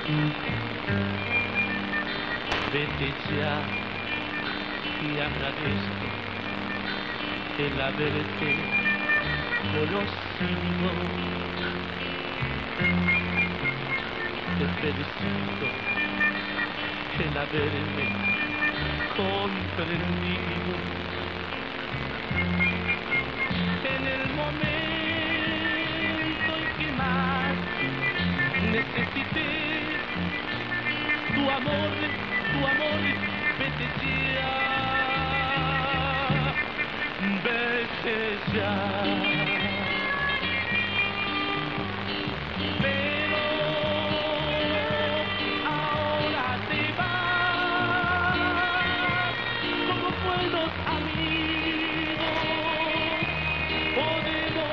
Vete ya y agradezco el haberte conocido. Te felicito el haberme comprendido. En el momento en que más necesité tu amor, vete ya. Pero ahora te vas, como buenos amigos podemos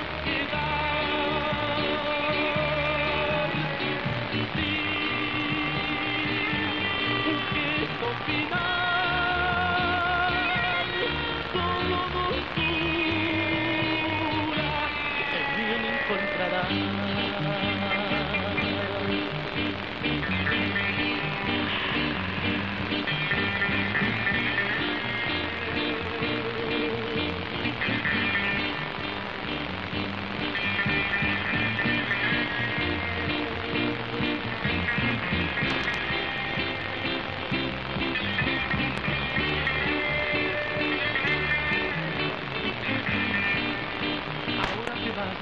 quedar sin un gesto final, solo dulzura el mío no encontrarás. Ahora te vas,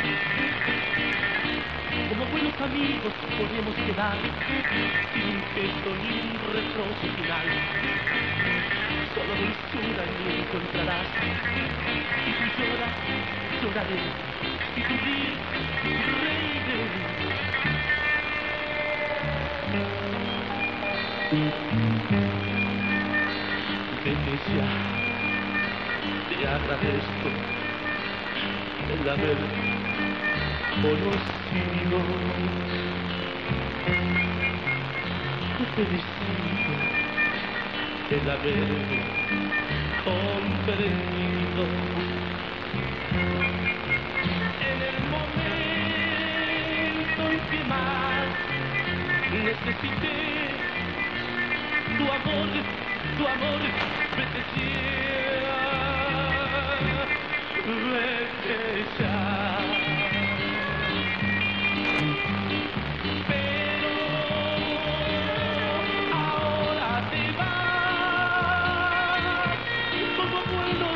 como buenos amigos podemos quedar, sin un gesto ni un reproche final. Solo dulzura en mí encontrarás. Si tú lloras, lloraré. Si tú ríes, reiré. Vete ya, te agradezco el haber conocido. Te felicito el haberme comprendido. En el momento en que más necesité tu amor, vete ya. Pero ahora te vas, como buenos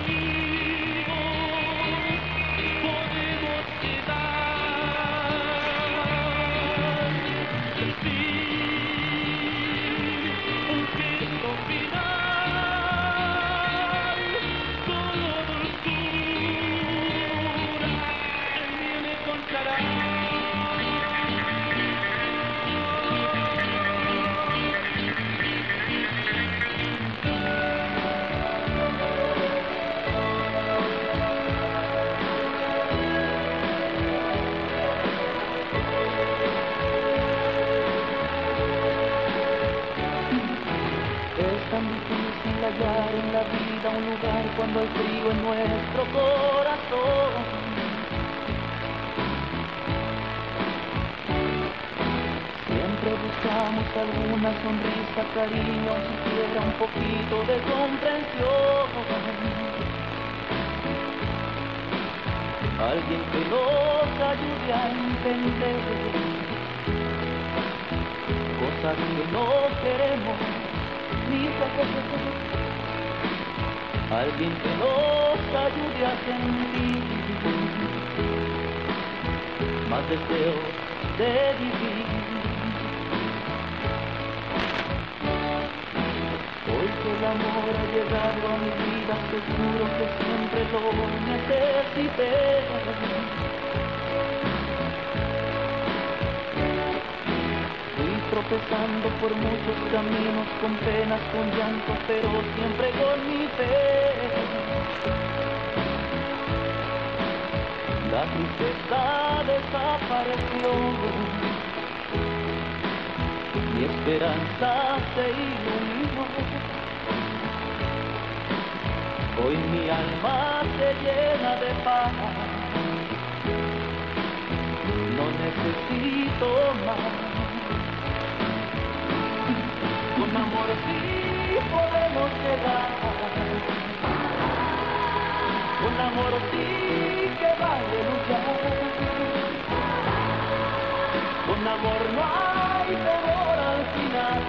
amigos podemos quedar sin un gesto final, solo dulzura el mío no encontrarás. Es tan difícil hallar en la vida un lugar cuando hay frío en nuestro corazón. Siempre buscamos alguna sonrisa, cariño, siquiera un poquito de comprensión. Alguien que nos ayude a entender cosas que no queremos ni saber. Alguien que nos ayude a sentir más deseo de vivir. Hoy que el amor ha llegado a mi vida, seguro que siempre lo necesité. Tropezando por muchos caminos, con penas, con llanto, pero siempre con mi fe. La tristeza desapareció, mi esperanza se iluminó. Hoy mi alma se llena de paz, no necesito más. sí podemos llegar. Con amor sí que vale luchar. Con amor no hay temor al final.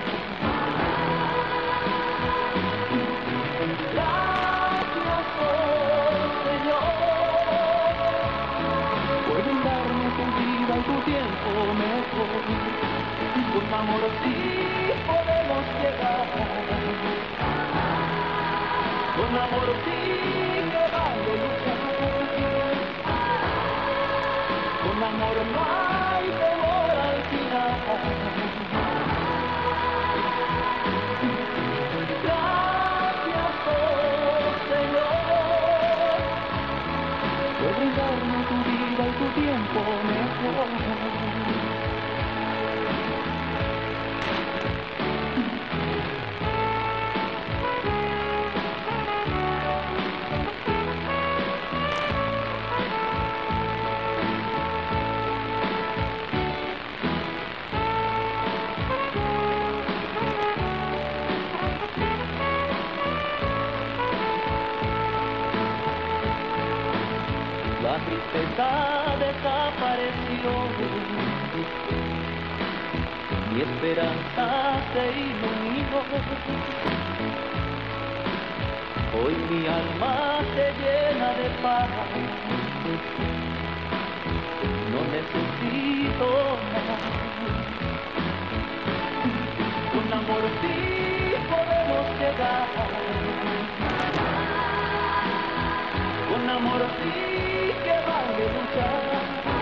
Gracias, oh Señor, por brindarme tu vida y tu tiempo mejor. Con amor sí podemos llegar. Con amor sí que vale luchar. Con amor no hay temor al final. Gracias, oh Señor, por brindarme tu vida y tu tiempo mejor. La tristeza desapareció, mi esperanza se iluminó. Hoy mi alma se llena de paz, no necesito más. Con amor sí podemos llegar. Con amor sí que vale luchar.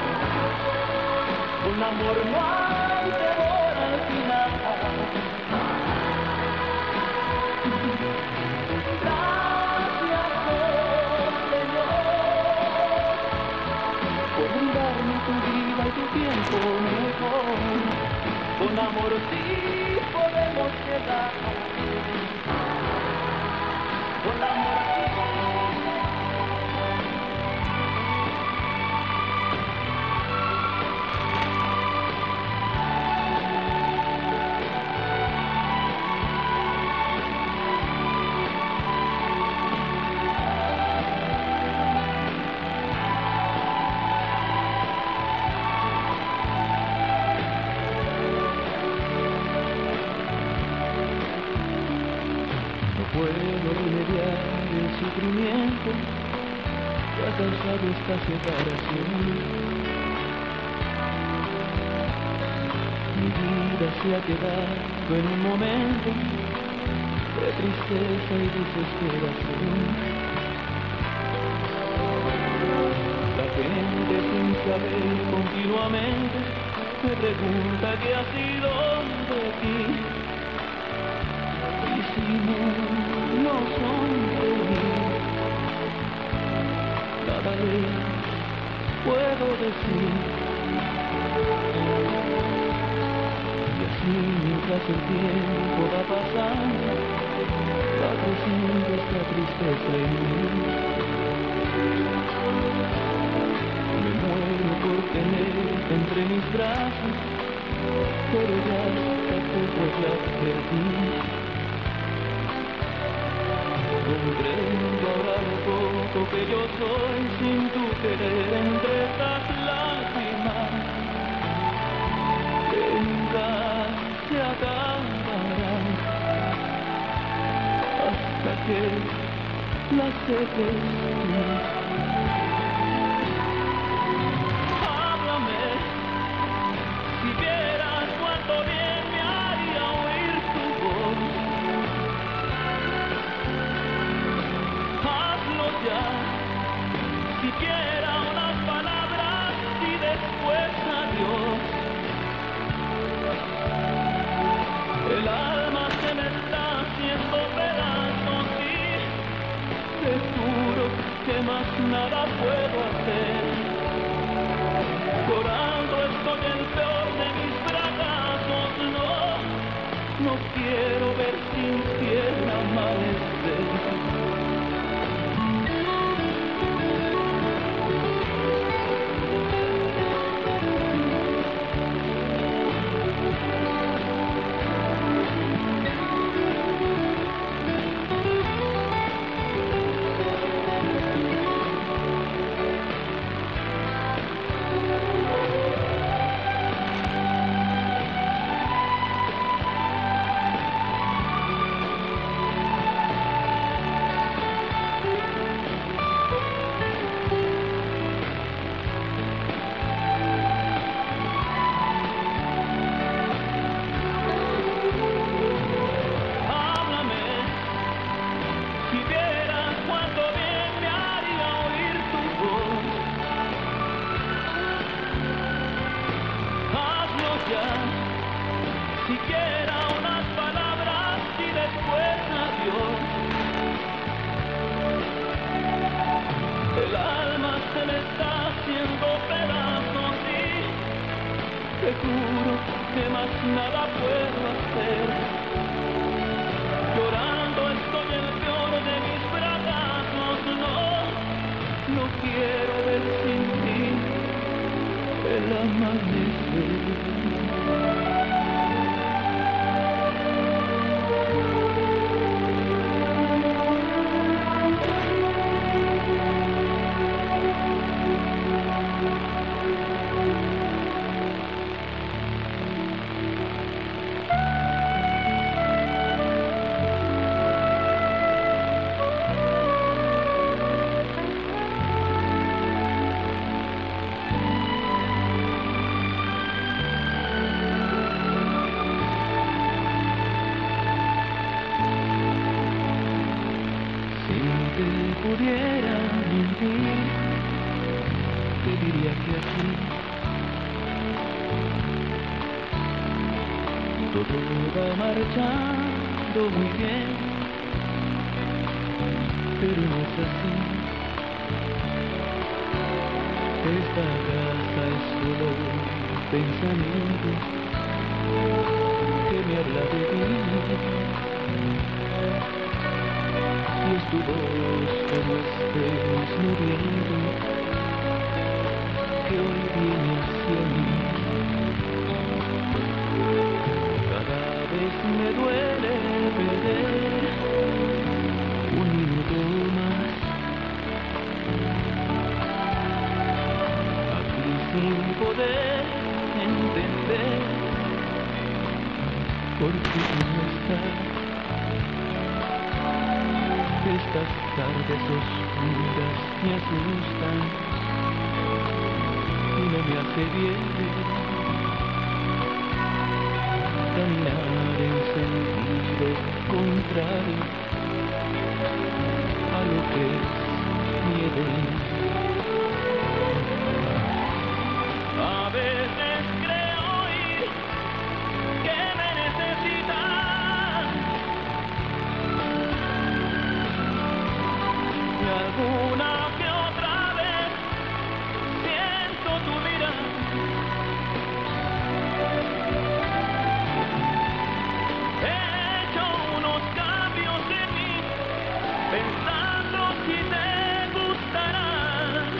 Con amor no hay temor al final. Gracias, oh Señor, por brindarme tu vida y tu tiempo mejor. Con amor sí podemos llegar. Con amor sí. Puedo remediar el sufrimiento que ha causado esta separación. Mi vida se ha quedado en un momento de tristeza y desesperación. La gente sin saber continuamente me pregunta qué ha sido de ti. Y si no son de mí, cada vez puedo decir. Y así mientras el tiempo va pasando, va creciendo esta tristeza en mí. Me muero por tenerte entre mis brazos, pero ya hasta poco ya perdí. Comprendo ahora lo poco que yo soy sin tu querer entre estas lágrimas que nunca se acabarán hasta que las seques tú. Háblame, si vieras cuánto bien me haría oír tu voz. Ya, siquiera unas palabras y después adiós. El alma se me está haciendo pedazos y te juro que más nada puedo hacer. Llorando estoy el peor de mis fracasos, no quiero ver sin tierra amanecer. te juro que más nada puedo hacer. Llorando estoy el peor de mis fracasos, no quiero ver sin ti el amanecer. Pudiera mentir, te diría que aquí todo va marchando muy bien, pero no es así. Esta casa es solo un pensamiento que me habla de ti. Y es tu voz como estés muriendo que hoy viene hacia mí. Cada vez me duele perder un minuto más aquí sin poder entender por qué tú no estás. Estas tardes oscuras me asustan y no me hace bien caminar en sentido contrario a lo que es mi Edén. A veces creo oír que me necesitas, y alguna que otra vez siento tu mirada. He hecho unos cambios en mí, pensando si te gustarán.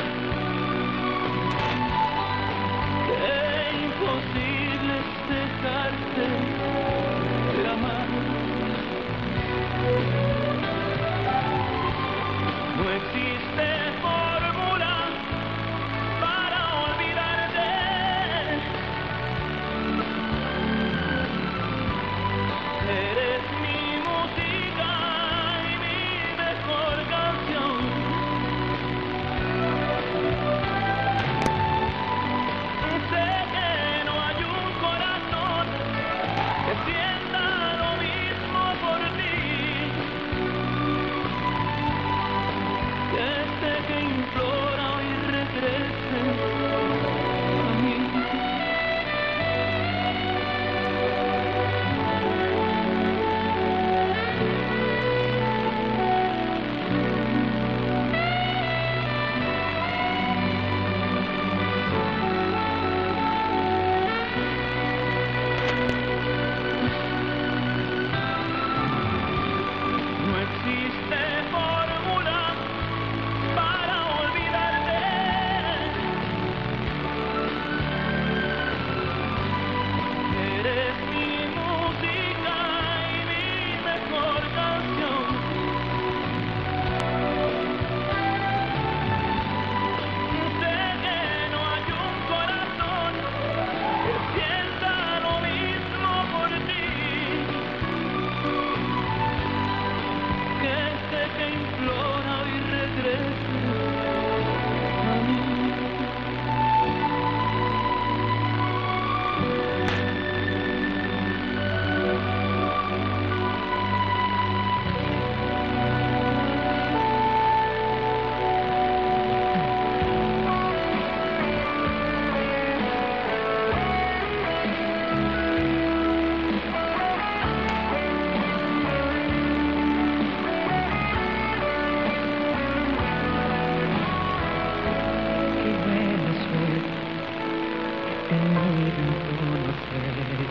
temido conocer,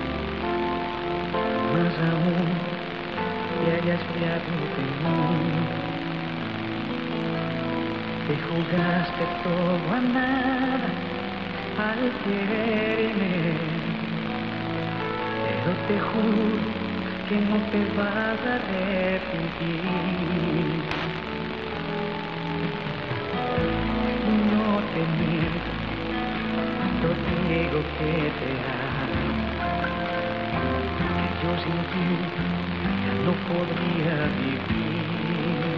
más aún te hayas fiado de mí. Te jugaste todo a nada al quererme, pero te juro que no te vas a arrepentir. No te miento, yo digo que te amo, que yo sin ti ya no podría vivir.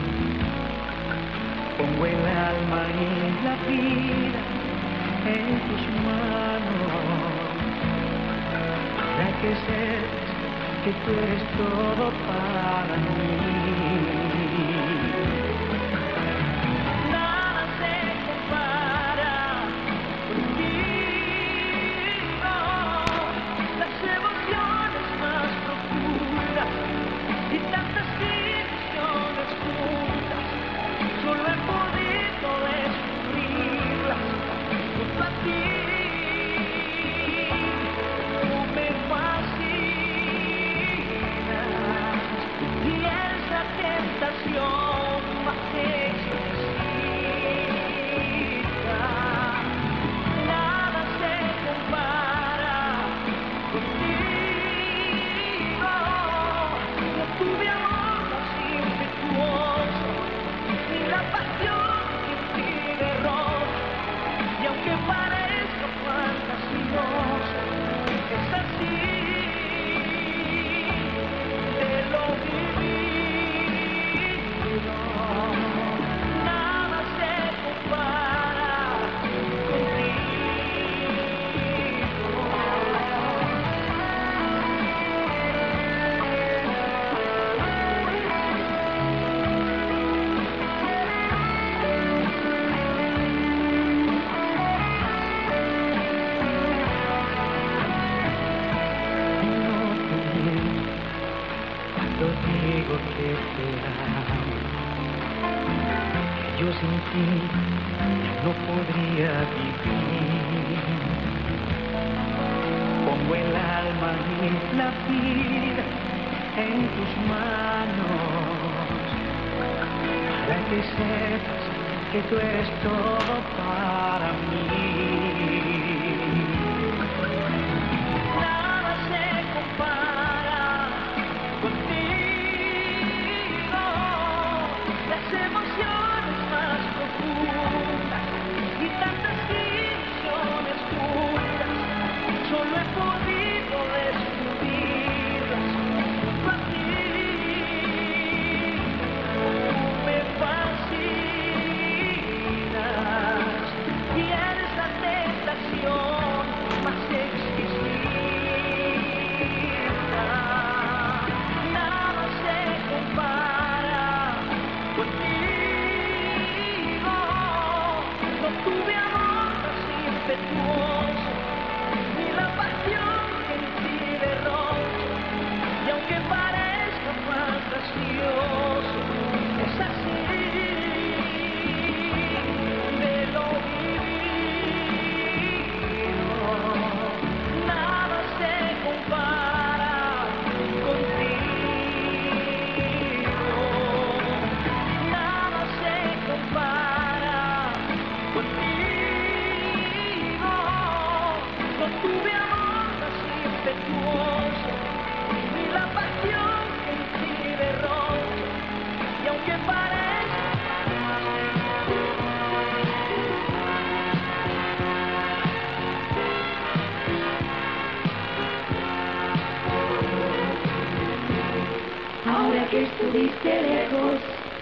Pongo el alma y la vida en tus manos, para que sepas que tú eres todo para mí. Nada se compara contigo, las emociones más profundas y tantas ilusiones juntas, solo he podido descubrirlas junto a ti. Yo sin ti no podría vivir. Pongo el alma y la vida en tus manos, para que sepas que tú eres todo para mí. Nada se compara contigo, las emociones más profundas y tantas ilusiones juntas, solo he podido descubrirlas junto a ti. Tú me fascinas y eres la tentación más exquisita. Nada se compara contigo. No tuve amor más impetuoso, ni la pasión que en ti derrocho. Y aunque parezca fantasioso, es así de lo vivido. Nada se compara contigo. Nada se compara contigo. No tuve amor más impetuoso, ni la pasión que en ti derrocho. Y aunque parezca ahora que estuviste lejos,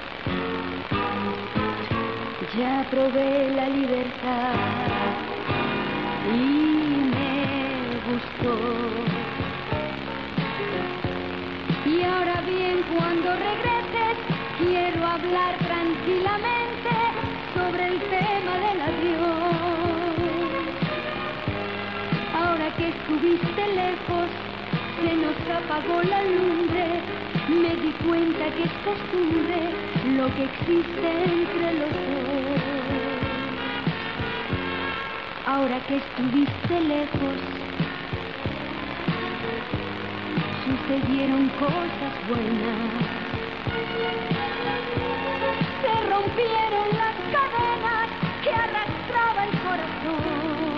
ya probé la libertad y me gustó. Y ahora bien, cuando regreses, quiero hablar tranquilamente sobre el tema del adiós. Ahora que estuviste lejos, se nos apagó la lumbre. Me di cuenta que es costumbre lo que existe entre los dos. Ahora que estuviste lejos, sucedieron cosas buenas. Se rompieron las cadenas que arrastraba el corazón.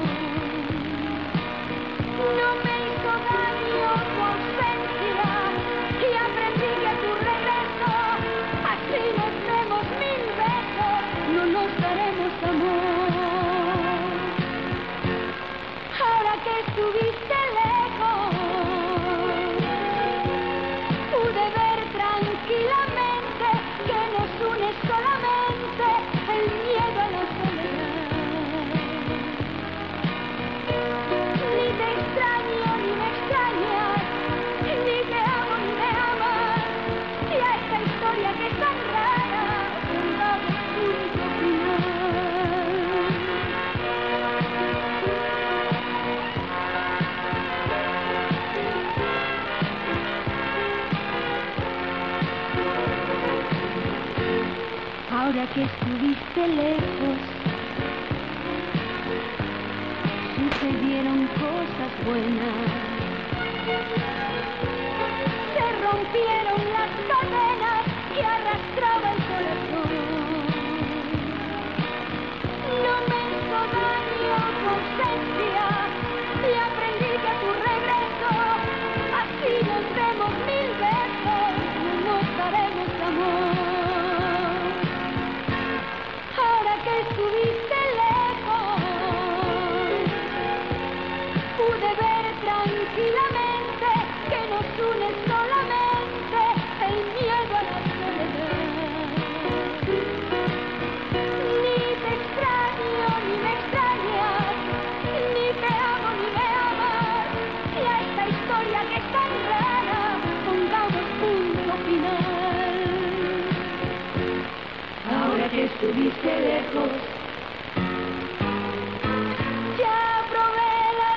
No me hizo daño tu ausencia y aprendí que a tu regreso, así nos demos 1000 besos, no nos daremos amor. Ahora que estuviste lejos, pude ver tranquilamente que nos une solamente el miedo a la soledad. Ni te extraño ni me extrañas, ni te amo ni me amas, y a esta historia que es tan rara, pongamos punto final. Ahora que estuviste lejos, sucedieron cosas buenas. Se rompieron las cadenas que arrastraba el corazón. No me hizo daño tu ausencia y aprendí que a tu regreso, así nos demos 1000 besos, no nos daremos amor. Ahora que estuviste lejos, pude ver tranquilamente que nos une solamente el miedo a la soledad. Ni te extraño ni me extrañas, ni te amo ni me amas, y a esta historia que es tan rara, pongamos punto final. Ahora que estuviste lejos, ya probé la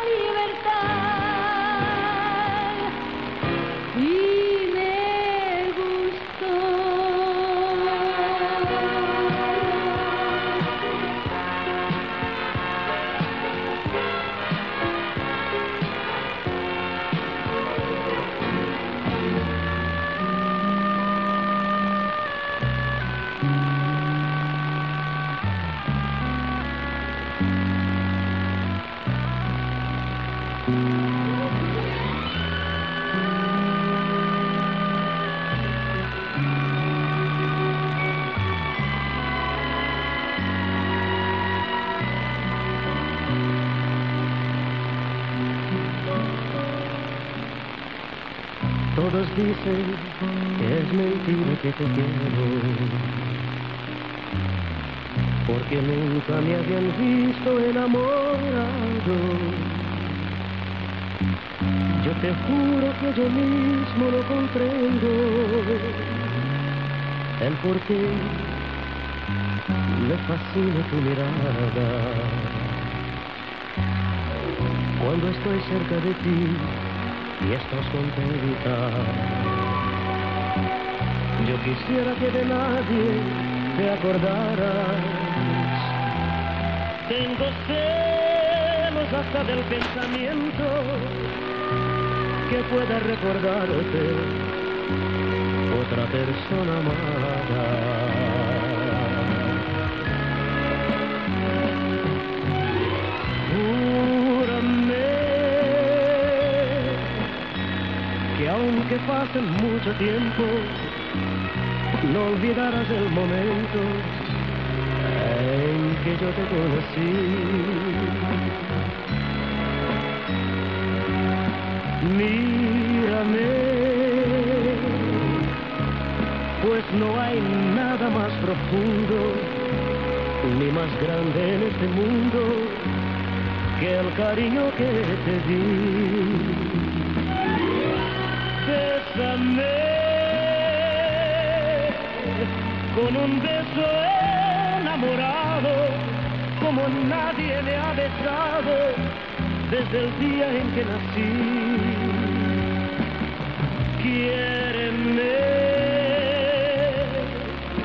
libertad y me gustó. Todos dicen que es mentira que te quiero, porque nunca me habían visto enamorado. Yo te juro que yo mismo no comprendo el por qué me fascina tu mirada. Cuando estoy cerca de ti y estás contenta, yo quisiera que de nadie te acordaras. Tengo celos hasta del pensamiento que pueda recordarte otra persona amada. Aunque pase mucho tiempo, no olvidarás el momento en que yo te conocí. Mírame, pues no hay nada más profundo ni más grande en este mundo que el cariño que te di. Bésame con un beso enamorado, como nadie me ha besado desde el día en que nací. Quiéreme,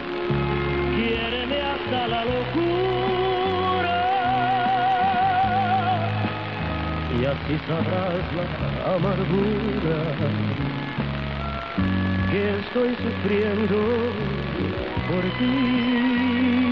quiéreme hasta la locura. y así sabrás la amargura que estoy sufriendo por ti.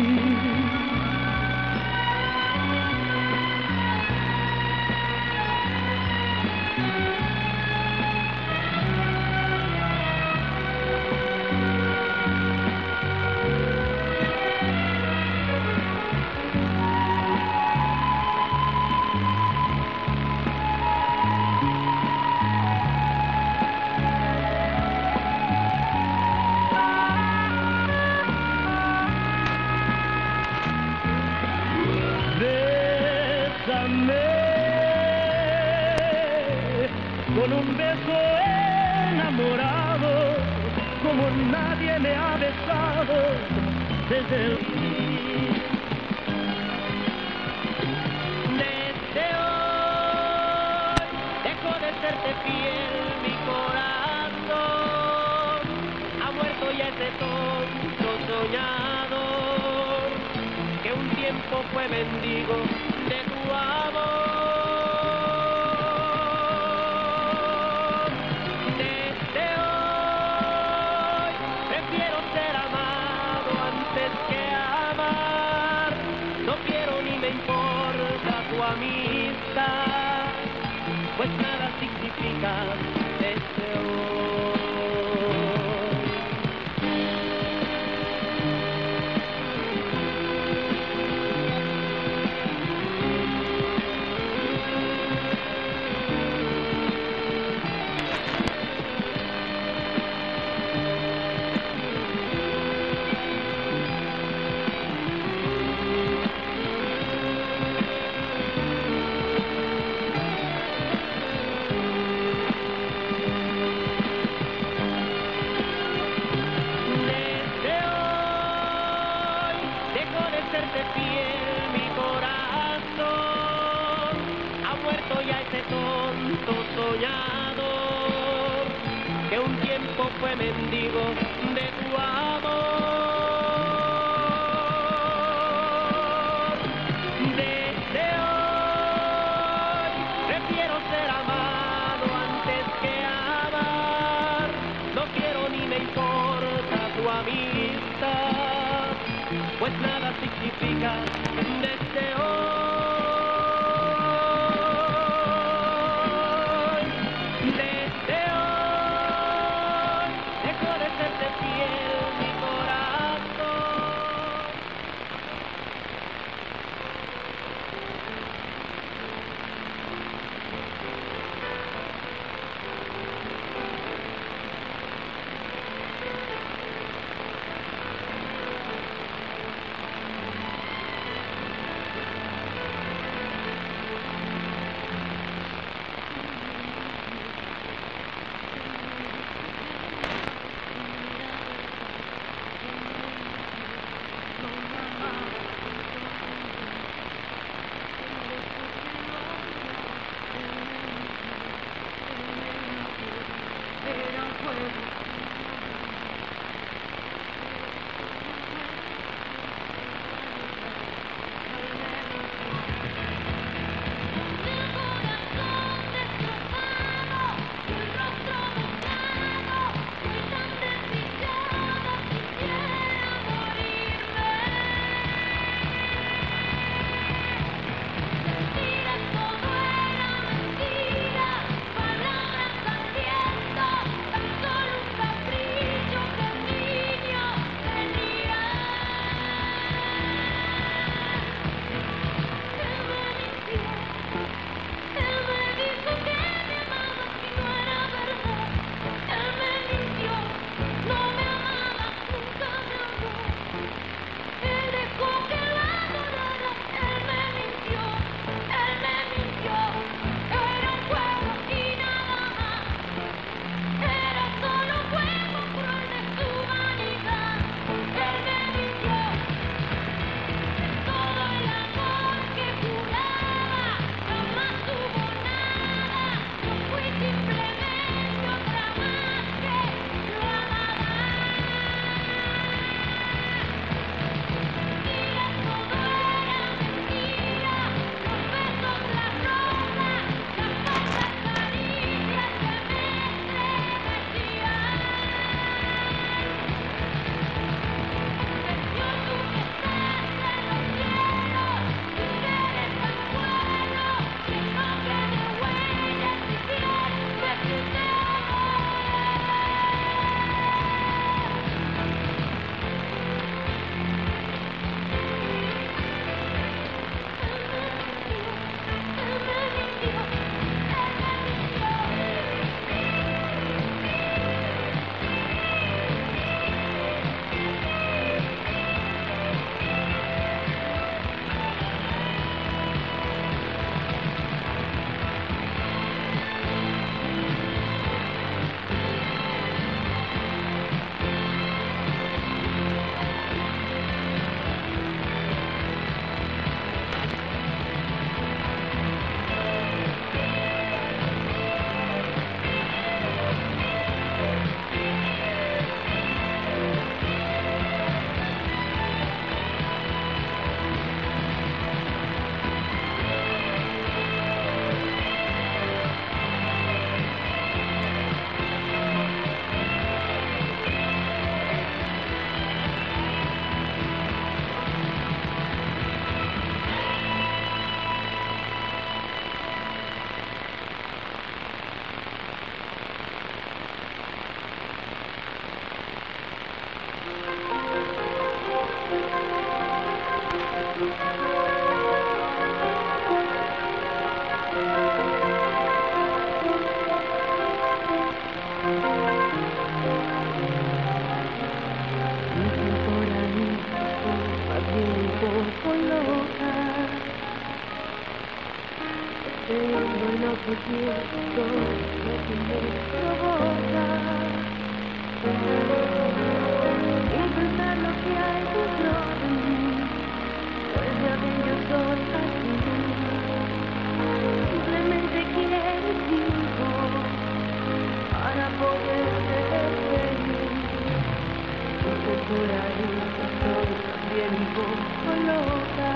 Con un beso enamorado, como nadie me ha besado desde el... Desde hoy dejo de serte fiel, mi corazón ha muerto ya ese tonto soñador que un tiempo fue mendigo de tu amor. Amistad, pues nada significa desde hoy. Fiel, mi corazón ha muerto ya ese tonto soñador que un tiempo fue mendigo de tu amor. Desde hoy prefiero ser amado antes que amar, no quiero ni me importa tu amistad, pues nada significa desde hoy. Desde hoy dejo de serte fiel, mi corazón. tengo lo que siento, lo que me provoca. Sin pensar lo que hay dentro de mí, pues ya ven yo soy así. Simplemente quiero tiempo para poder ser feliz. Porque por ahí estoy también un poco loca.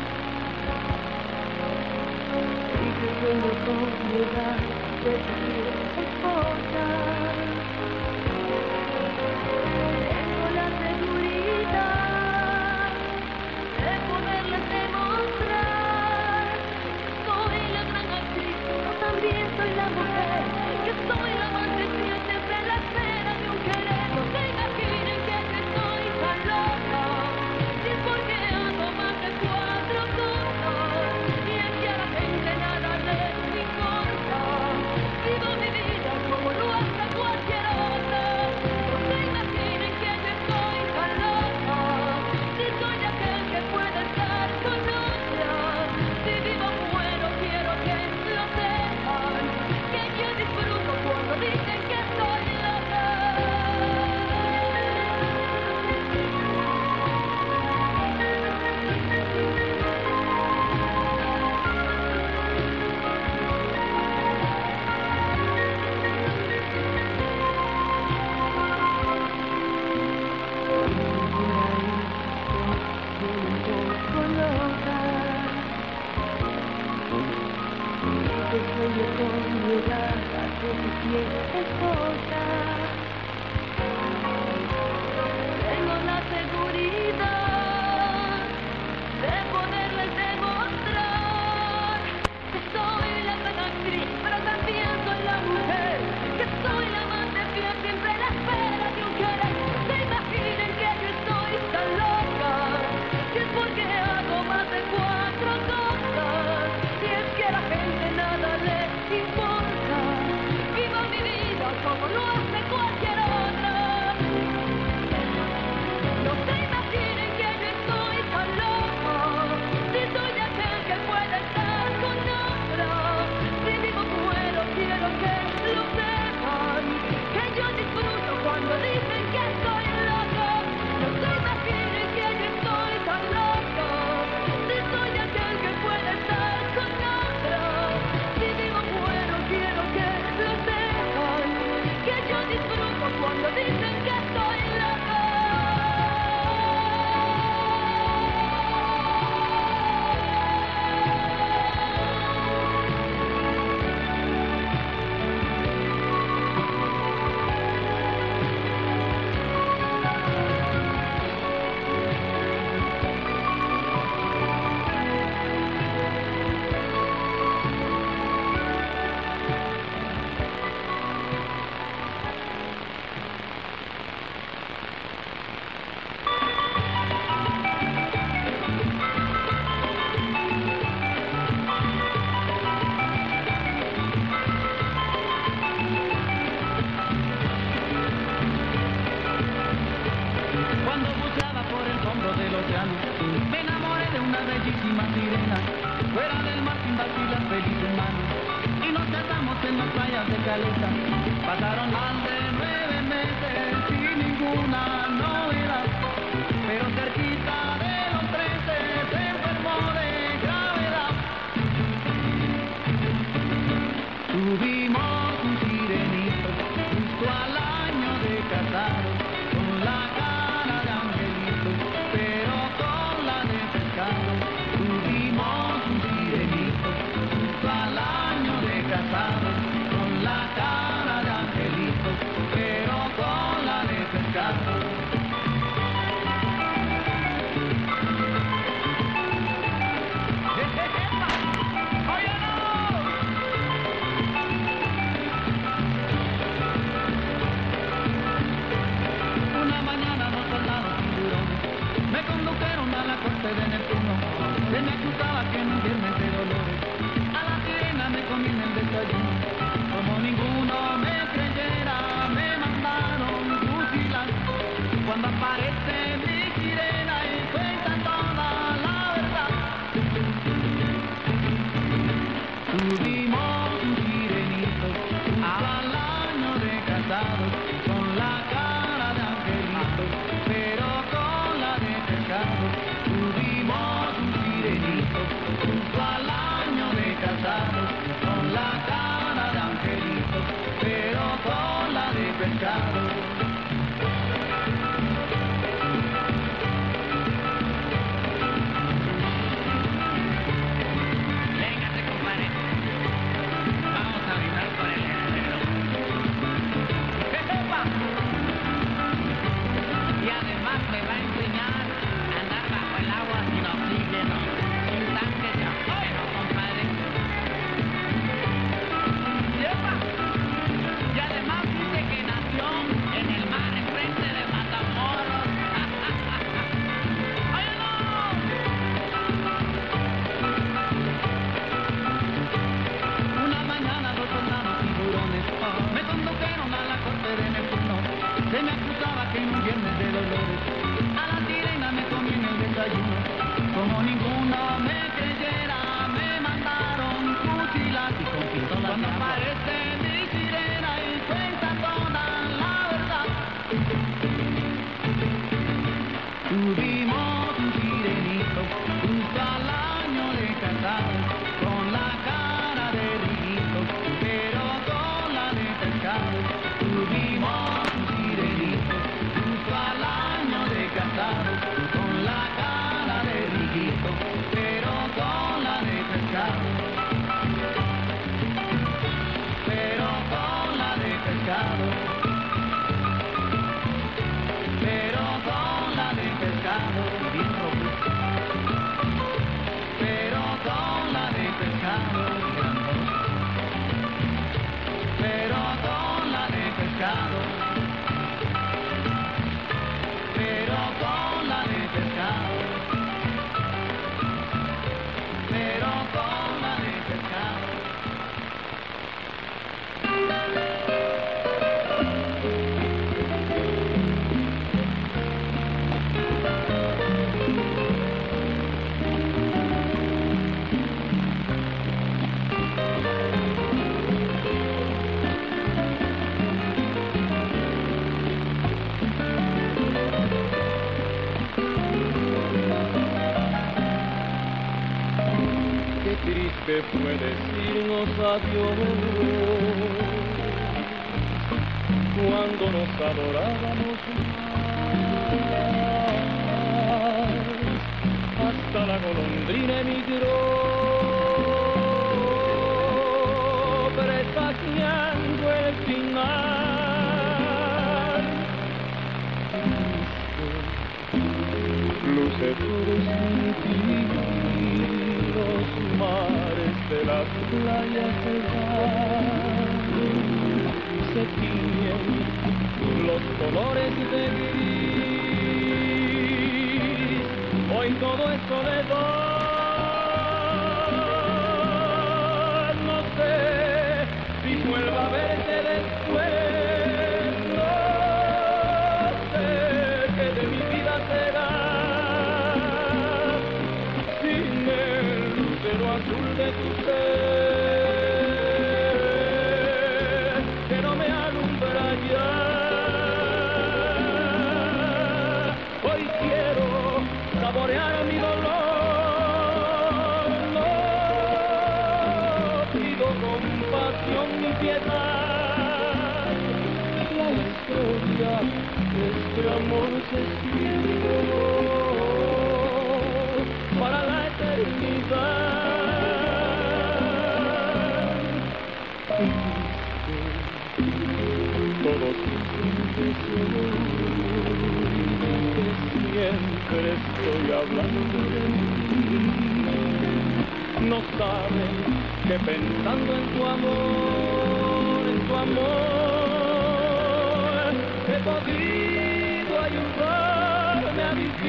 Y que sueño con llegar de ser esposa. Tengo la seguridad de poderles demostrar que soy la gran actriz, pero también soy la mujer, que soy la amante fiel, siempre a la espera de un querer. No se imaginen que yo estoy tan loca, si es porque ando más de 4 cosas, y es que a la gente nada les importa. Vivo mi vida como lo hace cualquier otra. No se imaginen que yo estoy tan loca, si soy aquel que puede estar con otra. Si vivo muero quiero que lo sepan, que yo disfruto cuando dicen que estoy loca. Tengo la seguridad de poderles demostrar que soy la gran actriz, pero también soy la mujer, que soy la amante fiel, siempre a la espera de un querer. No se imaginen que yo estoy tan loca, si es porque hago más de 4 cosas, si es que a la gente nada les importa. Vivo mi vida como lo hace cualquier otra. No se imaginen que yo estoy tan loca, si soy aquel que puede estar con otra. Si vivo muero quiero que lo sepan, que yo disfruto cuando dicen que estoy loca. No se imaginen que yo estoy tan loca, si soy aquel que puede estar con otra. Si vivo muero quiero que lo sepan, que yo disfruto cuando dicen que estoy loca. Cuando buceaba por el fondo del océano, me enamoré de una bellísima sirena. Fuera del mar sin vacilar, feliz humano, y nos casamos en las playas de Caleta. Pasaron más de 9 meses sin ninguna novedad, pero cerquita de los 13 se enfermó de gravedad. Tuvimos un sirenito justo al año de casado, con la cara de angelito, pero con la de pescado. Tuvimos un sirenito justo al año de casado, con la cara de angelito, que fue decirnos adiós cuando nos adorábamos más. Hasta la golondrina emigró, presagiando el final. Luce todo sin ti, los mares de las playas se van, se tiñen los colores de gris. Hoy todo es soledad, no sé si vuelva a verte después, no sé qué de mi vida será sin el lucero azul de tu ser, que no me alumbra ya. Hoy quiero saborear mi dolor, no pido compasión ni piedad. La historia de este amor se escribió para la eternidad. Todos siempre soy, que siempre estoy hablando de ti. No saben que pensando en tu amor, he podido ayudarme a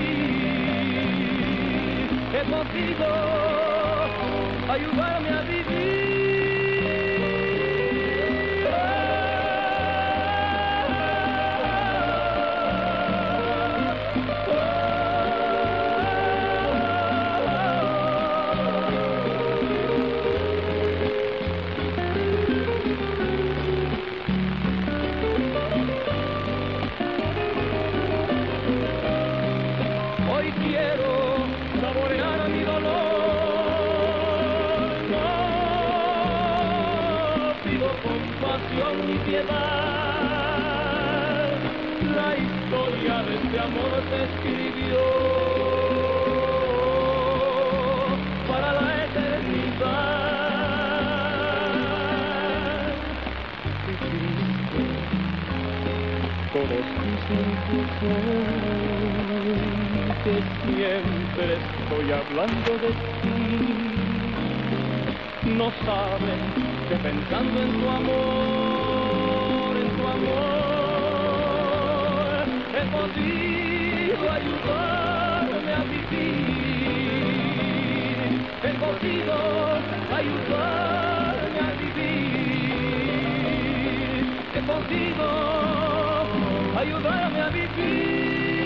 vivir, he podido ayudarme a vivir. Hoy quiero saborear mi dolor, no pido compasión ni piedad. La historia de este amor se escribió para la eternidad. Qué triste, todos dicen que soy, que siempre estoy hablando de ti. No saben que pensando en tu amor, he podido ayudarme a vivir, he podido ayudarme a vivir, he podido ayudarme a vivir.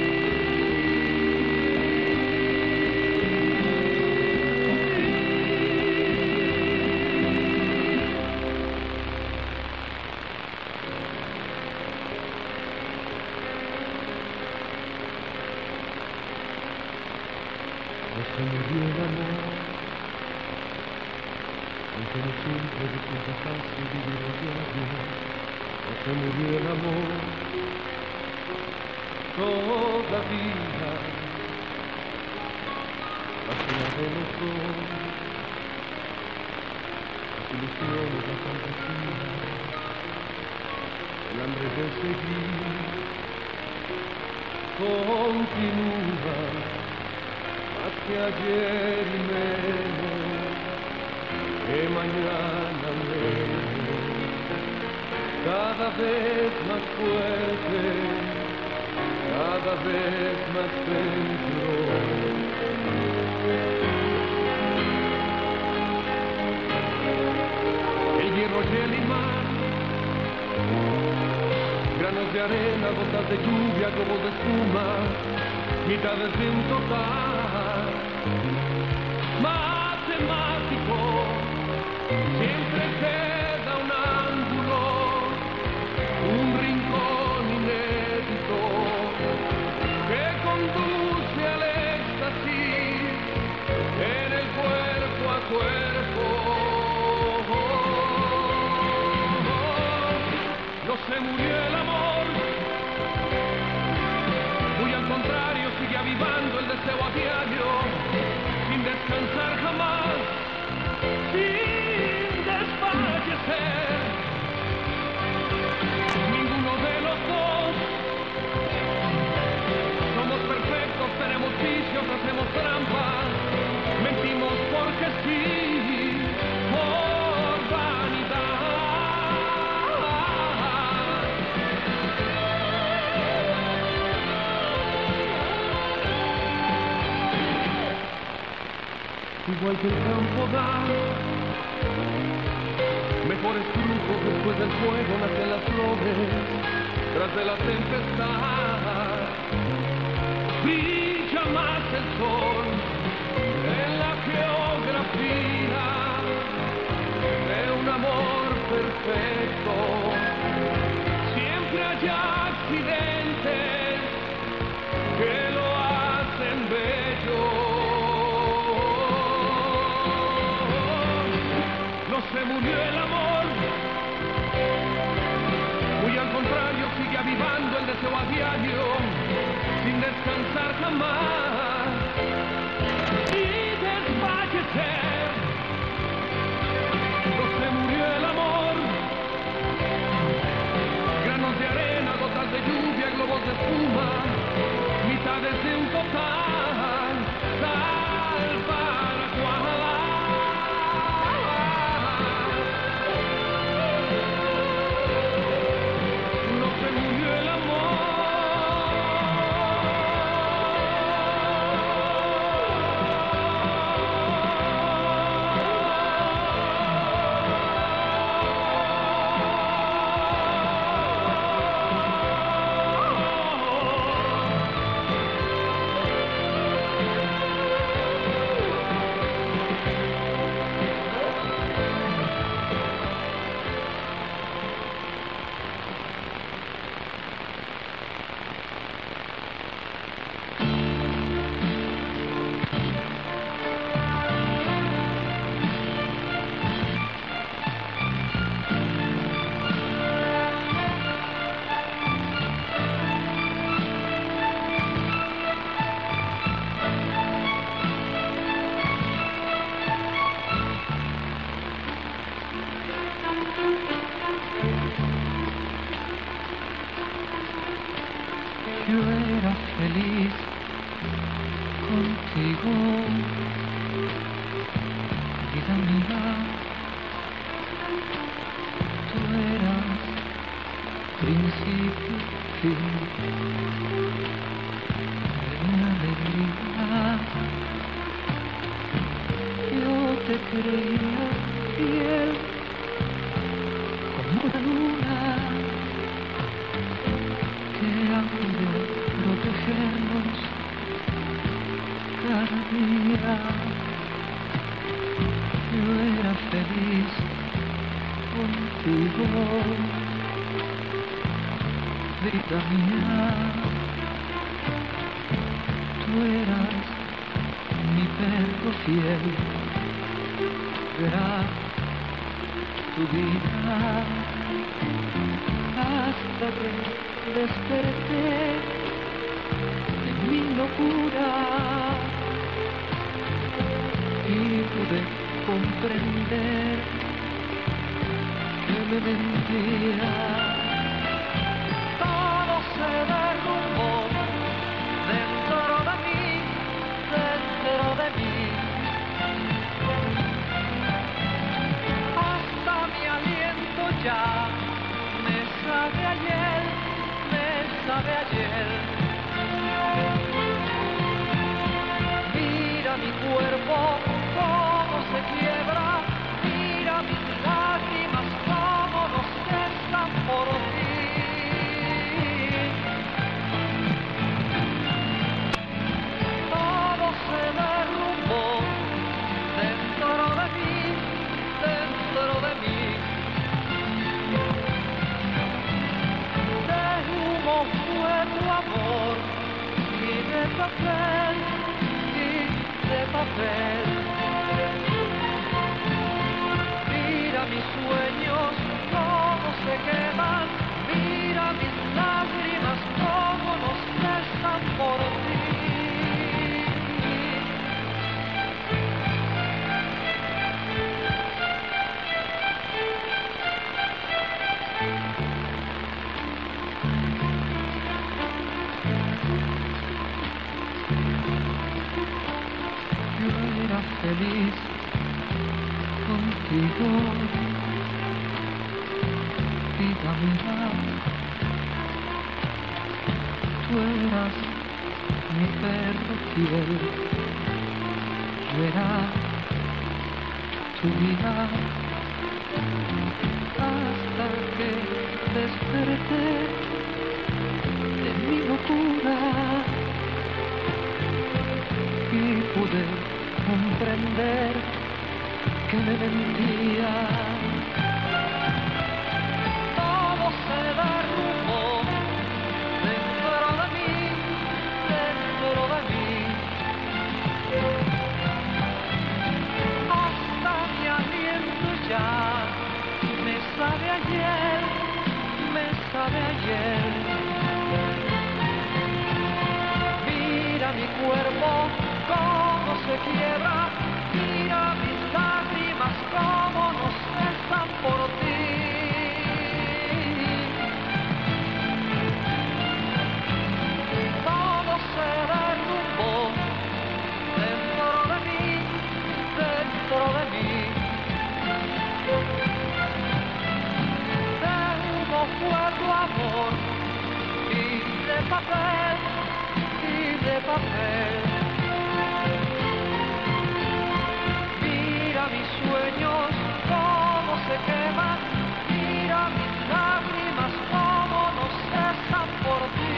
Se murió el amor, aunque no siempre resulta fácil vivir el diario. Se murió el amor, todavía vacía de los dos, las ilusiones, la fantasía, el hambre de seguir, continúa. Más que ayer y menos que mañana menos, cada vez más fuerte, cada vez más dentro. El hierro y el imán, granos de arena, gotas de lluvia, globos de espuma, mitades de un total matemático. Siempre queda un ángulo, un rincón inédito que conduce al éxtasis en el cuerpo a cuerpo. igual que el campo da. Mejores frutos después del fuego nacen las flores, tras de la tempestad. Brilla más el sol en la geografía de un amor perfecto. Siempre hay accidentes que lo hacen bello. No se murió el amor, muy al contrario, sigue avivando el deseo a diario, sin descansar jamás y desfallecer. No se murió el amor, granos de arena, gotas de lluvia, globos de espuma, mitades de un total, tal para cual. No se murió el amor. Yo era feliz contigo, vida mía. Tú eras principio y fin de mi alegría. Yo te creía fiel como la luna, que acude a protegernos cada día. Yo era feliz contigo, vida mía. Tú eras mi perro fiel, verá tu vida hasta que desperté de mi locura y pude comprender que me mentía. Todo se derrumbó dentro de mí, dentro de mí. Hasta mi aliento ya me sabe ayer, me sabe ayer. Mira mi cuerpo cómo se quiebra, mira mis lágrimas cómo no cesan por ti. Todo se derrumbó dentro de mí, dentro de mí. De humo fue tu amor y de papel, de papel. Mira mis sueños cómo se queman, mira mis lágrimas cómo no cesan por ti. Yo era feliz contigo, vida mía. Tú eras mi perro fiel, yo era tu vida hasta que desperté de mi locura y pude comprender que me mentía. Todo se derrumbó dentro de mí, hasta mi aliento ya me sabe ayer, me sabe ayer. Mira mi cuerpo cómo se quiebra, mira mis lágrimas cómo no cesan por ti. Todo se derrumbó dentro de mí, dentro de mí. De humo fue tu amor y de papel, y de papel. Mira mis sueños cómo se queman, mira mis lágrimas cómo no cesan por ti.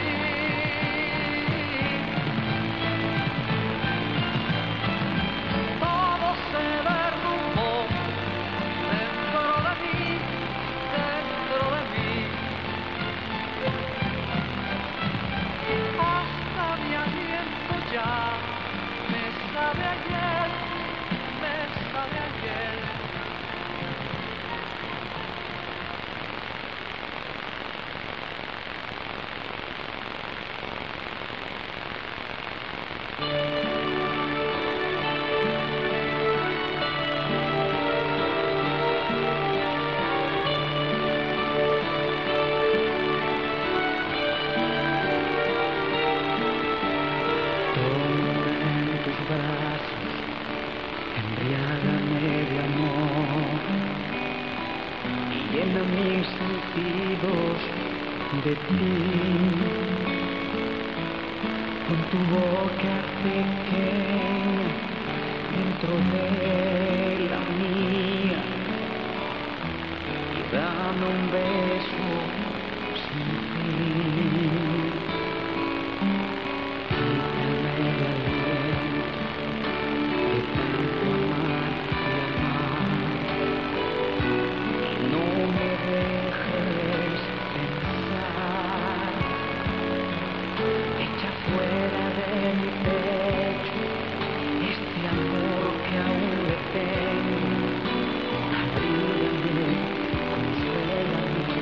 Todo se derrumbó dentro de mí, dentro de mí. Hasta mi aliento ya me sabe ayer, me sabe ayer. Tómame en tus brazos, embriágame de amor y llena mis sentidos de ti. Con tu boca pequeña dentro de la mía y dame un beso sin fin. Quítame el aliento de tanto amar y amar y no me dejes pensar. Echa fuera de mi pecho este amor que aún le tengo. Abrígame, consuélame.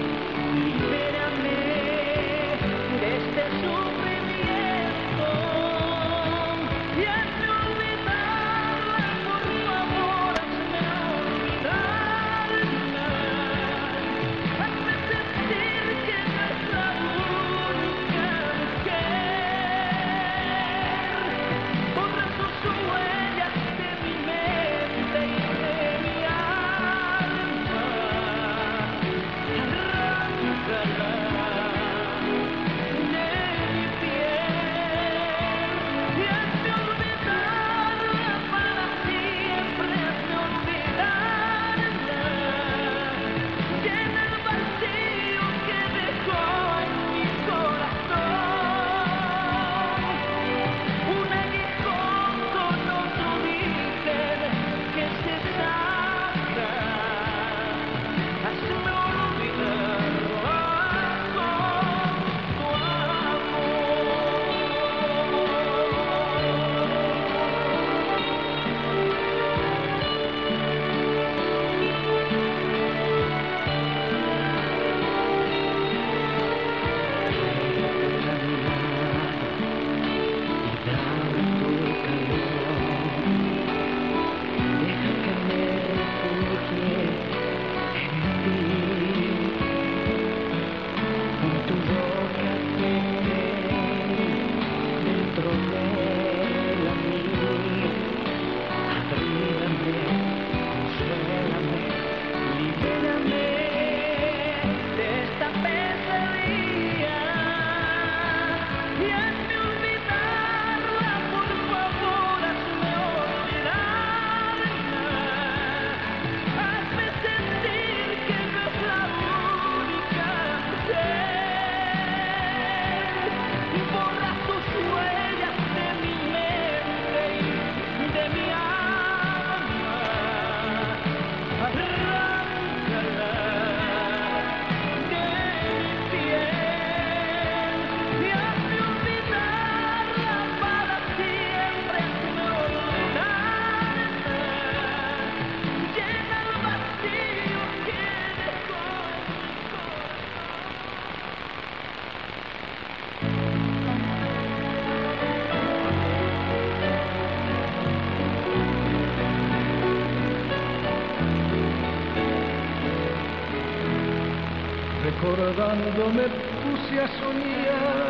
Recordando me puse a soñar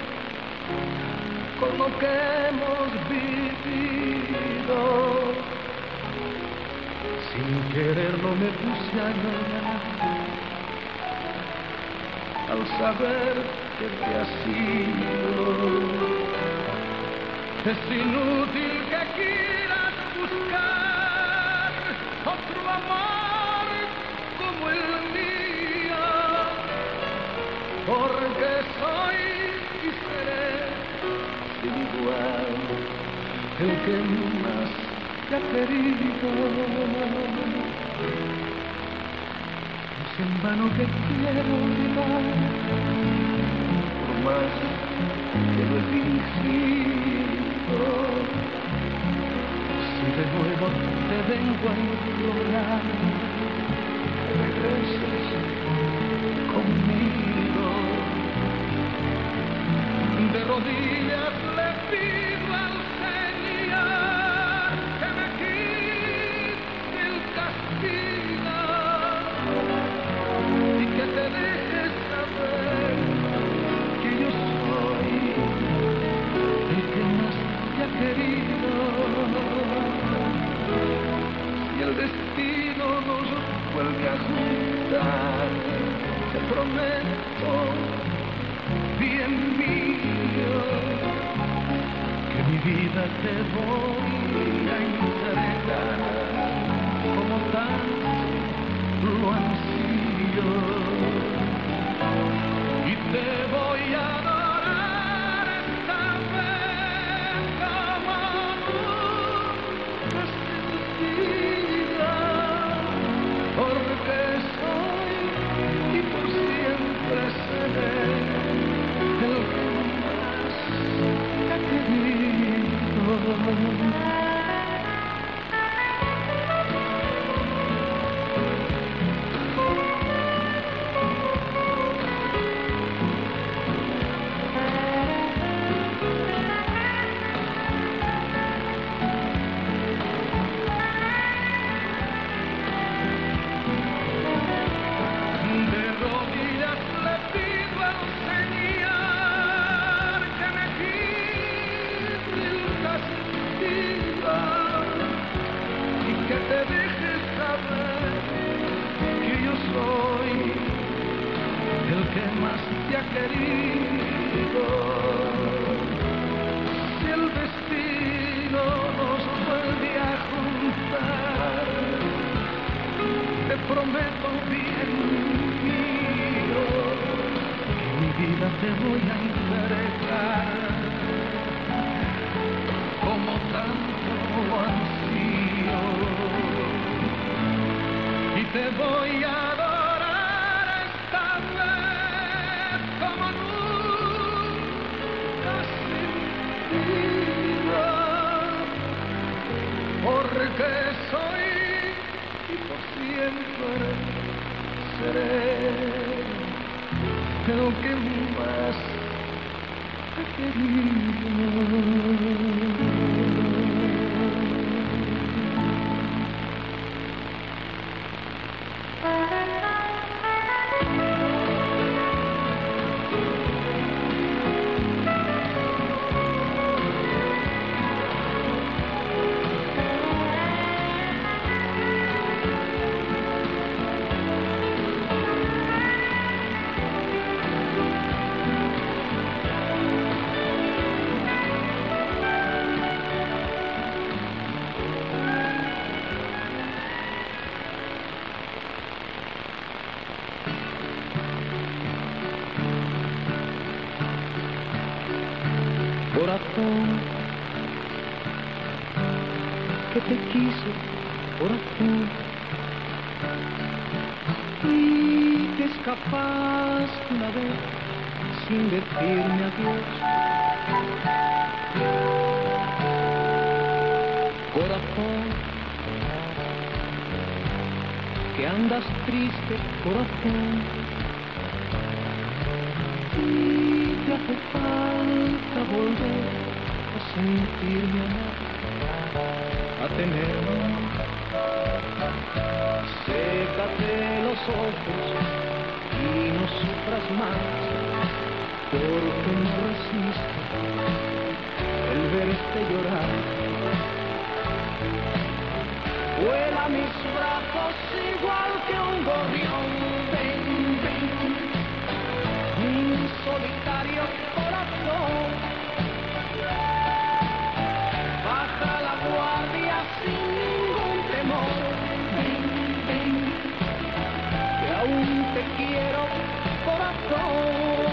con lo que hemos vivido. Sin quererlo me puse a llorar al saber que te has ido. Es inútil que quieras buscar otro amor como el mío, porque soy y seré sin igual el que más te ha querido. Es en vano que quiero olvidar, por más que lo he fingido. Si de nuevo te vengo a implorar, regreses conmigo. De rodillas le pido al Señor que me quite el castigo y que te dejes saber que yo soy el que más te ha querido. Si el destino nos vuelve a juntar, te prometo, bien mío, que mi vida te voy a entregar como tanto lo ansío, y te voy a adorar esta vez como nunca sentida, porque soy y por siempre seré el que más te ha querido. De rodillas le pido al Señor que me quite el castigo y que te dejes saber que yo soy el que más te ha querido. Si el destino nos vuelve a juntar, te prometo, bien mío, que mi vida te voy a entregar como tanto lo ansío, y te voy a adorar esta vez como nunca sentido, porque soy y por siempre seré el que más te ha Corazón que te quiso, corazón, y te escapaste una vez sin decirme adiós. Corazón que andas triste, corazón, y te hace falta volver a sentirme amor, a tenerme. Sécate los ojos y y no sufras más, porque no resisto el verte llorar. Vuela mis brazos igual que un gorrión, ven, ven, mi solitario corazón. Baja la guardia sin ningún temor, ven, ven, que aún te quiero, corazón.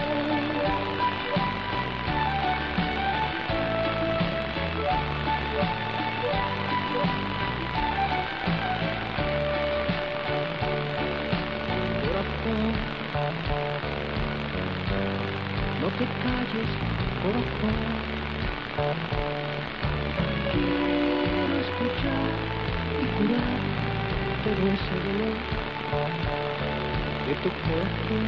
No te calles, corazón. Quiero escuchar y curar todo ese dolor de tu corazón.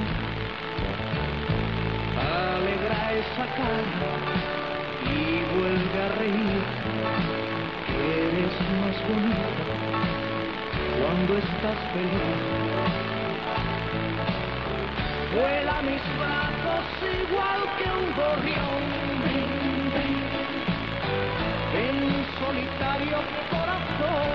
Alegra esa cara y vuelve a reír. Eres más bonita cuando estás feliz. Vuela mis brazos igual que un gorrión, ven, ven, ven solitario corazón.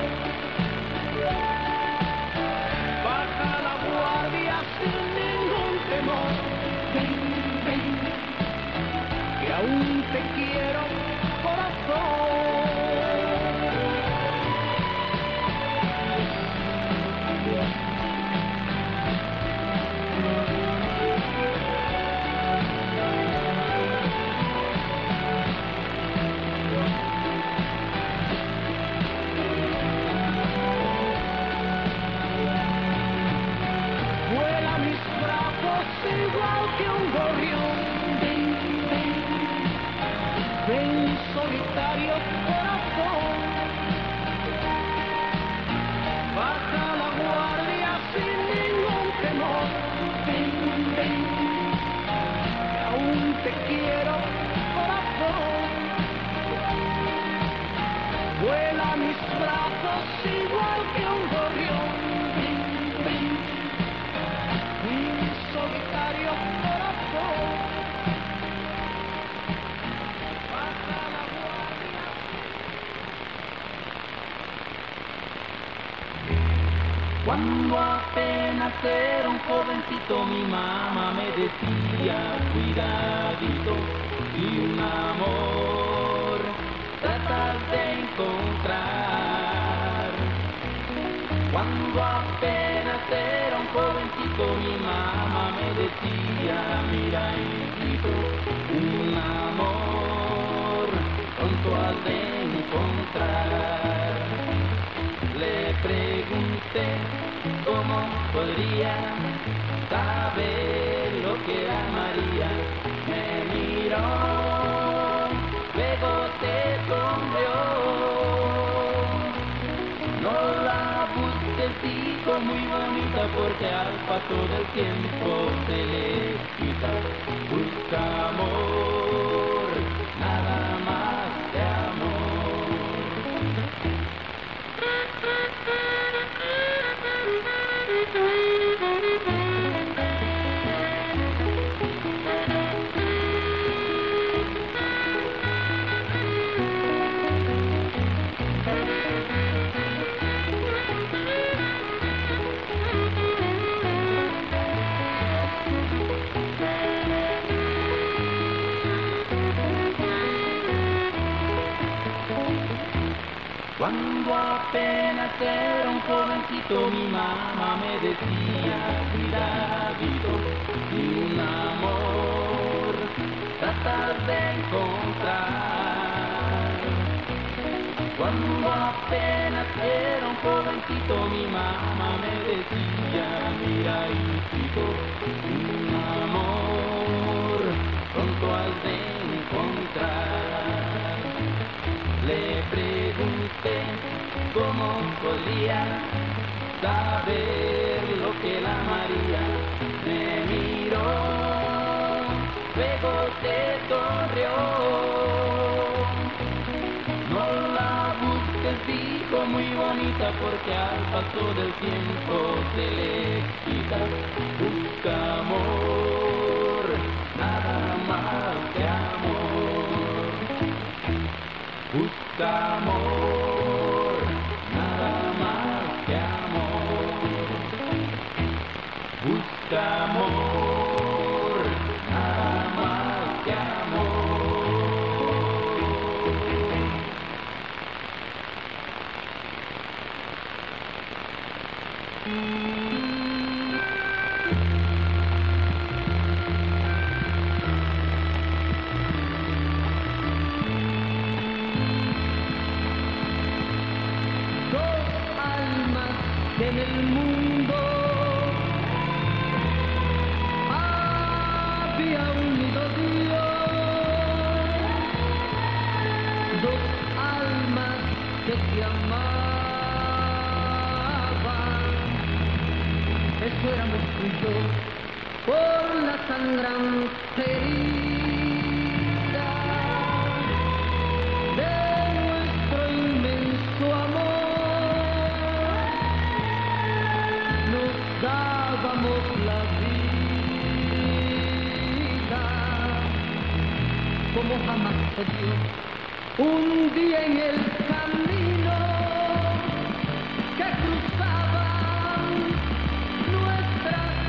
Baja la guardia sin ningún temor, ven, ven, que aún te quiero, corazón. Igual que un gorrión, ven, ven, ven solitario corazón. Baja la guardia sin ningún temor, ven, ven, que aún te quiero, corazón. Vuela mis brazos igual que un gorrión, ven, ven, ven solitario corazón. Baja la guardia. Cuando apenas era un jovencito, mi mamá me decía, cuidadito, y un amor tratas de encontrar. Cuando apenas era un jovencito, mi mamá me decía, mira hijito, un amor pronto has de encontrar. Le pregunté cómo podría saber lo que amaría. Me miró, luego te sonrió. No la busques, dijo, muy bonita, porque al paso del tiempo se le quita. Busca amor, nada más de amor. Cuando apenas era un jovencito, mi mamá me decía, cuidadito, y un amor tratas de encontrar. Cuando apenas era un jovencito, mi mamá me decía, mira hijito, un amor pronto has de encontrar. Le pregunté cómo podría saber lo que la amaría. Me miró, luego te sonrió. No la busques, dijo, muy bonita, porque al paso del tiempo se le quita. Busca busca amor, nada más que amor. En el mundo había unido Dios, dos almas que se amaban. Eso éramos tú y yo, por la sangrante herida de nuestro inmenso amor. Dábamos la vida como jamás se dio. Un día en el camino que cruzaban nuestras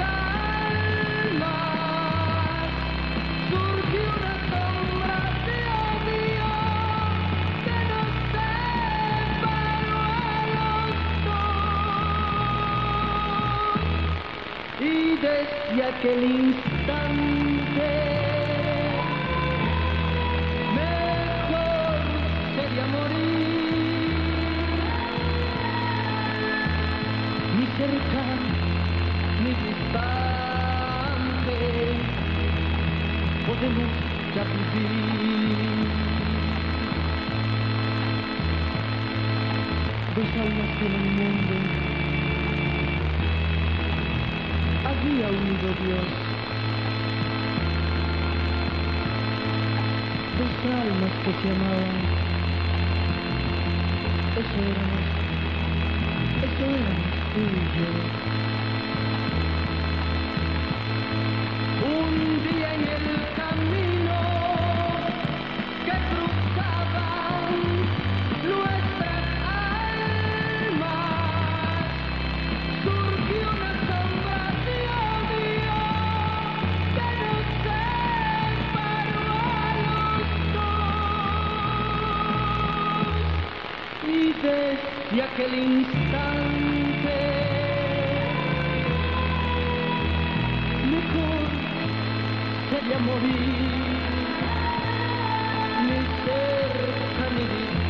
almas, surgió una sombra de odio que nos separó a los dos. Y desde aquel instante mejor sería morir, ni cerca ni distante podemos ya vivir. Dos almas en el mundo había unido Dios, dos almas que se amaban. Eso éramos tú y yo. Un día en el camino que cruzaban nuestras almas, surgió una sombra de odio que nos separó a los dos. Y desde aquel instante mejor sería morir, ni cerca ni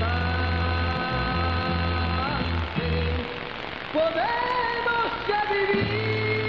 distante podemos ya vivir.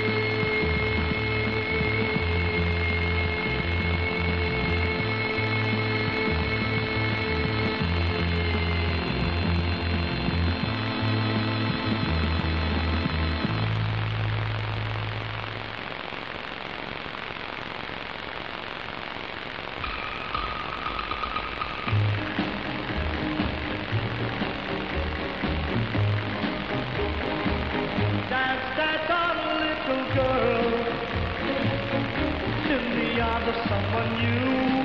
Someone new,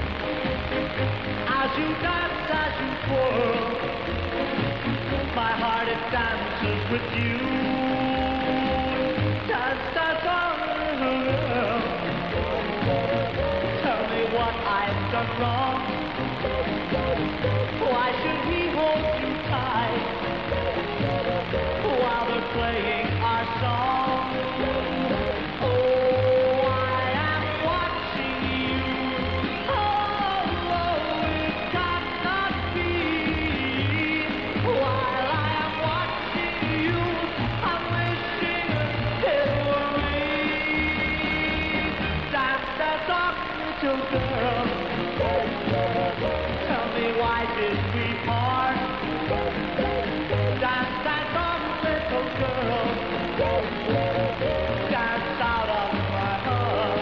as you dance, as you twirl, my heart it dances with you. Dance, dance on, girl. Tell me what I've done wrong. Why should he hold you tight while they're playing our song? Girl, tell me why did we part? Dance, dance on, little girl. Dance out of my heart.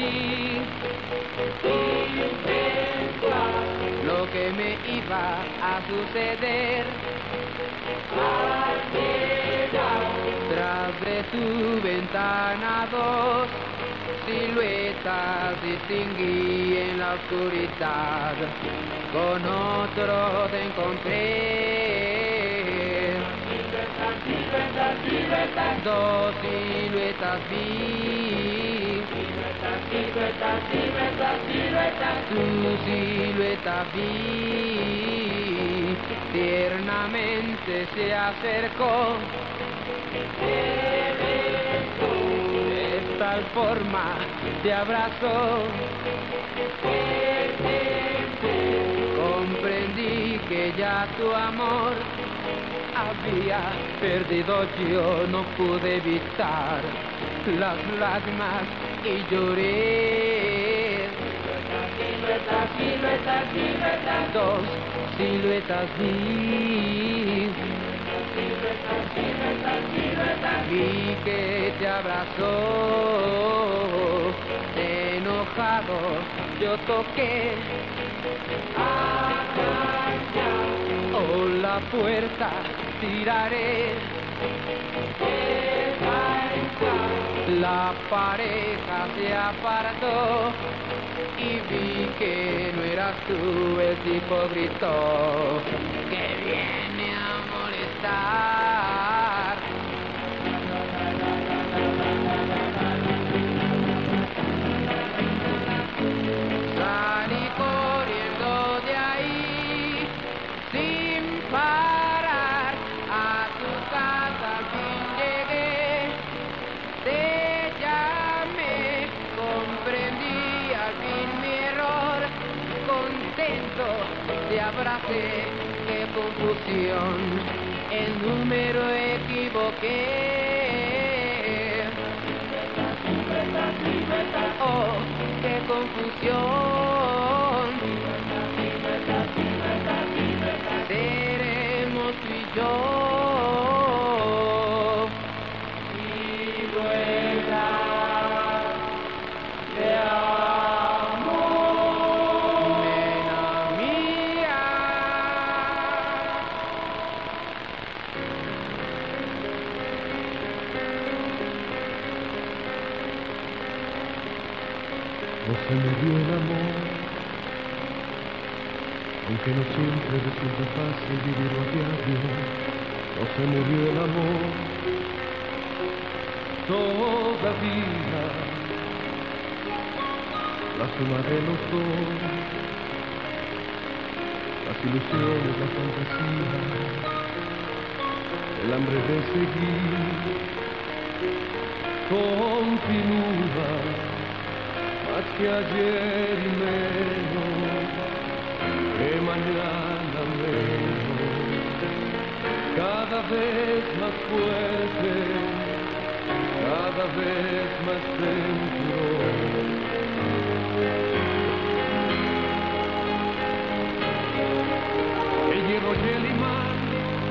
mí lo que me iba a suceder. Tras de tu ventana dos siluetas distinguí en la oscuridad, con otro te encontré. Dos siluetas vi, tu silueta vi, tiernamente se acercó. De tal forma te abrazó, comprendí que ya tu amor había perdido. Yo no pude evitar las lágrimas y lloré. Dos siluetas vi, vi que te abrazó. Enojado yo toqué la puerta, tiraré. La pareja se apartó y vi que no eras tú. El tipo gritó que viene a molestar. Salí corriendo de ahí sin parar, a tu casa al fin llegué, te llamé, comprendí al fin mi error, contento te abracé. Qué confusión, el número equivoqué. Oh, qué confusión, seremos tú y yo. Siluetas de amor, nena mía. No se murió el amor, aunque no siempre resulta fácil vivirlo a diario. No se murió el amor, todavía la suma de los dos, las ilusiones, la fantasía, el hambre de seguir, continúa. Más que ayer y menos que mañana menos, cada vez más fuerte, cada vez más dentro. El hierro y el imán,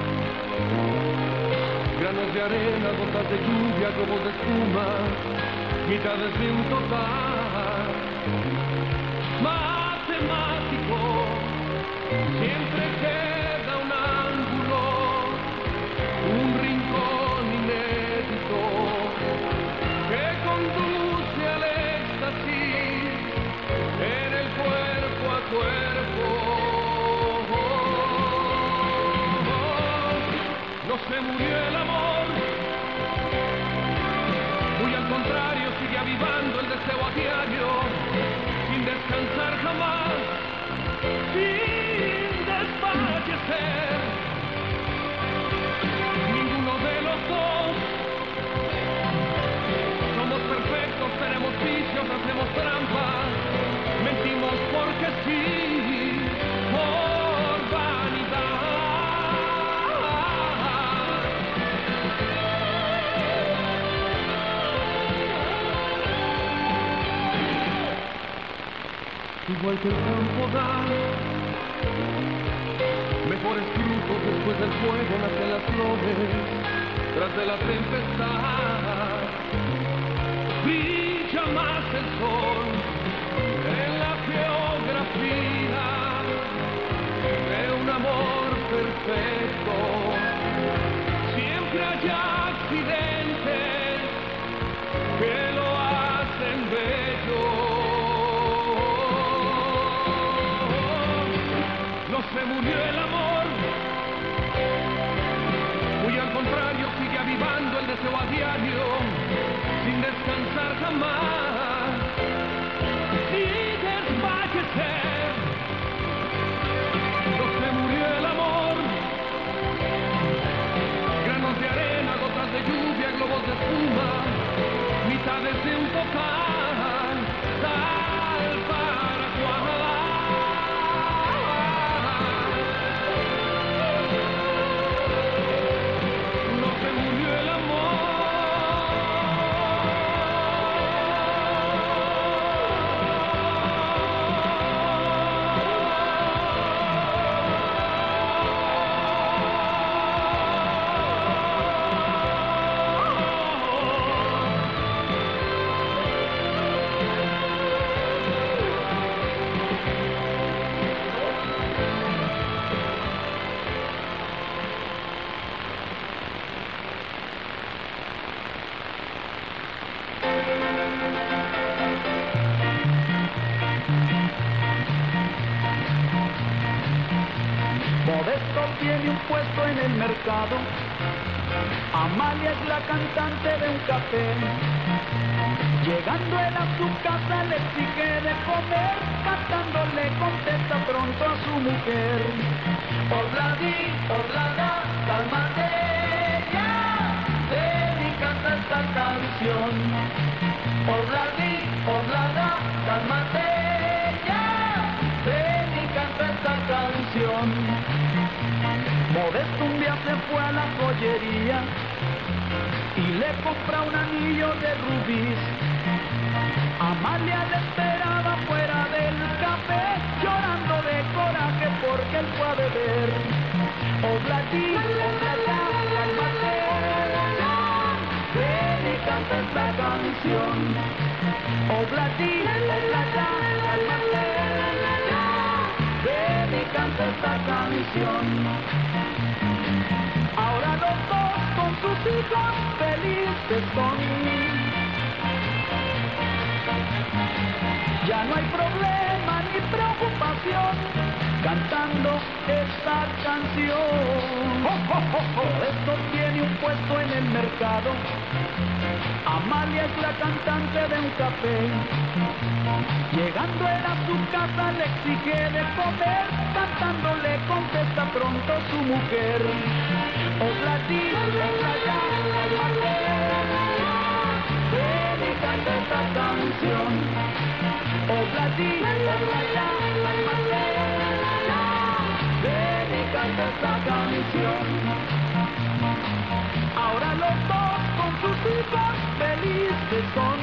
granos de arena, gotas de lluvia, globos de espuma, mitades de un total matemático. Siempre queda un ángulo, un rincón inédito que conduce al éxtasis en el cuerpo a cuerpo. No se murió el amor, muy al contrario, sigue avivando el deseo a diario, sin descansar jamás, sin desfallecer. Ninguno de los dos somos perfectos, tenemos vicios, hacemos trampas, mentimos porque sí, por vanidad. Igual que el campo da mejores frutos después del fuego, nacen las flores tras de la tempestad. Brilla más el sol en la geografía de un amor perfecto. Siempre hay accidentes que lo hacen bello. No se murió el amor, muy al contrario, sigue avivando el deseo a diario, sin descansar jamás, sin desfallecer. No se murió el amor, granos de arena, gotas de lluvia, globos de espuma, mitades de un total, sal para cuadrar. No se murió el amor. Modesto tiene un puesto en el mercado, Amalia es la cantante de un café. Llegando él a su casa le exige de comer, cantando le contesta pronto a su mujer. Orladi, orlada, cálmate ya, ven y canta esta canción. Orladi, orlada, cálmate ya, ven y canta esta canción. Modesto un día se fue a la joyería y le compra un anillo de rubíes. Amalia le esperaba fuera del café, llorando de coraje porque él fue a beber. Obladi, oblada, cálmate, ven y canta esta canción. Obladi, oblada, cálmate, ven y canta esta canción. Ahora los dos con sus hijos felices son. Ya no hay problema ni preocupación cantando esta canción. Esto tiene un puesto en el mercado, Amalia es la cantante de un café. Llegando él a su casa le exige de comer, cantando le contesta pronto su mujer. Obladi, oblada, cálmate, ven y canta esta canción. Obladi, oblada, cálmate, ven y canta esta canción. Ahora los dos con sus hijos felices son.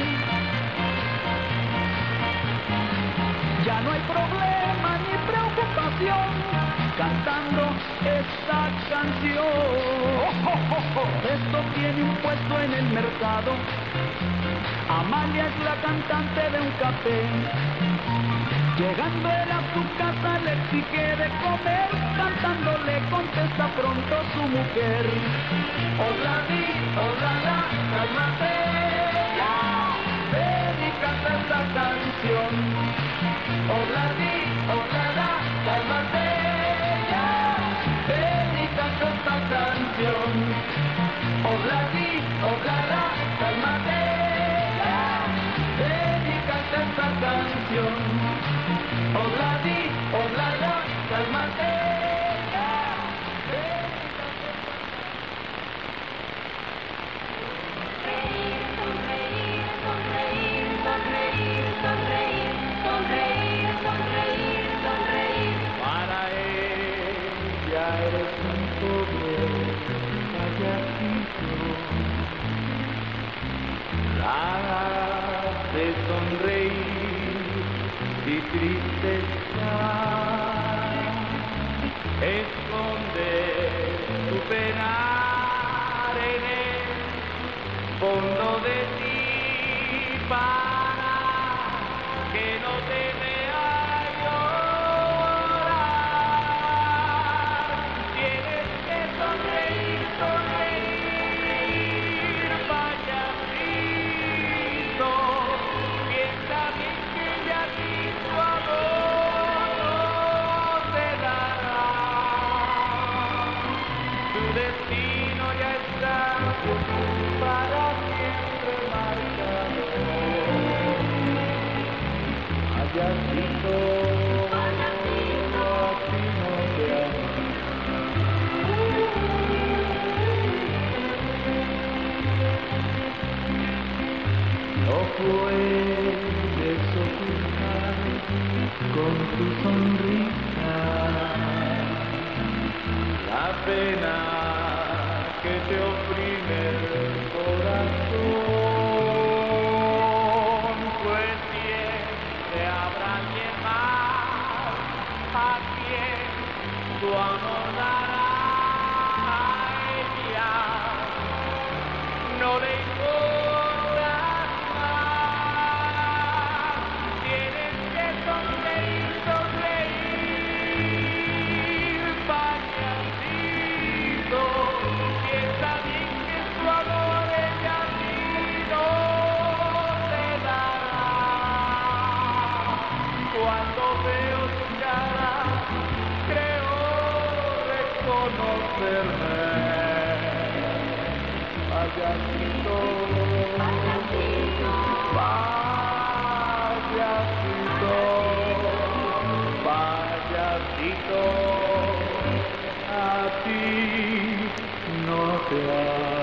Ya no hay problema ni preocupación cantando esta canción. Esto tiene un puesto en el mercado, Amalia es la cantante de un café. Llegando él a su casa le exige de comer, cantando le contesta pronto su mujer. Obladi, oblada, cálmate ya, ven y canta esta canción. Obladi, oblada, cálmate ya, ven y canta esta canción. Obladi, oblada, cálmate ya, ven y canta esta canción. Obladi, oblada, cálmate ya, ven y canta esta Sonreír, sonreír, sonreír, sonreír, sonreír, sonreír, sonreír. Para ella eres un pobre payasito, la de sonreír y triste estar, esconde tu penar en el fondo de ti, para que no te vea llorar. Tienes que sonreír, sonreír, payasito. Piensa bien que ya ti tu amor no te dará. Tu destino ya está para siempre marcado. Payasito, payasito, así no te amo. No puedes ocultar con tu sonrisa la pena que te oprime el corazón, pues siempre habrá alguien más a quien tu amor dará. A ella no le importas más. Tienes que sonreír, sonreír, payasito. Piensa bien que su amor ella a ti no te dará. Cuando veo tu cara, creo reconocerme. Payasito, payasito, payasito, payasito, a ti no te amo.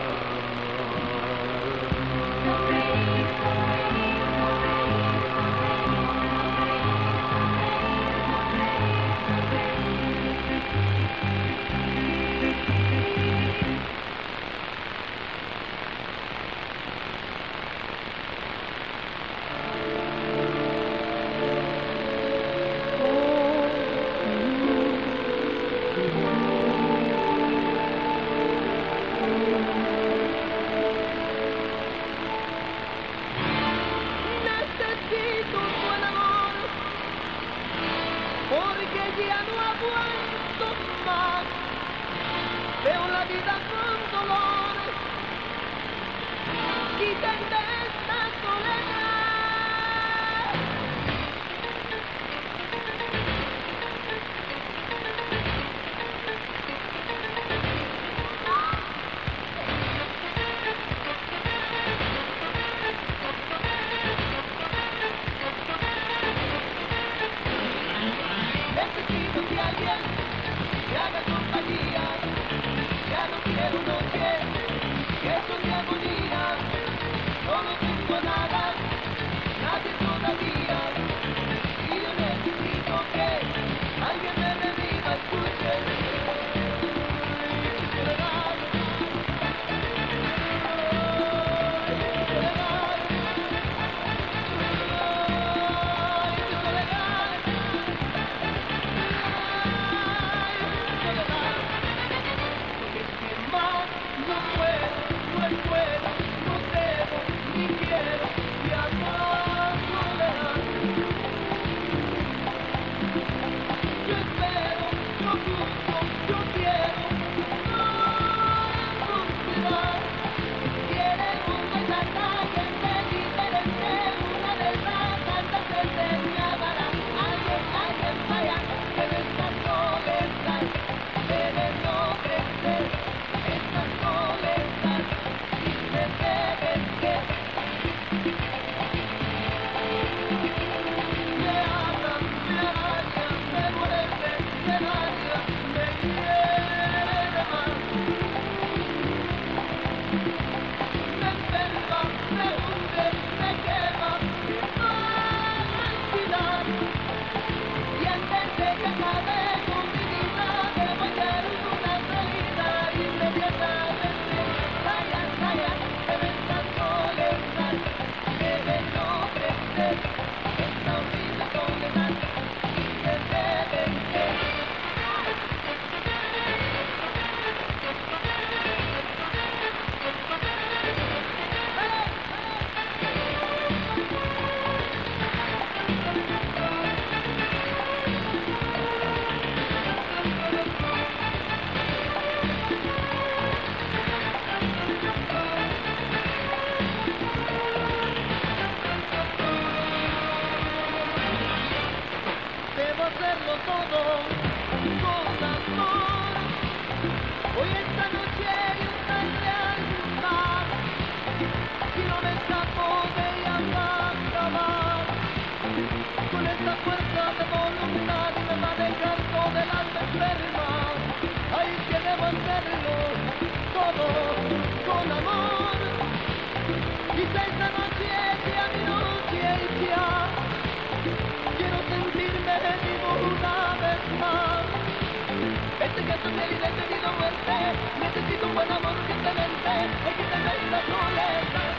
Necesito un buen amor, porque ya no aguanto más. Veo la vida con dolor y tengo esta soledad. Necesito de alguien que haga compañía. Ya no quiero noche, que son de agonía. No tengo nada. todo con amor. Hoy esta noche yo saldré al mar, si no me escapo de ella va a acabar. Con esta fuerza de voluntad me va a dejar todo el alma enferma. Ahí que debo hacerlo todo con amor. Quizá esta noche sea mi noche y ya quiero sentirme vivo una vez más. Este que es feliz he tenido muerte, necesito un buen amor urgentemente, hay que tener esta soledad.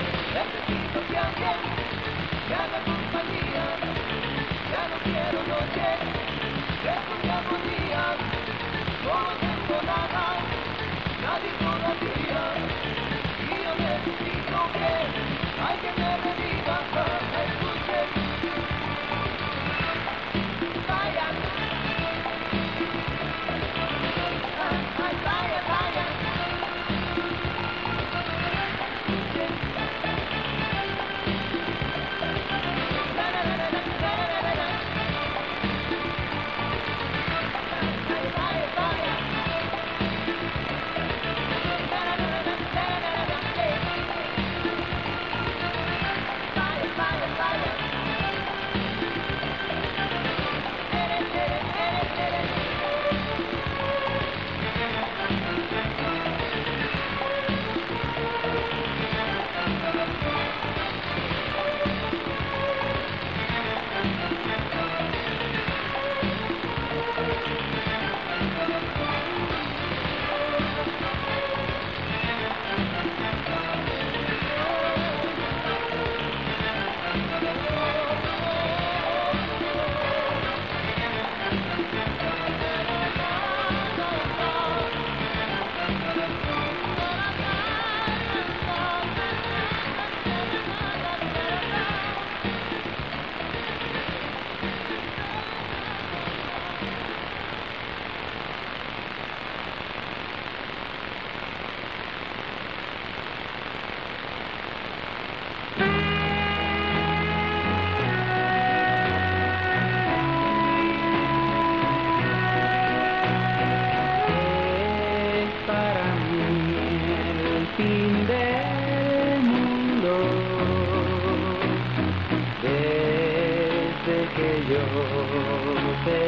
Ya no quiero, no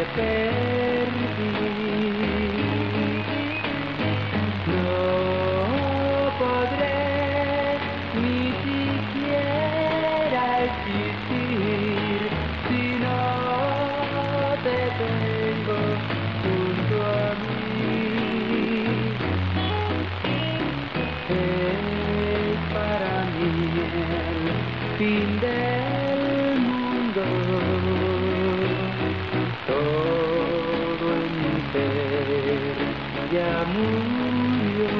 perdí. No podré ni siquiera existir si no te tengo junto a mí. Es para mí el fin del mundo. Todo en mi ser ya murió.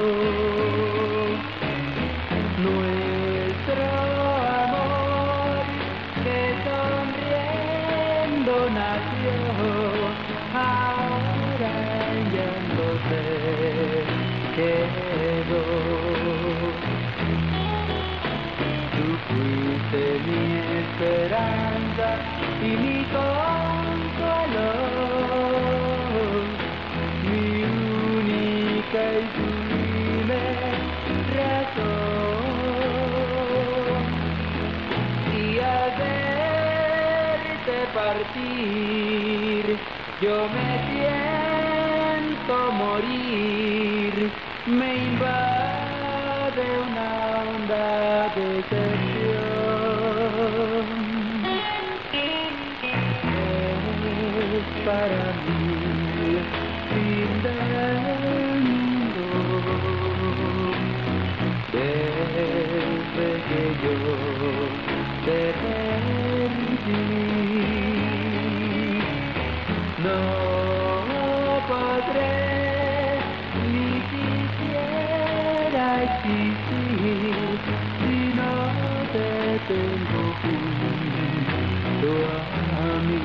Nuestro amor que sonriendo nació, ahora ya no sé quedó. Tú fuiste mi esperanza y mi consuelo, mi única y sublime razón. Y al verte partir, yo me siento morir, me invade una honda decepción. Es para mí el fin del mundo, desde que yo te perdí. No podré ni siquiera existir si no te tengo junto a mí.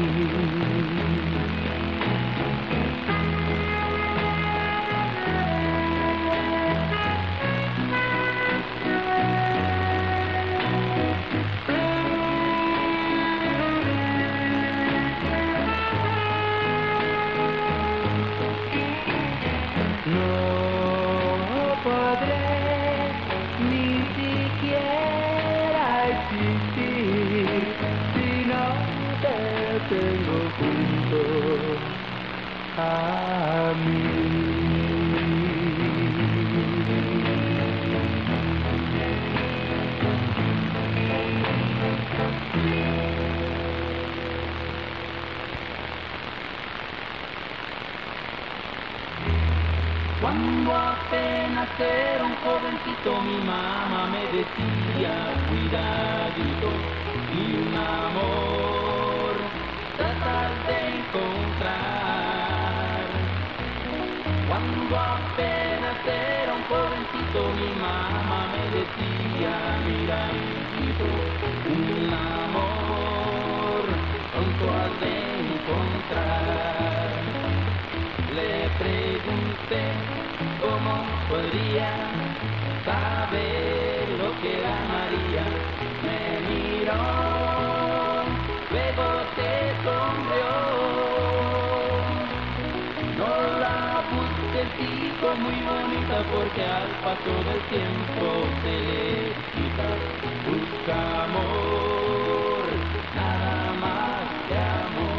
No podré ni siquiera existir si no te tengo junto a mí. Cuando apenas era un jovencito, mi mamá me decía, cuidadito, y un amor tratar de encontrar. Cuando apenas era un jovencito, mi mamá me decía, mira, hijito, un amor pronto has de encontrar. Le pregunté cómo podría saber lo que era María. Me miró, luego se sonrió. No la busques, dijo, muy bonita, porque al paso del tiempo se le quita. Busca amor, nada más que amor.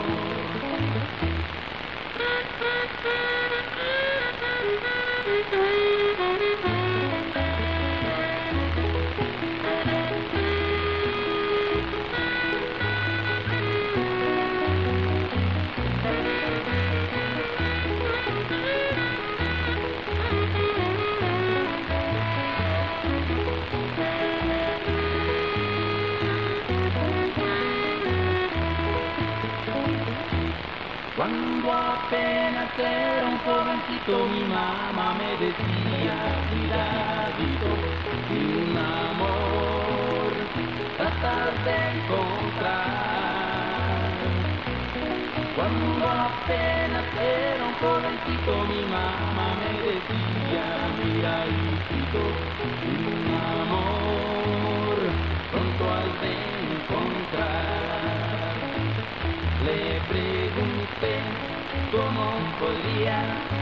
Cuando apenas era un jovencito, mi mamá me decía, cuidadito, y un amor tratar de encontrar. Cuando apenas era un jovencito, mi mamá me decía, mira, hijito, un amor pronto has de encontrar. Le pregunté cómo podría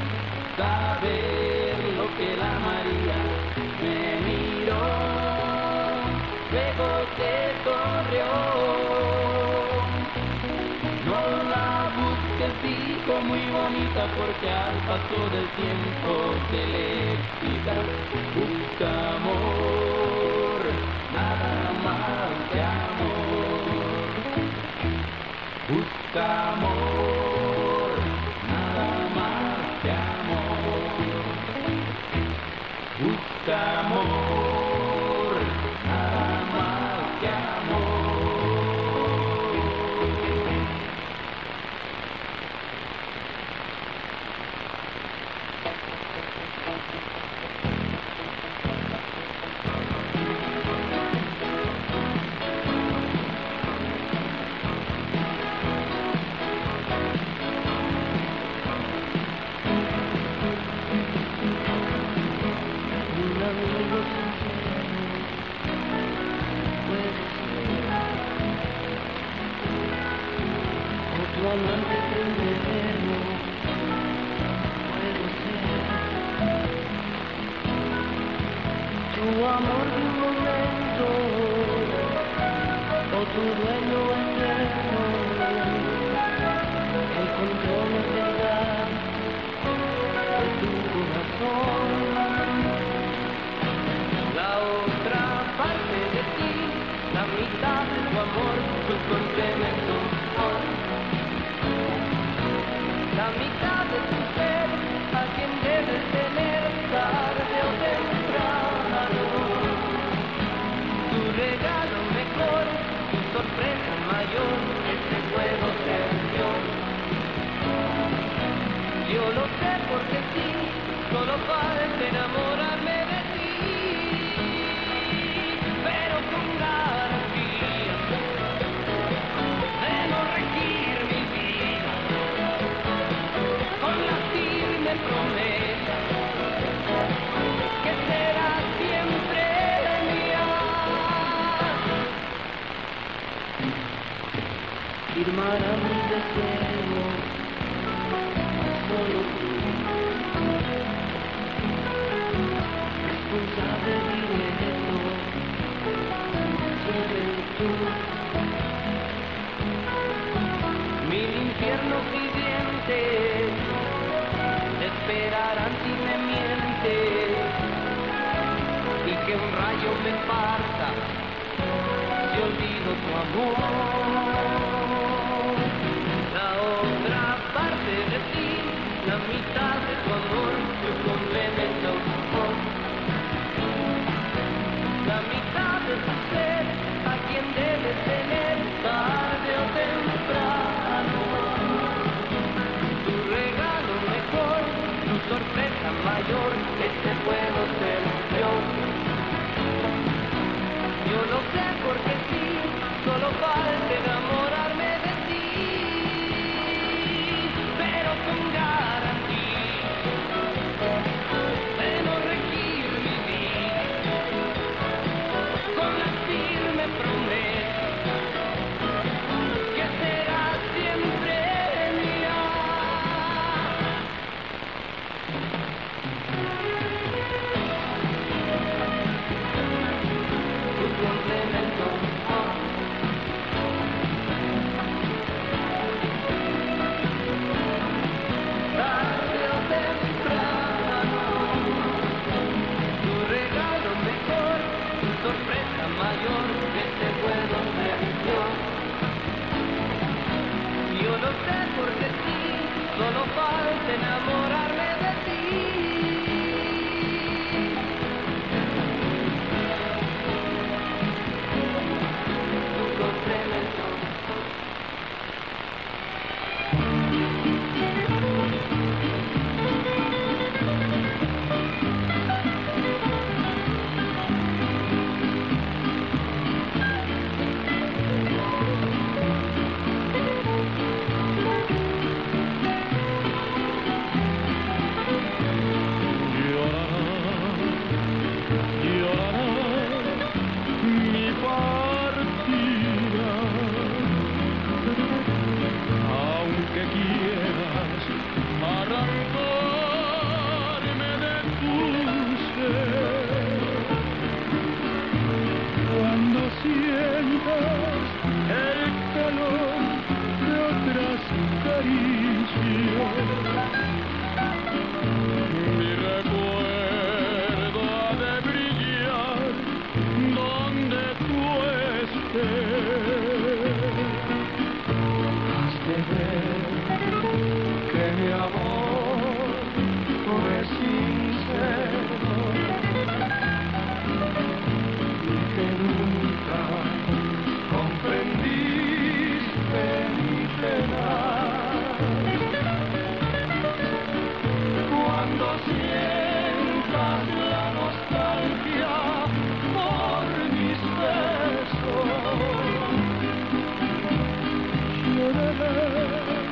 saber lo que la María. Me miró, luego se corrió. No la testigo, muy bonita porque al paso del tiempo se le quita. Busca amor, nada más que amor. Busca amor, nada más que amor. Busca amor, nada más que amor. Tu amante primero puedo ser, tu amor de un momento o tu dueño eterno, el control de verdad de tu corazón. La otra parte de ti, la mitad de tu amor, tu complemento. La mitad de tu ser, a quien debes tener tarde o temprano. Tu regalo mejor, tu sorpresa mayor, este puedo ser yo. Yo lo sé porque sí, solo falta enamorarme de ti. Pero con garantía de no regir mi vida, con la firme promesa que será siempre mía. Firmará mis deseos, solo tú, responsable directo, siempre tú. Mil infiernos vivientes te esperarán si me mientes, y que un rayo me parta si olvido tu amor. La otra parte de ti, la mitad de tu amor, tu complemento. La mitad de tu ser, a quien debes tener tarde o temprano. Tu regalo mejor, tu sorpresa mayor, este puedo ser yo. Yo lo sé porque sí, solo falta enamorarme de ti. Pero con garantía de no regir mi vida, con la firme promesa que será siempre mía. Tu complemento, tarde o temprano, tu regalo mejor, tu sorpresa mayor, que te puedo ser yo. Yo lo sé porque sí, solo falta enamorarme de ti. Tu complemento. que mi amor fue sincero y que nunca comprendiste mi pena. Cuando sientas la nostalgia por mis besos, lloraré,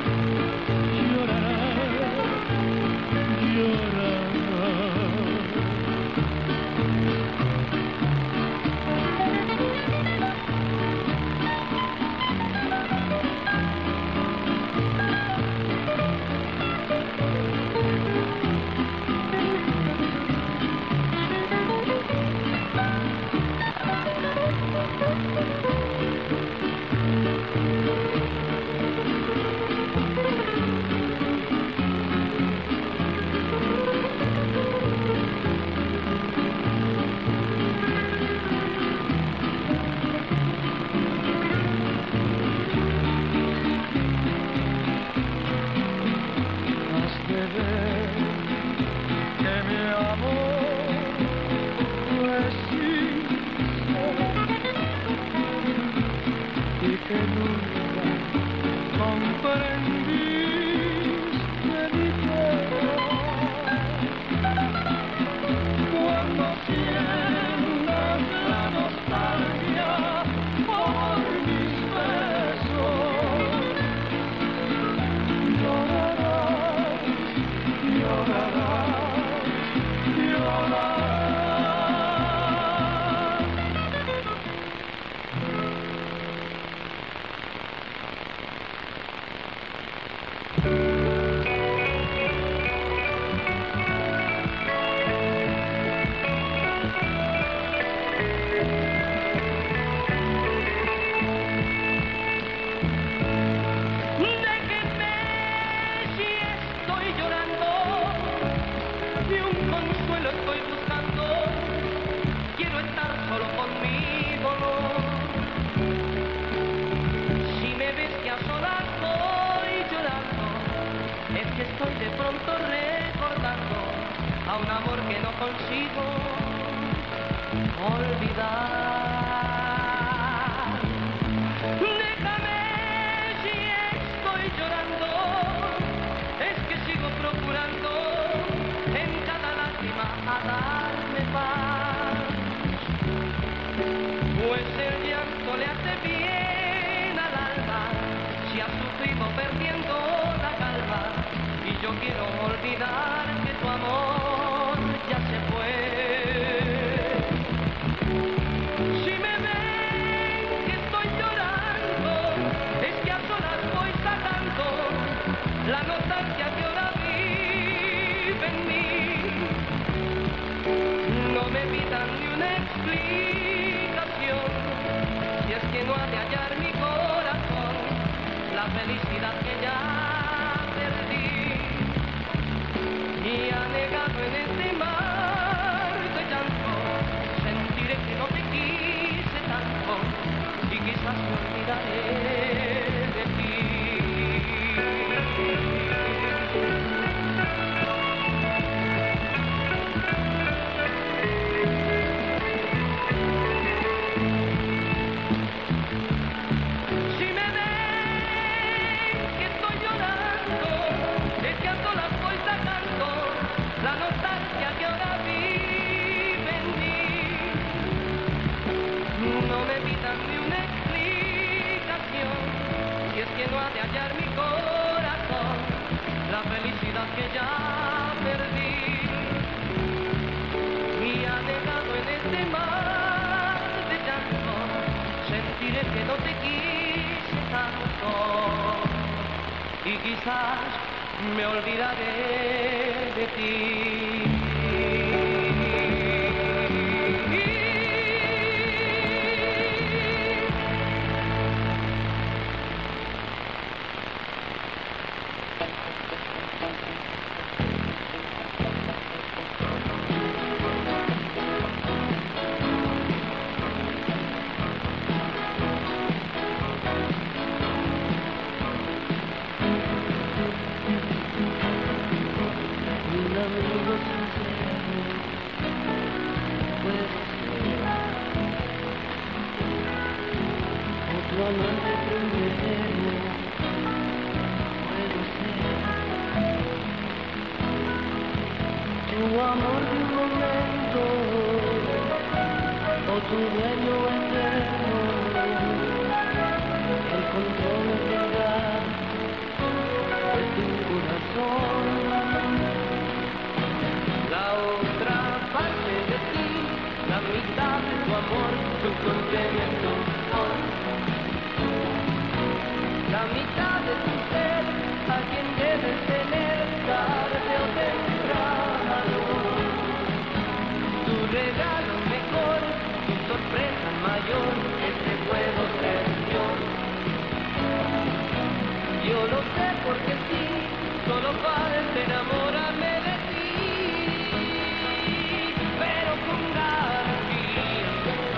me olvidaré de ti. tu amor de un momento o tu dueño eterno, el control legal de tu corazón. La otra parte de ti, la mitad de tu amor, tu complemento, la mitad de tu ser, a quien debes tener tarde o temprano. Tu regalo mejor, tu sorpresa mayor, este puedo ser yo. Yo lo sé porque sí, solo falta enamorarme de ti, pero con garantía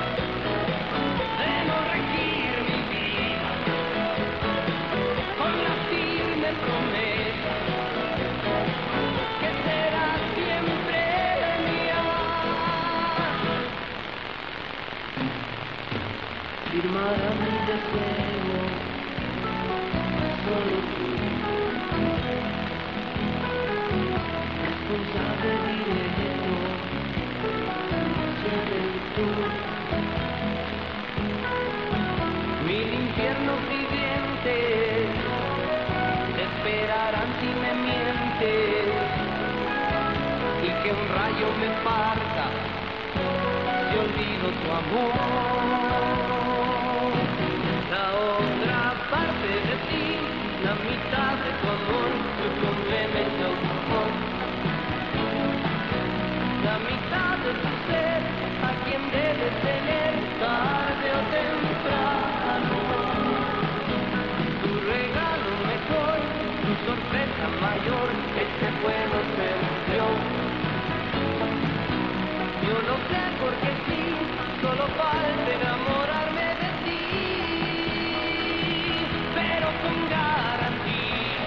de no regir mi vida, con la firme promesa que serás siempre mía. Firmará mi deseo, solo tú, responsable directo, siempre tú. Mil infiernos vivientes te esperarán si me mientes, y que un rayo me parta si olvido tu amor. La otra parte de ti, la mitad de tu amor, tu complemento, la mitad de tu ser, a quien debes tener tarde o temprano. Tu regalo mejor, tu sorpresa mayor, este puedo ser yo. Yo no sé por qué sí, solo falta enamorarme de ti, pero con garantía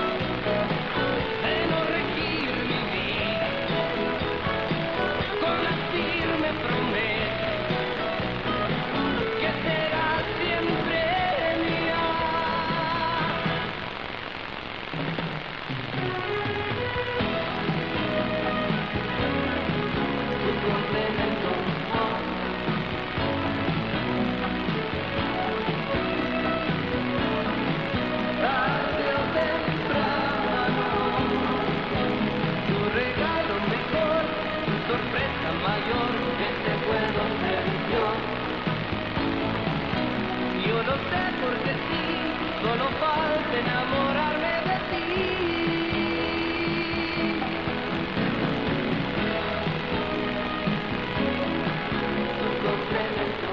de no regir mi vida, con la firme promesa que serás siempre mía. Tu complemento, tarde o temprano, tu regalo mejor, tu sorpresa mayor, este puedo ser yo. Yo lo sé porque sí, solo falta enamorarme de ti. Tu complemento.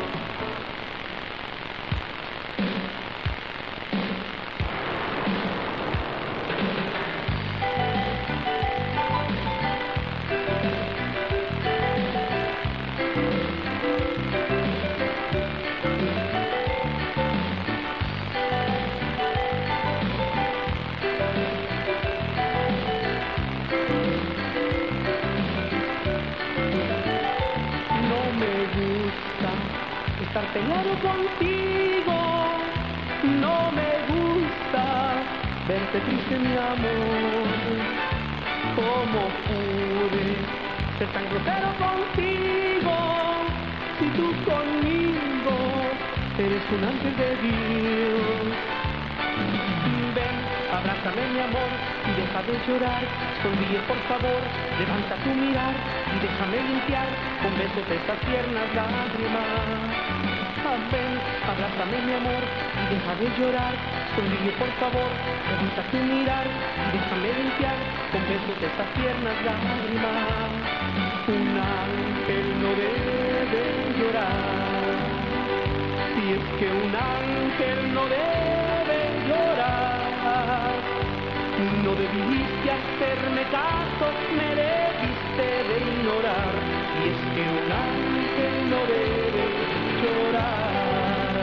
No me gusta estar peleado contigo, no me gusta verte triste, mi amor. ¿Cómo pude ser tan grosero contigo si tú conmigo eres un ángel de Dios? Ven, abrázame, mi amor, y deja de llorar. Sonríe, por favor, levanta tu mirar y déjame limpiar con besos estas tiernas lágrimas. Ven, abrázame, mi amor, y deja de llorar. Sonríe, por favor, levanta tu mirar y déjame limpiar con besos estas tiernas lágrimas. Un ángel no debe llorar, si es que un ángel no debe llorar. No debiste hacerme caso, me debiste de ignorar, y es que un ángel no debe llorar.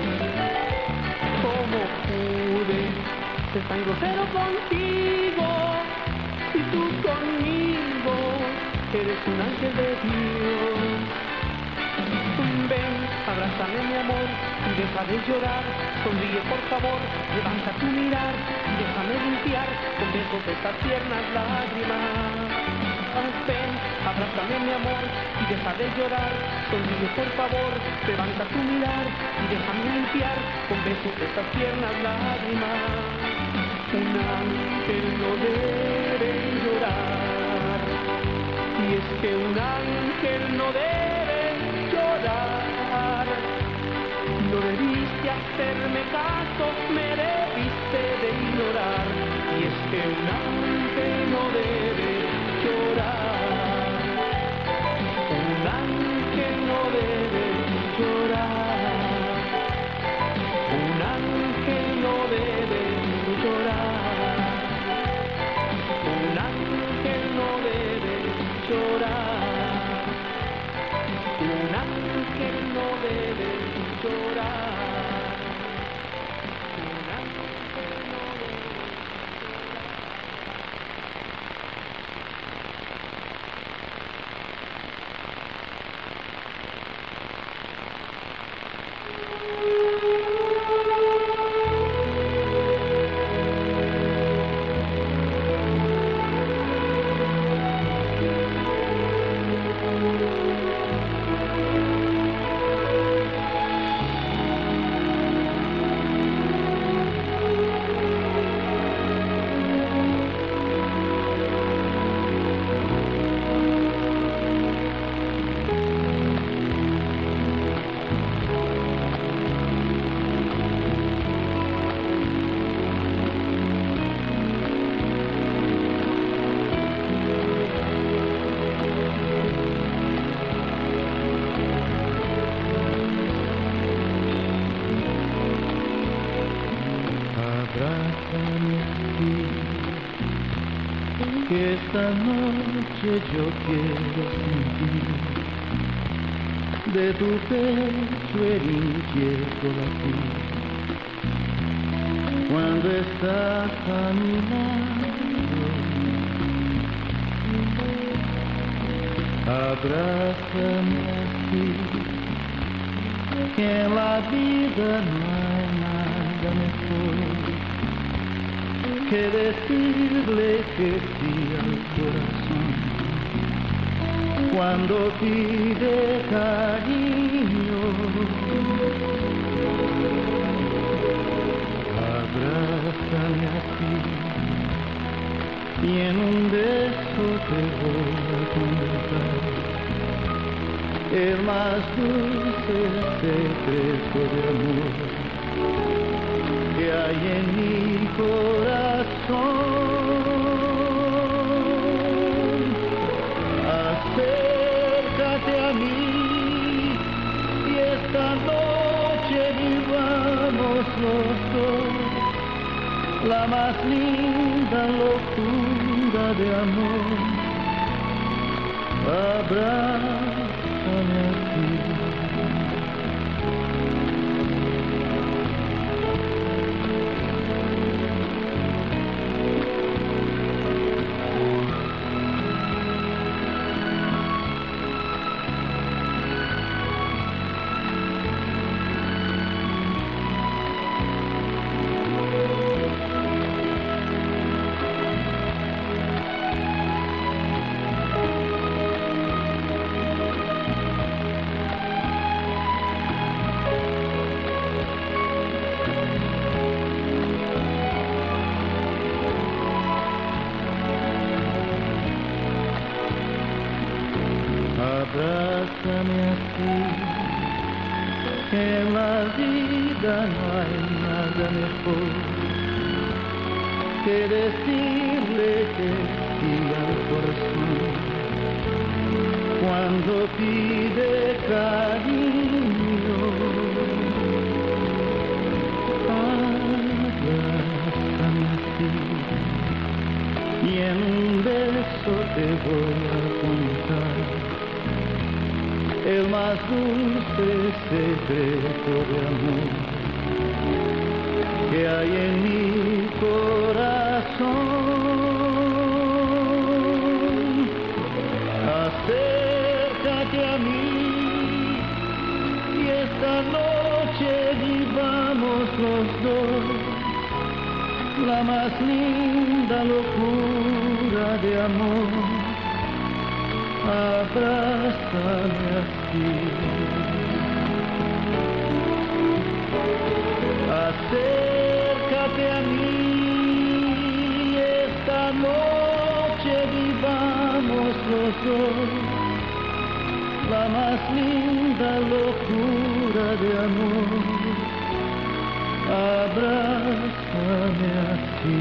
¿Cómo pude ser tan grosero contigo? tú conmigo, eres un ángel de Dios. Ven, abrázame mi amor y deja de llorar, sonríe por favor, levanta tu mirar y déjame limpiar con besos de estas tiernas lágrimas. Ven, abrázame mi amor y deja de llorar, sonríe por favor, levanta tu mirar y déjame limpiar con besos de estas tiernas lágrimas. Un ángel no debe llorar, y es que un ángel no debe llorar. No debiste hacerme caso, me debiste de ignorar, y es que un ángel no debe llorar. Un ángel no debe llorar. Un ángel no debe llorar. Un ángel no debe llorar. Un ángel no debe llorar. Un ángel no debe llorar. Que esta noche yo quiero sentir de tu pecho el inquieto latir cuando estás a mi lado. Abrázame así, que en la vida no hay nada mejor que decirle que sí al corazón cuando pide cariño. Abrázame así y en un beso te voy a contar el más dulce secreto de amor que hay en mi corazón. Acércate a mí y esta noche vivamos los dos la más linda locura de amor. Abrázame así. Abrázame así, que en la vida no hay nada mejor que decirle que sí al corazón cuando pide cariño. Abrázame así y en un beso te voy a contar el más dulce secreto de amor que hay en mi corazón. los dos, la más linda locura de amor. Abrázame así, acércate a mí, esta noche vivamos los dos, la más linda locura de amor. Abrázame así.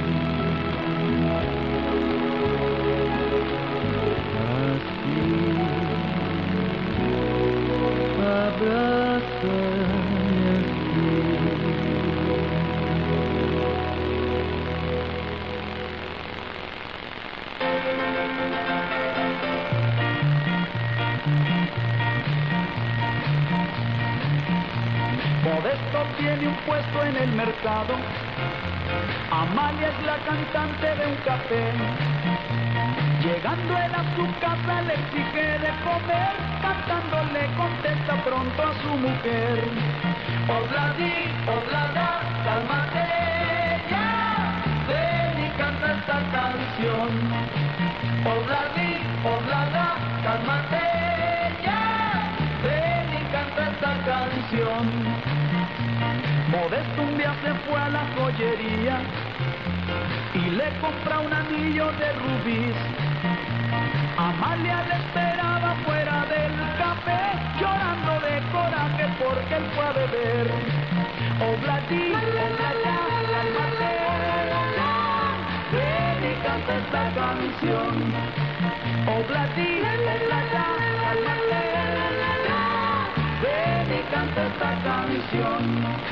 Modesto tiene un puesto en el mercado, Amalia es la cantante de un café. Llegando él a su casa le exige de comer, cantando le contesta pronto a su mujer. Obladi, oblada, cálmate ya, ven y canta esta canción. Obladi, oblada, cálmate ya, ven y canta esta canción. Modesto un día se fue a la joyería y le compra un anillo de rubíes. Amalia le esperaba fuera del café, llorando de coraje porque él fue a beber. Obladi, oblada, cálmate ya, ven y canta esta canción. Obladi, oblada, cálmate ya, ven y canta esta canción.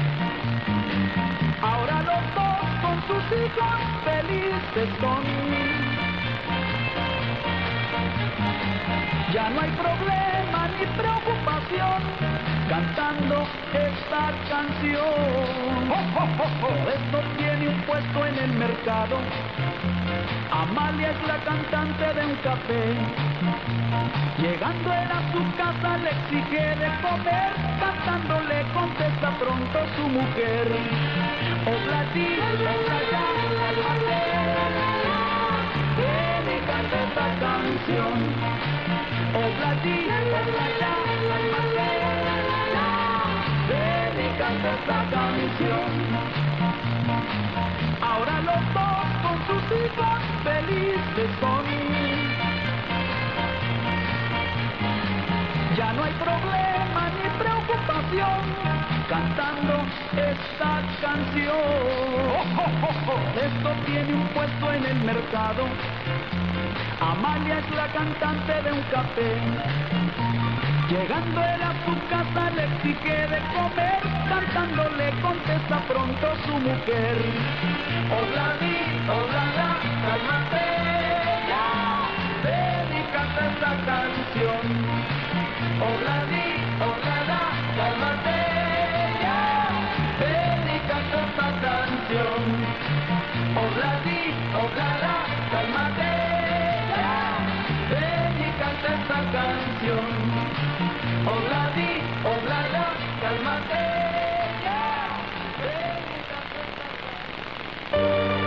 Ahora los dos con sus hijos felices son. Ya no hay problema ni preocupación cantando esta canción. Esto tiene un puesto en el mercado, Amalia es la cantante de un café. Llegando él a su casa le exige de comer, cantando le contesta pronto su mujer. Obladi, oblada, cálmate ya, ven y canta esta canción. Obladi, oblada, cálmate ya, ven y canta esta canción. Ahora los dos con sus hijos felices son. Ya no hay problema ni preocupación cantando esta canción. Esto tiene un puesto en el mercado, Amalia es la cantante de un café. Llegando él a su casa le exige de comer, cantando le contesta pronto su mujer. Obladi, oblada, cálmate ya, ven y canta esta canción. Obladi, oblada, cálmate ya, ven y canta esta canción. Obladi, oblada, cálmate ya, ven y canta esta canción. Obladi, oblada, cálmate ya, ven y canta esta canción.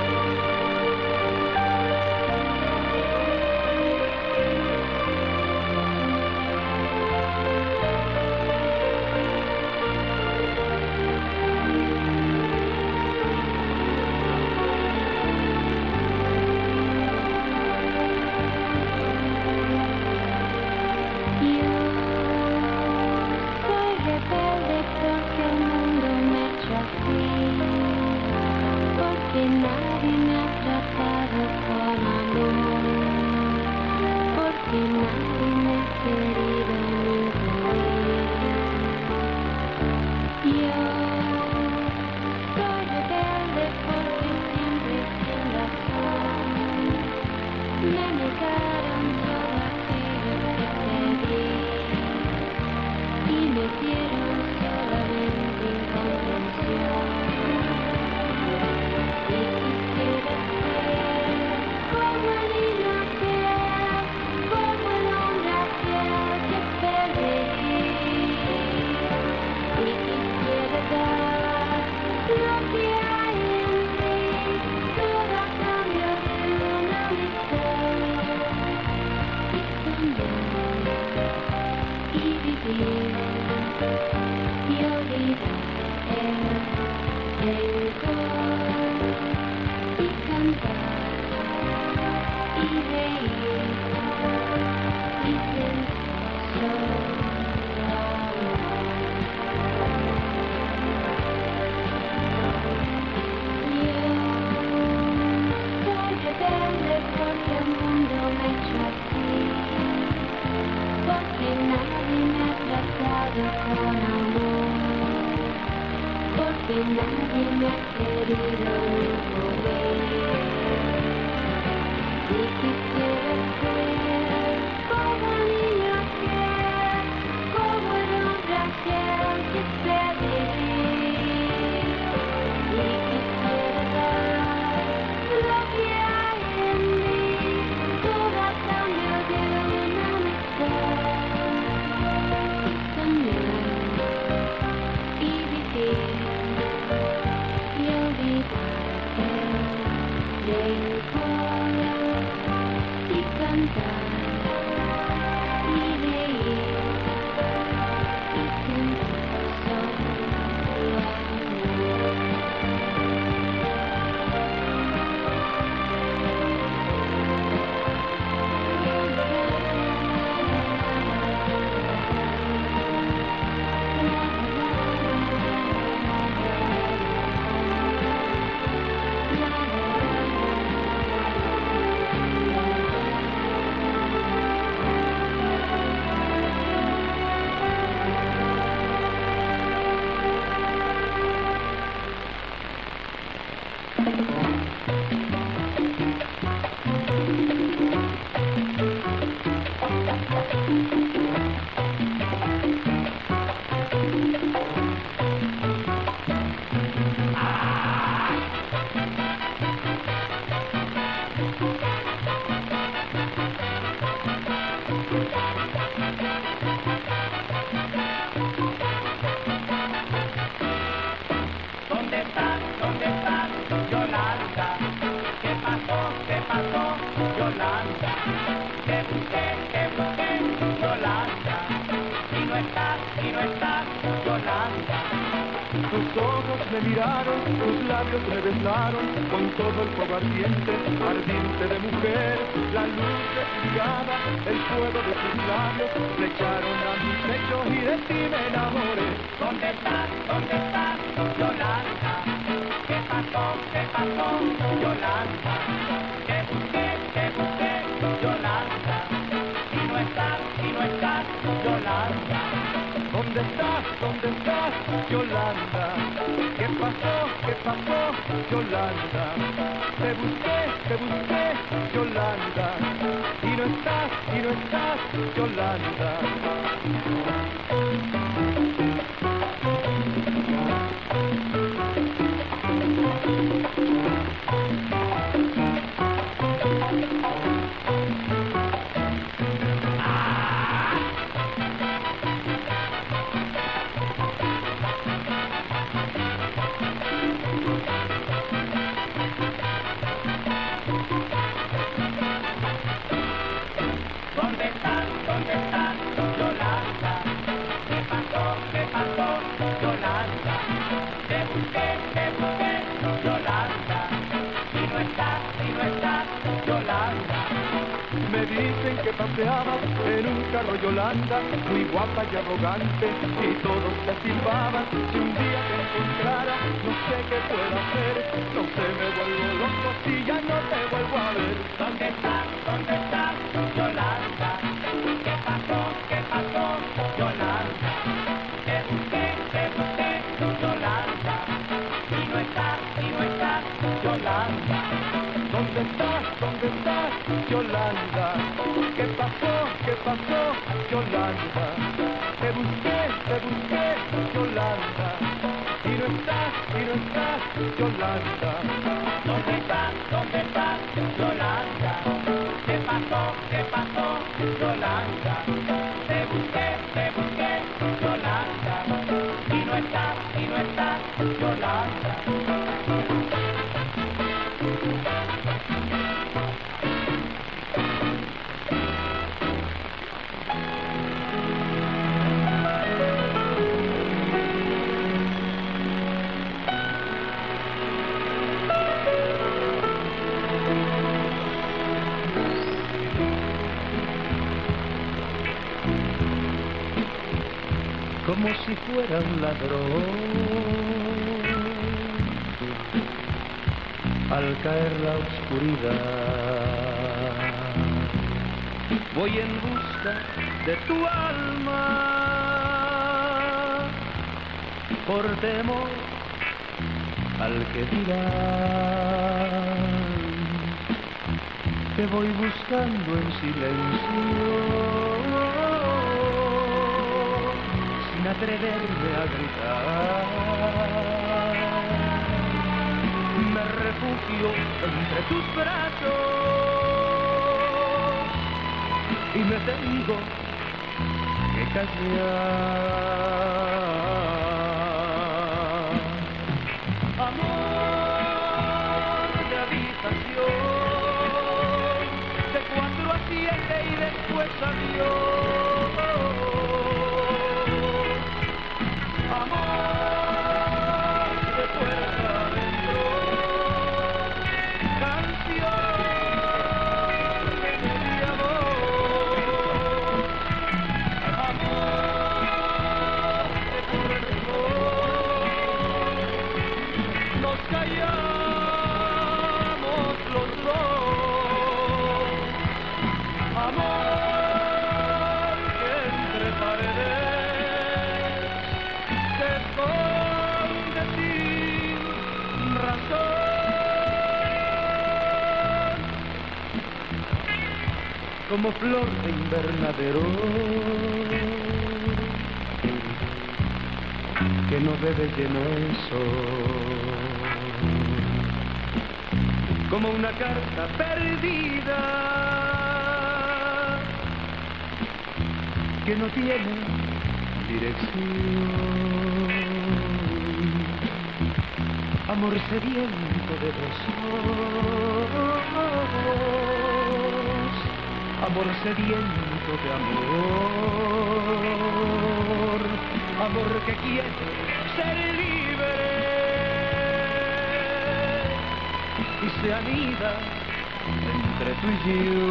Como el niño fiel, como el hombre fiel que espera. y me has querido morir. Y quisiera ser como el niño aquel, como el hombre aquel que sé vivir. Y quisiera dar lo que hay en mí, todo a cambio de una amistad. Y soñar y vivir y olvidarte de y cantar y reír y sentir solo amor. ¿Dónde estás, Yolanda? ¿Qué pasó, Yolanda? Te busqué, Yolanda. Y no estás, Yolanda. Tus ojos me miraron, tus labios me besaron, con todo el fuego ardiente de mujer. La luz desligada, el fuego de tus labios, le echaron a mi pecho y de ti me enamoré. ¿Dónde estás, Yolanda? ¿Qué pasó, Yolanda? Te busqué, Yolanda. Y no estás, Yolanda. ¿Dónde estás, Yolanda? ¿Qué pasó, Yolanda? Te busqué, Yolanda. Y no estás, Yolanda. ¿Dónde estás, Yolanda? ¿Qué pasó, Yolanda? Te busqué, Yolanda. Y no estás, Yolanda. Me dicen que paseabas en un carro, Yolanda, muy guapa y arrogante, y todos te silbaban. Si un día te encontrara, no sé qué puedo hacer, no sé, me vuelvo loco si ya no te vuelvo a ver. ¿Dónde estás, Yolanda? ¿Qué pasó, Yolanda? Te busqué, Yolanda. Y no estás, Yolanda. ¿Dónde estás, Yolanda? ¿Qué pasó, Yolanda? Te busqué, Yolanda. Y no estás, Yolanda. ¿Dónde estás, Yolanda? ¿Qué pasó, Yolanda? Te busqué, Yolanda. Y no estás, Yolanda. Como si fuera un ladrón, al caer la oscuridad, voy en busca de tu alma, por temor al que dirán que voy buscando en silencio, sin atreverme a gritar. Me refugio entre tus brazos y me tengo que callar. Amor de habitación, de 4 a 7 y después adiós. Amor de puerta adentro, canción de mi amor. Amor de por temor, nos callamos los dos. Amor que entre paredes se esconde sin razón, como flor de invernadero que no bebe lleno el sol, como una carta perdida que no tiene dirección. Amor sediento de besos, amor sediento de amor, amor que quiere ser libre y se anida entre tú y yo.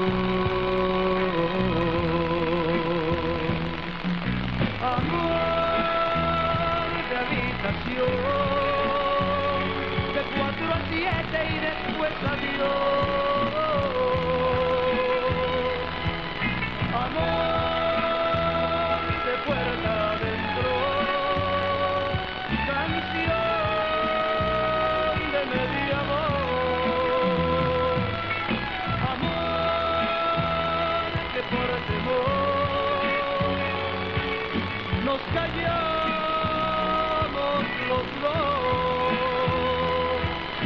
Amor de habitación, de 4 a 7 y después adiós. Amor de puerta adentro, canción de medio amor. Amor que por temor nos callamos los dos.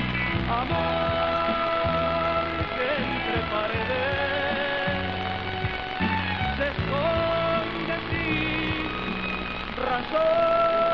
Amor que entre paredes se esconde sin razón.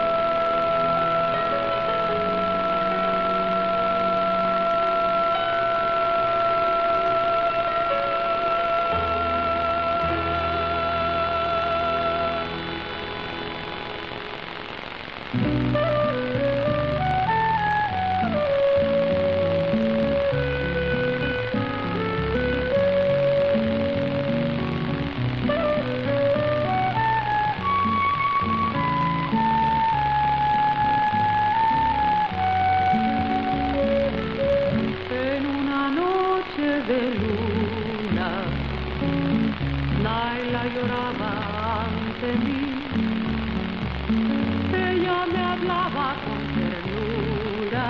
En una noche de luna, Naila lloraba ante mí. Ella me hablaba con ternura,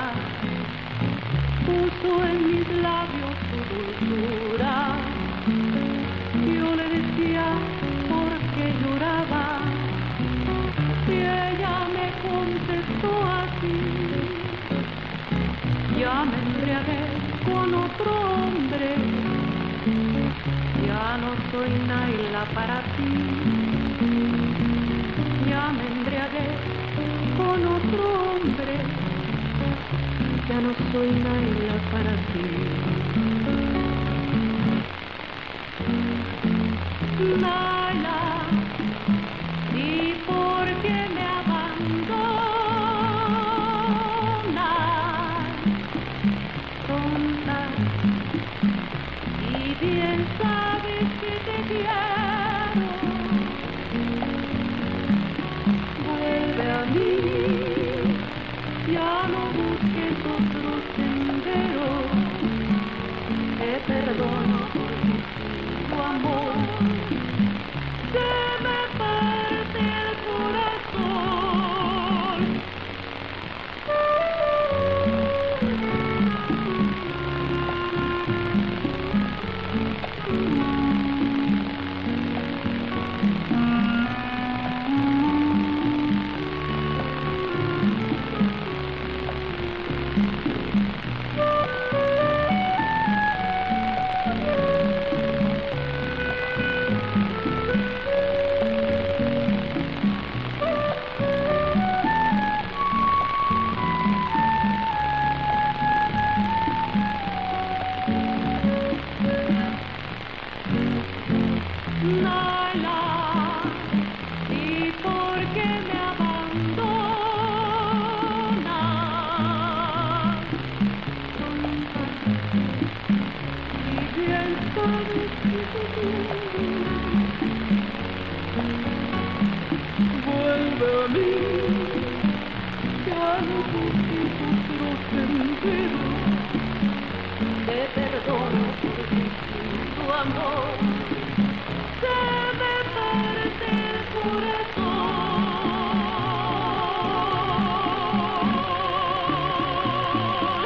puso en mis labios su dulzura. Yo le decía por qué lloraba y ella me contestó así: ya me embriagué con otro hombre, ya no soy Naila para ti. Ya me embriagué con otro hombre, ya no soy Naila para ti. Naila, ¿y por qué me abandonas? Tonta, y bien sabes que te quiero. Vuelve a mí, ya no busques otro sendero. Te perdono por tu amor, Vuelve a mí, ya no busco otro sendero. Te perdono porque tu amor se me parte el corazón.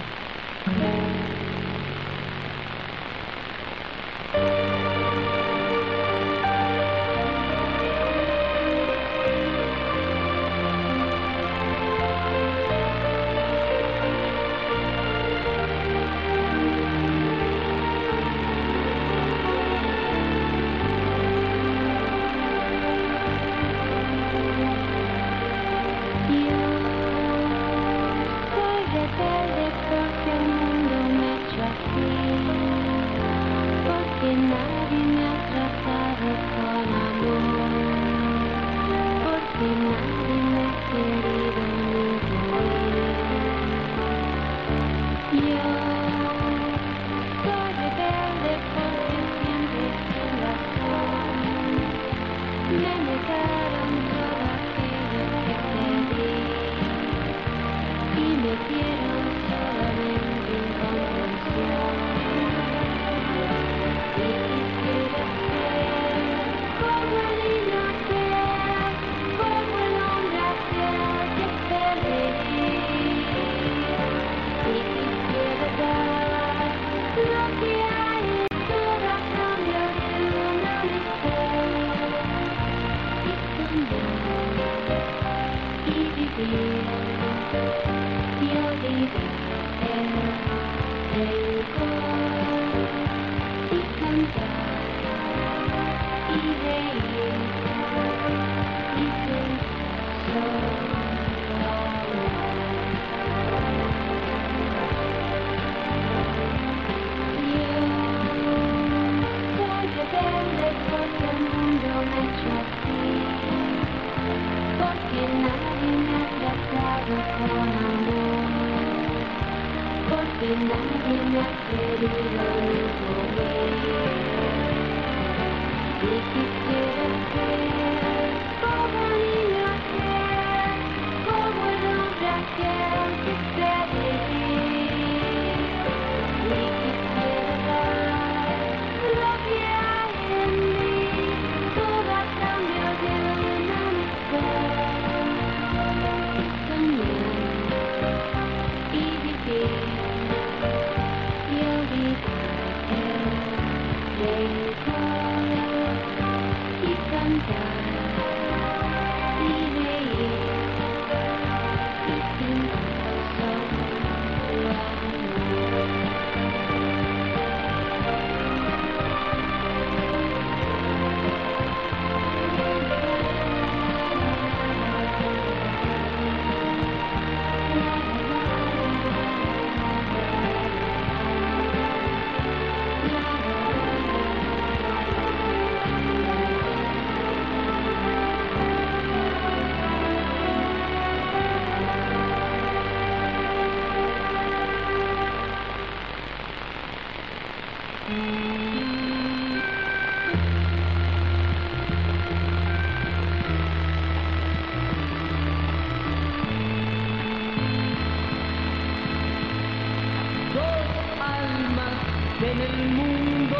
En el mundo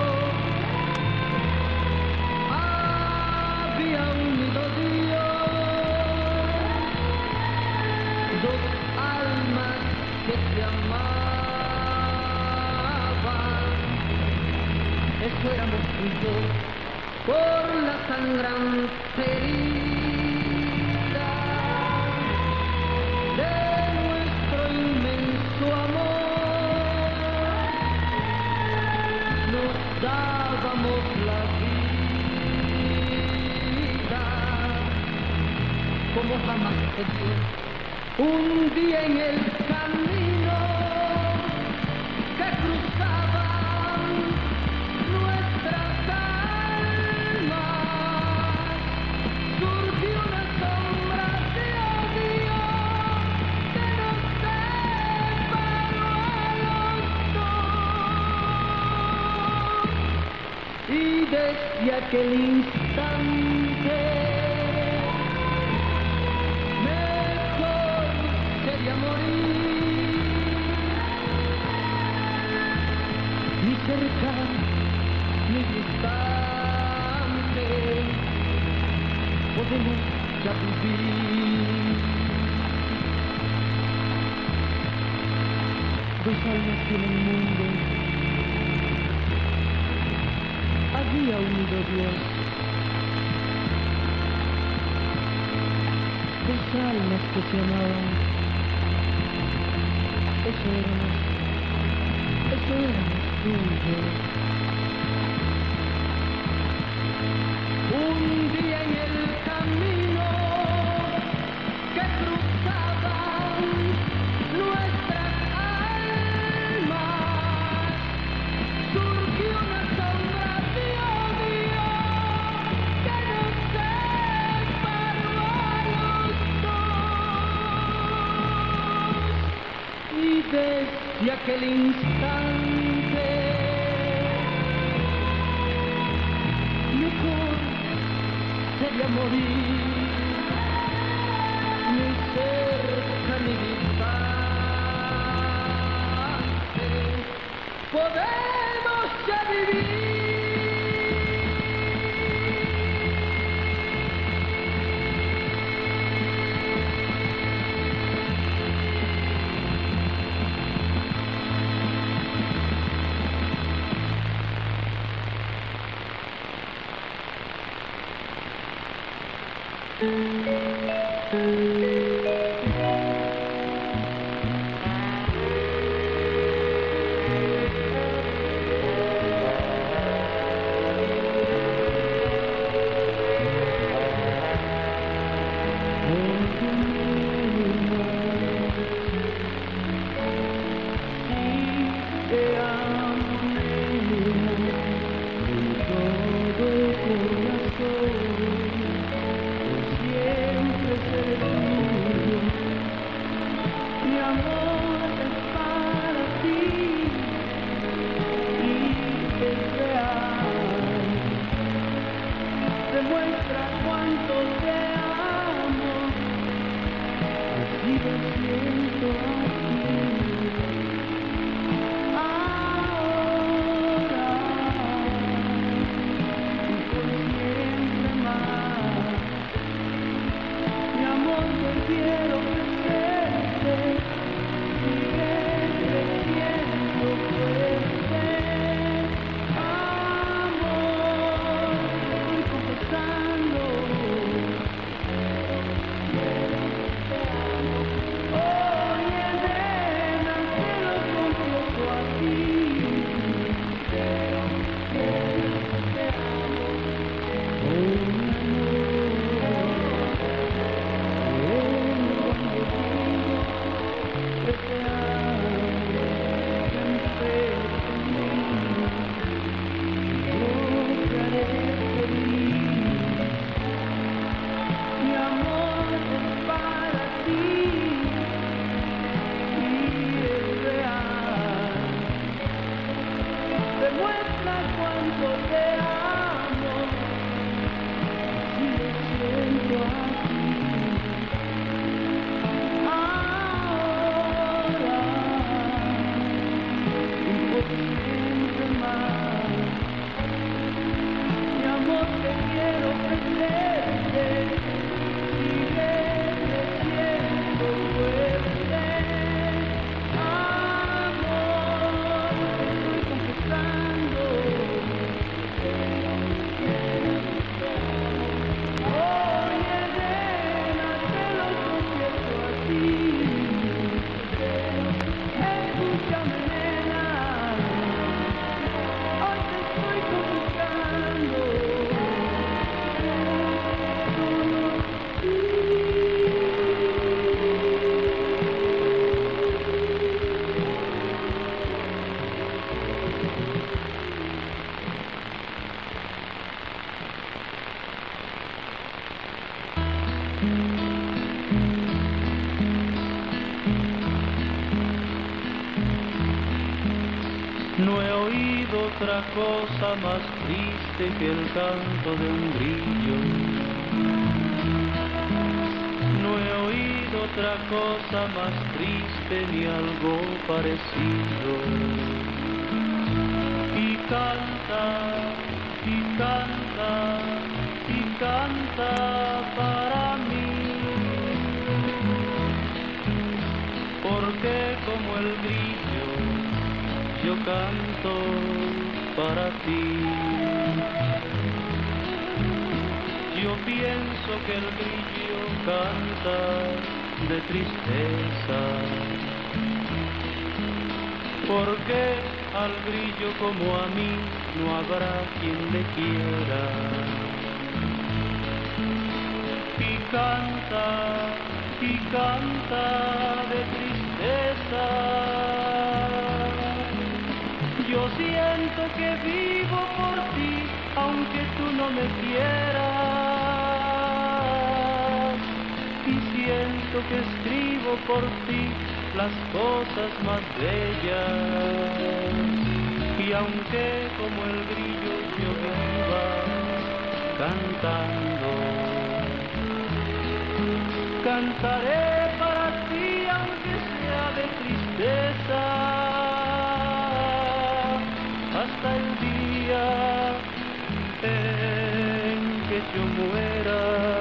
había unido Dios, dos almas que se amaban. Eso éramos tú y yo, por la sangrante herida de nuestro inmenso amor. Dábamos la vida como jamás se dio. Un día en el camino que cruzaban nuestras almas, surgió una sombra de odio que nos separó a los dos. desde aquel instante mejor sería morir, ni cerca ni distante podemos ya vivir. Dos almas que en el mundo había unido Dios. Dos almas que se amaban. Eso éramos tú y yo. Un día en el camino que cruzaban nuestras almas, surgió una sombra de odio que nos separó a los dos. Y desde aquel instante mejor sería morir, ni cerca ni distante podemos ya vivir. No he oído otra cosa más triste que el canto de un grillo. No he oído otra cosa más triste ni algo parecido. Y canta, y canta, y canta para mí. Porque como el grillo yo canto para ti. Yo pienso que el grillo canta de tristeza, porque al grillo como a mí no habrá quien le quiera. Y canta de tristeza. Yo siento que vivo por ti, aunque tú no me quieras. Y siento que escribo por ti las cosas más bellas. Y aunque como el grillo yo viva cantando, cantaré para ti aunque sea de tristeza. Hasta el día en que yo muera.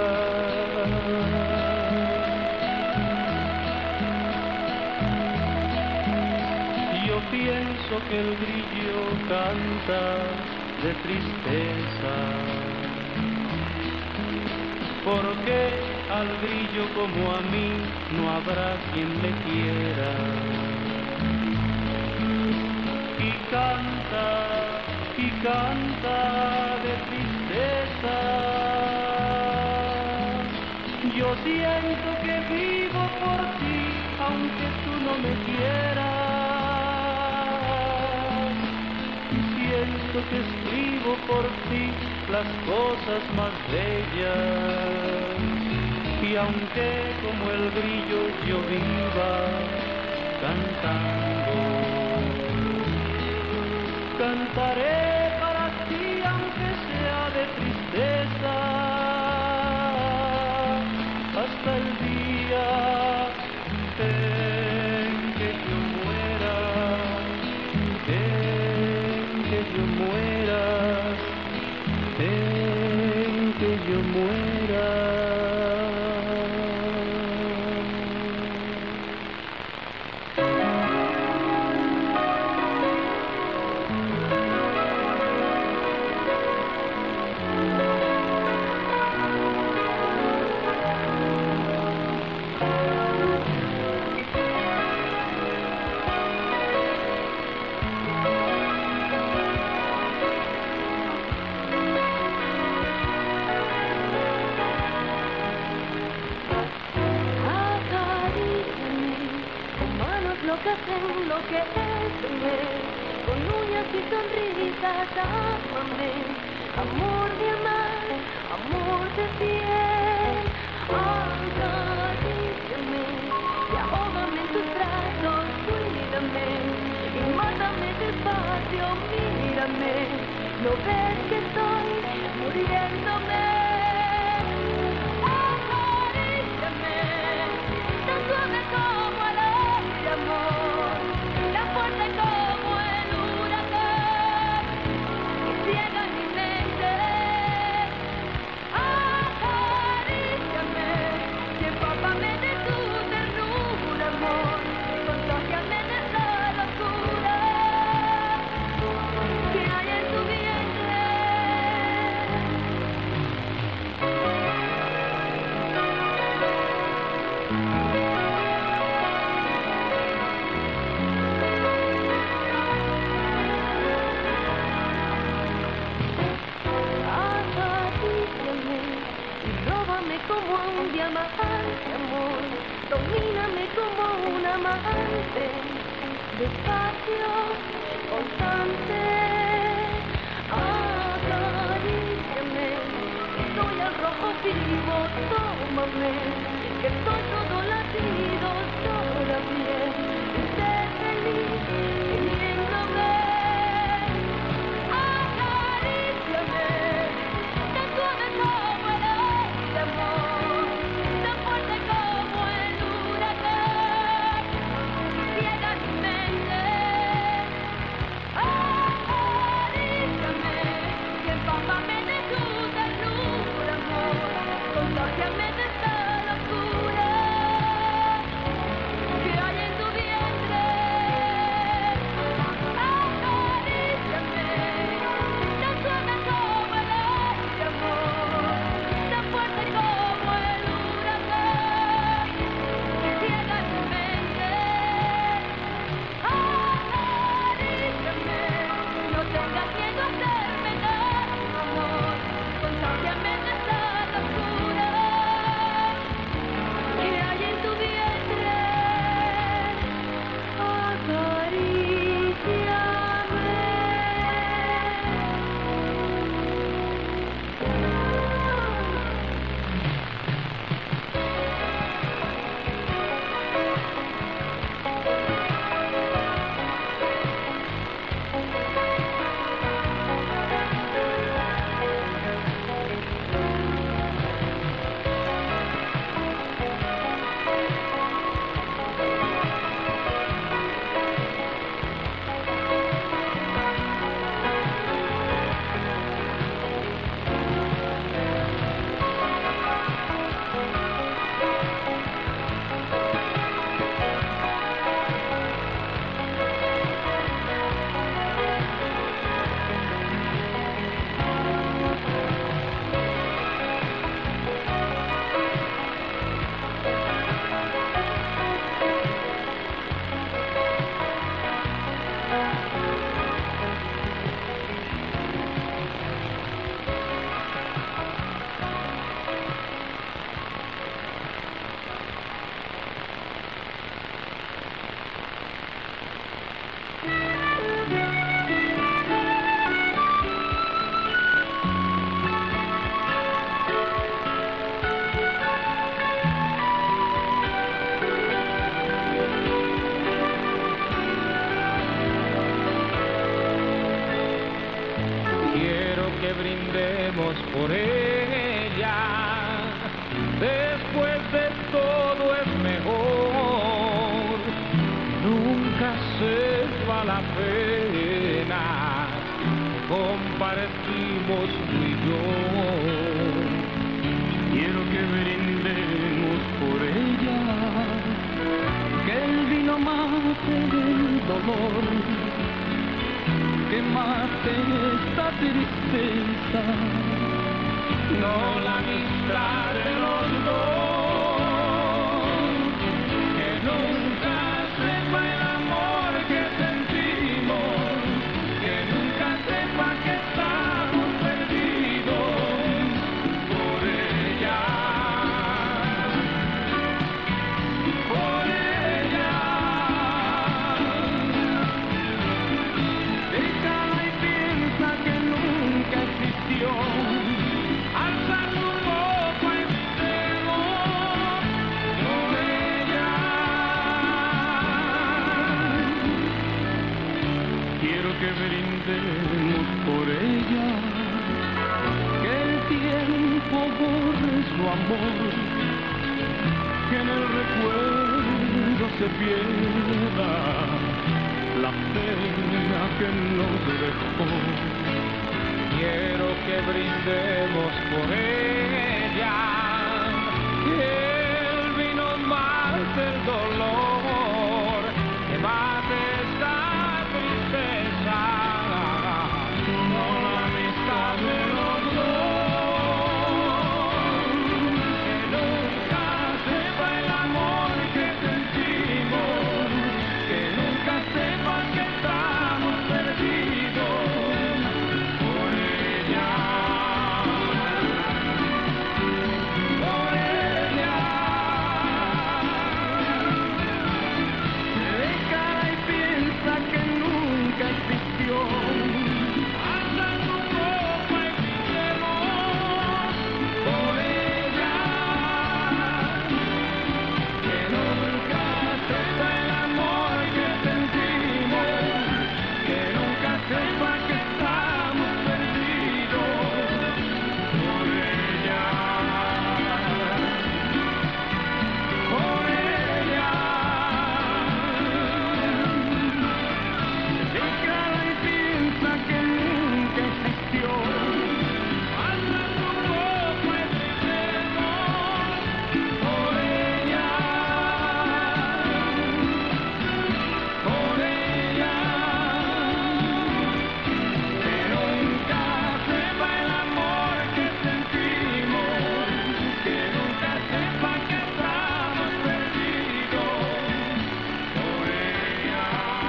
Yo pienso que el grillo canta de tristeza, porque al grillo como a mí no habrá quien le quiera. Y canta de tristeza. Yo siento que vivo por ti, aunque tú no me quieras. Y siento que escribo por ti las cosas más bellas. Y aunque como el grillo yo viva cantando, cantaré para ti aunque sea de tristeza. Hasta el día en que yo muera, en que yo muera, en que yo muera. Enloquéceme, con uñas y sonrisas, ámame, amor de amar, amor de fiel. Acaríciame y ahógame en tus brazos, cuídame y mátame despacio, mírame, no ves que estoy muriéndome. Acaríciame, tan suave como el aire, amor, tan fuerte como el huracán, que ciega mi mente. Acaríciame y empápame de tu ternura, amor, contágiame de esa locura que hay en tu vientre. Acaríciame y róbame como a un diamante, amor, domíname como un amante, despacio, constante. Acaríciame, que soy el rojo vivo, tómame, que soy todo latido, toda bien, y sé feliz, queriéndome. que brindemos por ella. Después de todo es mejor, nunca sepa la pena, compartimos tú y yo. Quiero que brindemos por ella, que el vino mate el dolor, que mate esta tristeza, no la amistad de los dos, que nunca sepa el amor que sentimos, que nunca sepa que estamos perdidos por ella, por ella. Déjala y piensa que nunca existió. Alza tu copa y brindemos por ella. Quiero que brindemos por ella, que el tiempo borre su amor, que en el recuerdo se pierda la pena que nos dejó. Quiero que brindemos por ella, que el vino mate el dolor, que mate esta tristeza, no la amistad de los dos, que nunca sepa el amor que sentimos, que nunca sepa que estamos perdidos por ella, por ella. Déjala y piensa que nunca existió. Alza tu copa y brindemos por ella, que nunca sepa el amor que sentimos, que nunca sepa que estamos perdidos por ella, por ella. Déjala y piensa que nunca existió. Alza tu copa y brindemos por ella, por ella. Que nunca sepa el amor que sentimos, que nunca sepa que estamos perdidos por ella.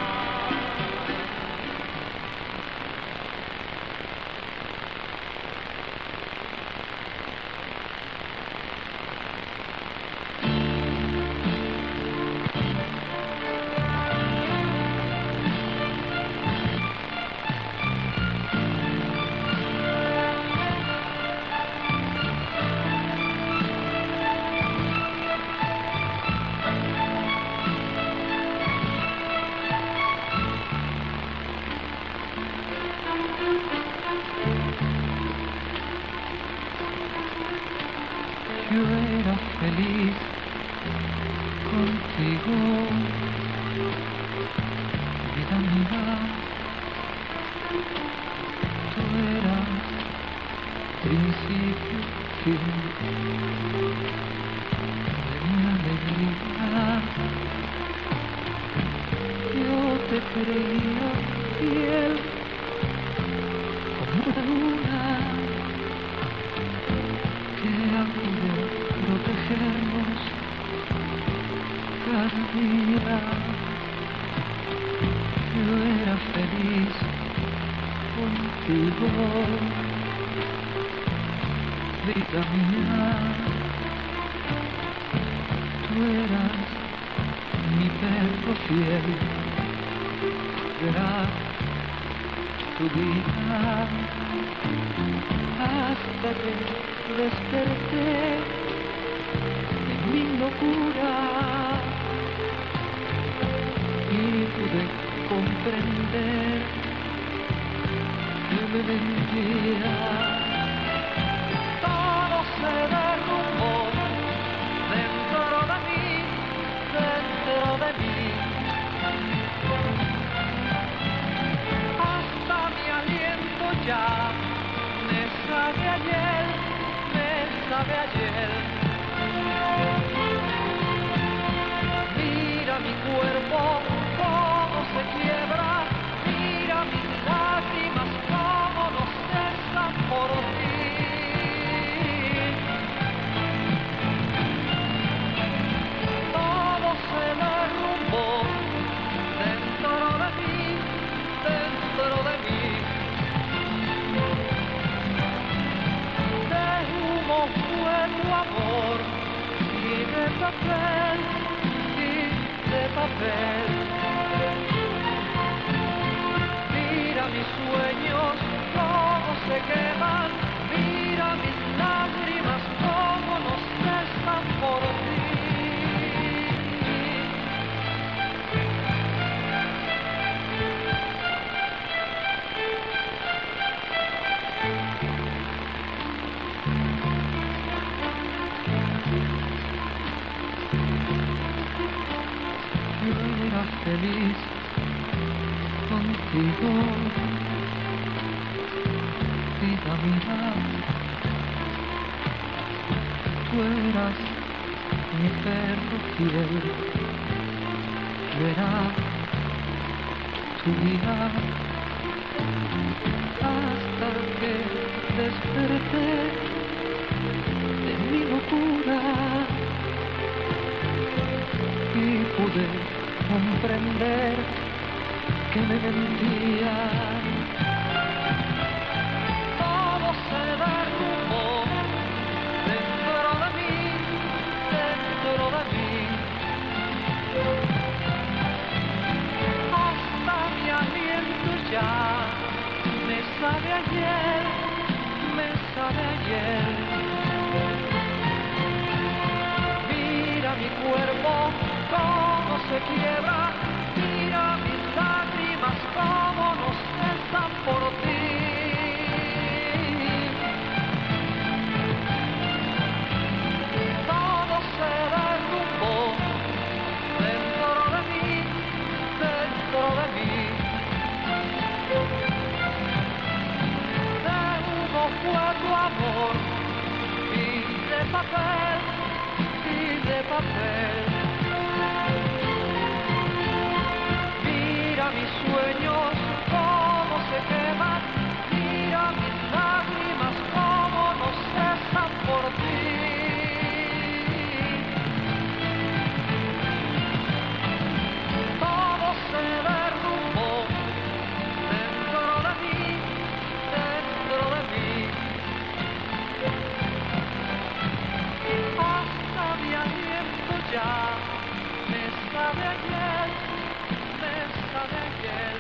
yo era feliz contigo, vida mía, tú eras principio, fin de mi alegría. Yo te creía fiel como la luna que acude a protegernos cada día. Yo era feliz contigo, vida mía. Tú eras mi perro fiel, era tu vida, hasta que desperté de mi locura y pude comprender que me mentía. Todo se derrumbó dentro de mí, dentro de mí. Hasta mi aliento ya me sabe ayer, me sabe ayer. Mira mi cuerpo cómo se quiebra, mira mis lágrimas cómo no cesan por ti. Todo se derrumbó dentro de mí, dentro de mí. De humo fue tu amor y de papel, de papel. Mira mis sueños cómo se queman, mira mis lágrimas cómo no cesan por ti. Yo era feliz contigo, vida mía. Tú eras mi perro fiel, yo era tu vida, hasta que desperté de mi locura y pude comprender que me mentía. Todo se derrumbó dentro de mí, dentro de mí. Hasta mi aliento ya me sabe ayer, me sabe ayer. Mira mi cuerpo cómo se quiebra, mira mis lágrimas cómo no cesan por ti. Todo se derrumbó dentro de mí, dentro de mí. De humo fue tu amor y de papel, y de papel. Mira mis sueños cómo se queman, mira mis lágrimas cómo no cesan por ti. Todo se derrumbó dentro de mí, dentro de mí. Hasta mi aliento ya me sabe ayer, me sabe ayer.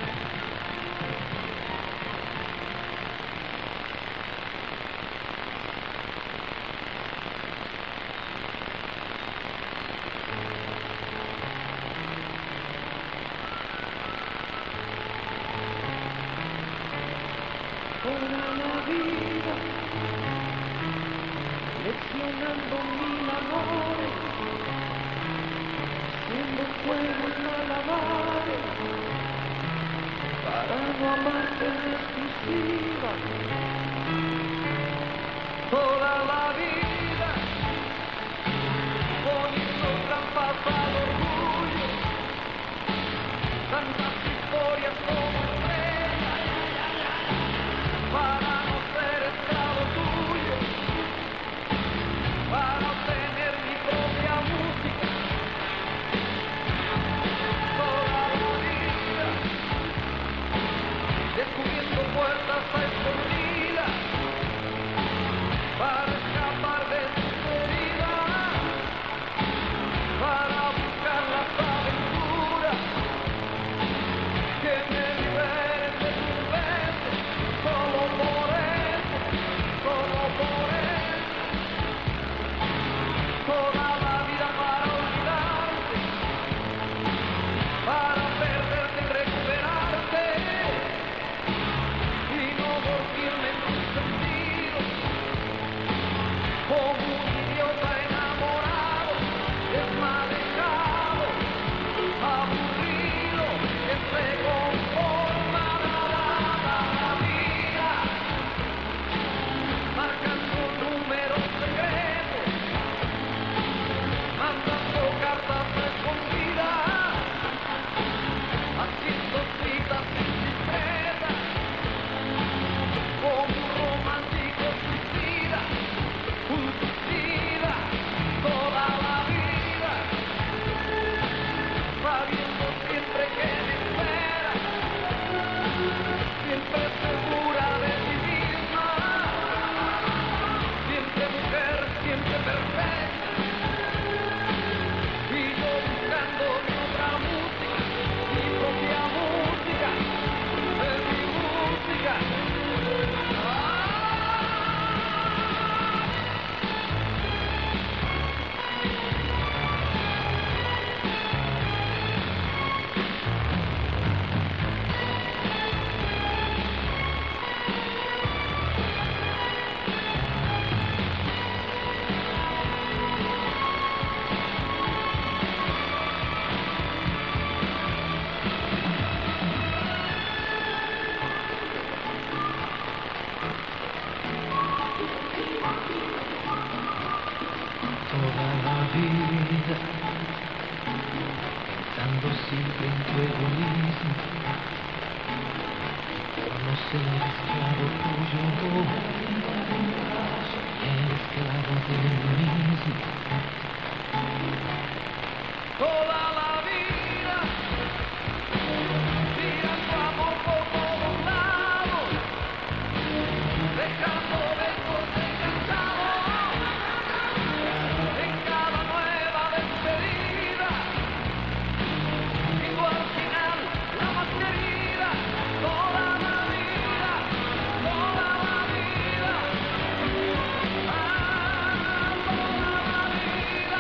Toda la vida leccionando mil amores, siendo fuegos malabares para no amarte en exclusiva. Toda la vida poniendo trampas al orgullo, tantas historias como estrellas para no ser esclavo tuyo, para obtener mi propia música. Toda la vida descubriendo puertas a escondidas para escapar de tus heridas, para buscar las aventuras ser esclavo tuyo, esclavo de mí mismo. Toda la vida tiras tu amor por todos lados, dejando lejos cansado en cada nueva despedida, y tú al final la más querida. Toda la vida, toda la vida, toda la vida.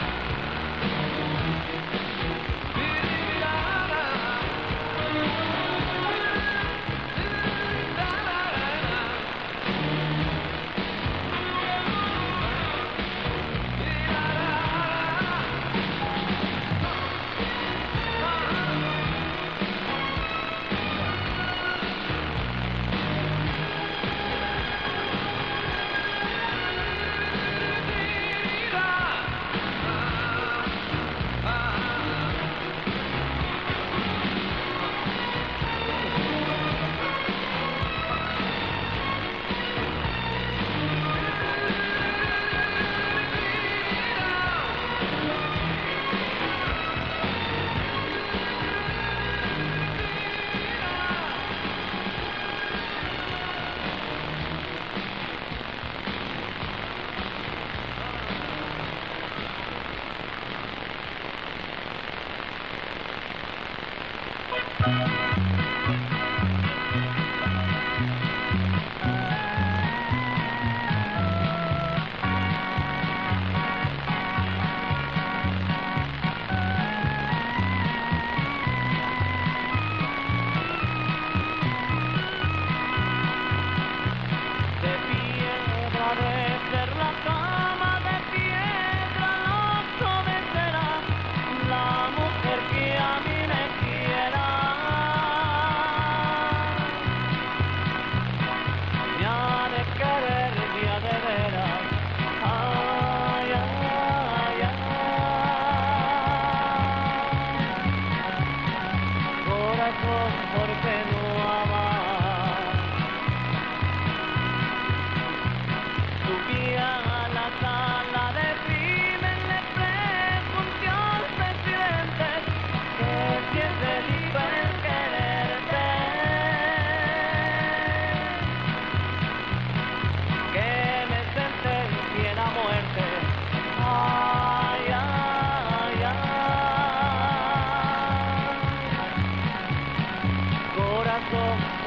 Porque no ama, subía a la sala de crimen, le pregunté al presidente que si es delito el quererte, que me sentencien a muerte. Ay, ay, ay, corazón.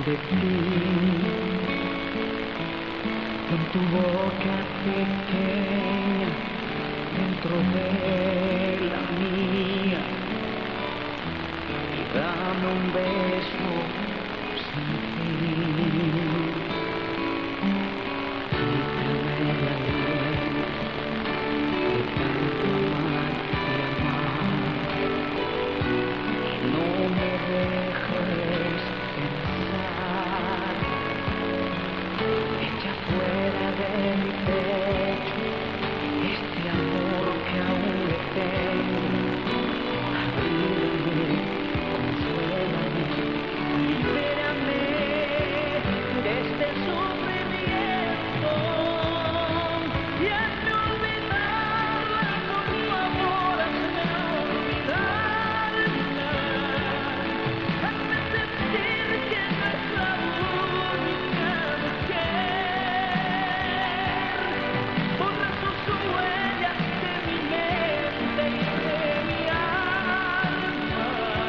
de ti, con tu boca pequeña dentro de la mía, y dame un beso sin fin. Quítame la luz de tanto amar y amar, y no me dejes pensar. Echa fuera de mi pecho este amor que aún le tengo. Abrígame, consuélame, libérame de este sufrimiento y hazme olvidarla, por favor, hazme olvidarla. Hazme sentir que no es la única mujer. Borra sus huellas de mi mente y de mi alma.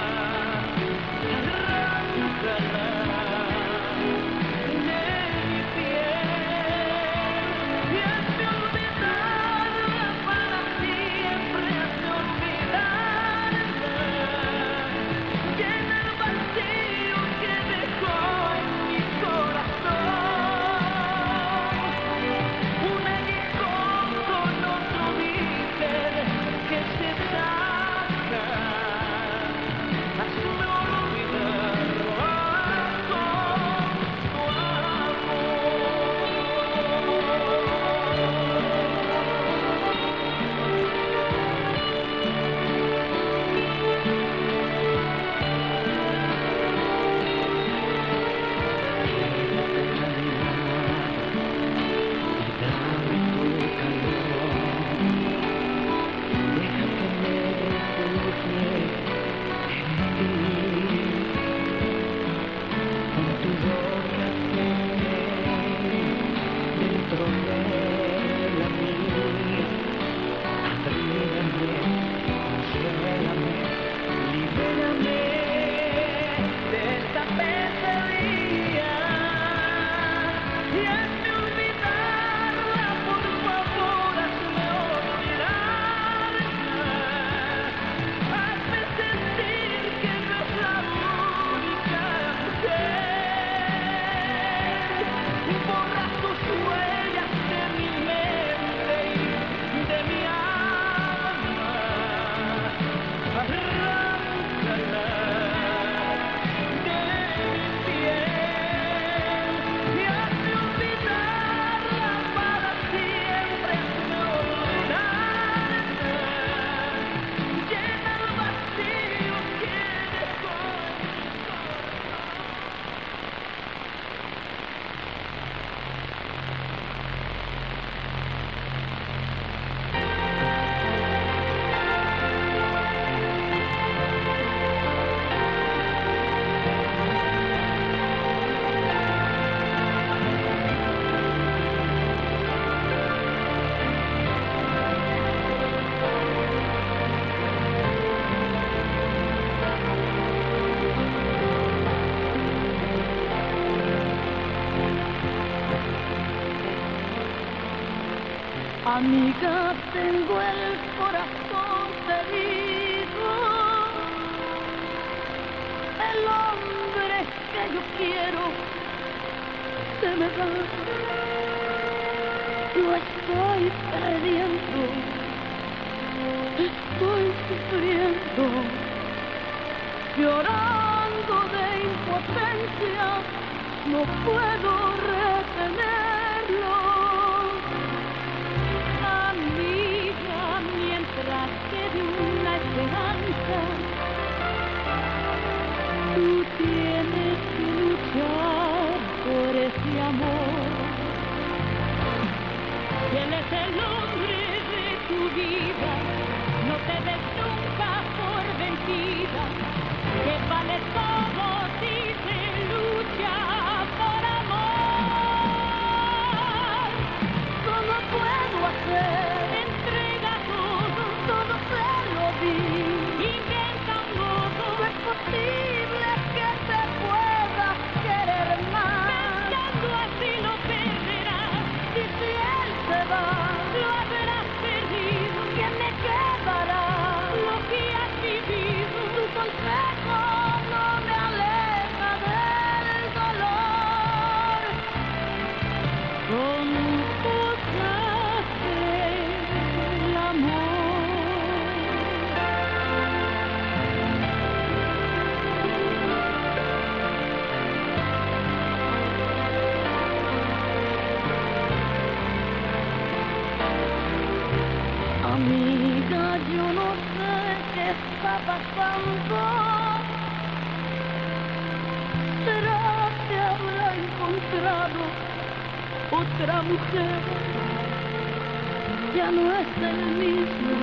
Arráncala de mi piel y hazme olvidarla para siempre. Hazme olvidarla. Llena el vacío que dejó en mi corazón. Un aguijón con otro níquel que se saca. Hazme olvidarla con tu Amiga, tengo el corazón herido. El hombre que yo quiero se me va. Yo estoy perdiendo, estoy sufriendo, llorando de impotencia, no puedo retenerlo. Amiga, mientras quede una esperanza, tú tienes que luchar por ese amor. Él es el hombre de tu vida, no te des nunca por vencida, que vale todo si se lucha por amor. ¿Cómo puedo hacer? Entrega todo, todo se lo di. Inventa un modo, no es posible que te pueda querer pasando. ¿Será que habrá encontrado otra mujer? Ya no es el mismo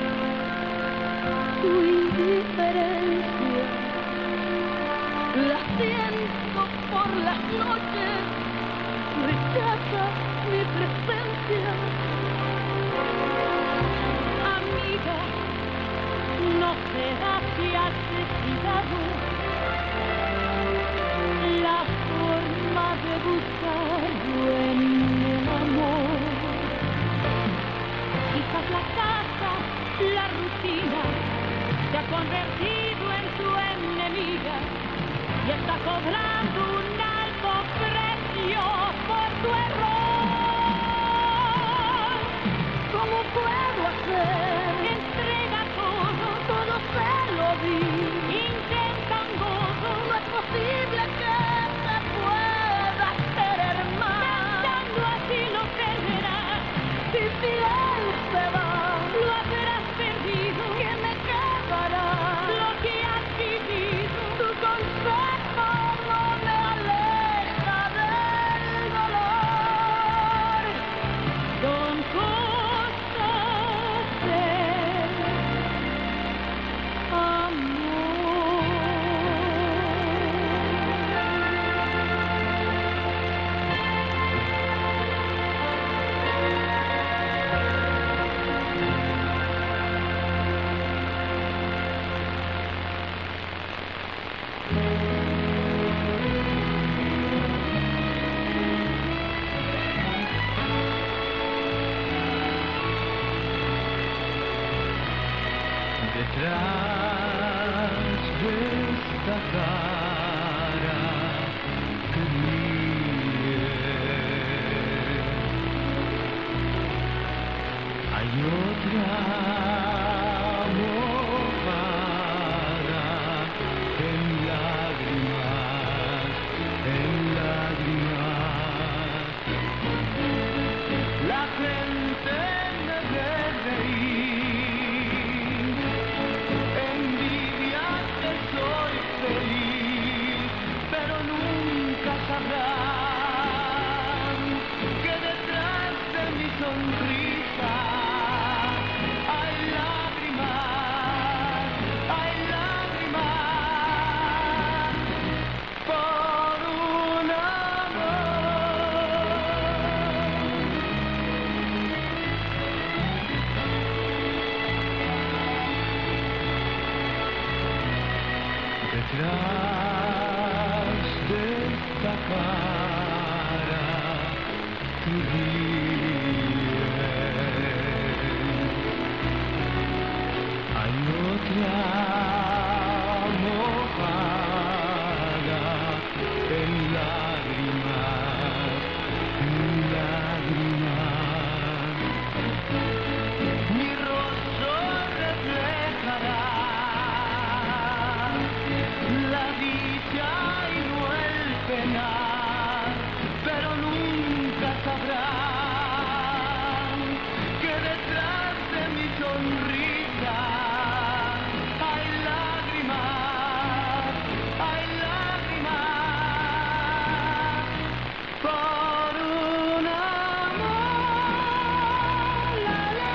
su indiferencia. La siento por las noches, rechaza mi presencia. Amiga, no será que has descuidado la forma de buscarlo en el amor. Quizás la casa, la rutina, se ha convertido en tu enemiga y está cobrando un alto precio por tu error. ¿Cómo puedo hacer? Entrega todo, Todo se lo di. intenta un gozo, No es posible que se pueda querer más. pensando así lo perderás. Si él se va, Lo habrás perdido, ¿qué me quedará? lo que has vivido. Tu consejo no me aleja del dolor. Son cosas del Detrás de esta cara que ríe, hay otra mojada en lágrimas, en lágrimas. La gente me ve reír, envidia que soy feliz, pero nunca sabrán que detrás de mi sonrisa hay lágrimas por un amor. Detrás de esta cara que ríe, hay otra mojada en lágrimas, en lágrimas. Mi rostro reflejará la dicha y no el penar, pero nunca sabrán que detrás de mi sonrisa hay lágrimas por un amor. La, la,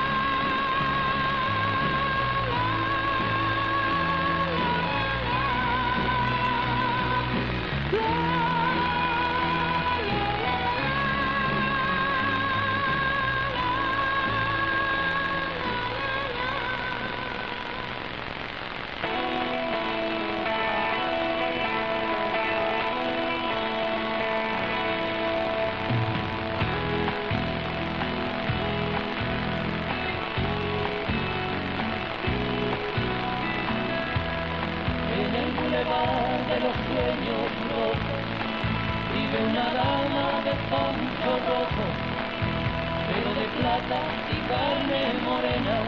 En el bulevar de los sueños rotos vive una dama de poncho rojo, pelo de plata y carne morena,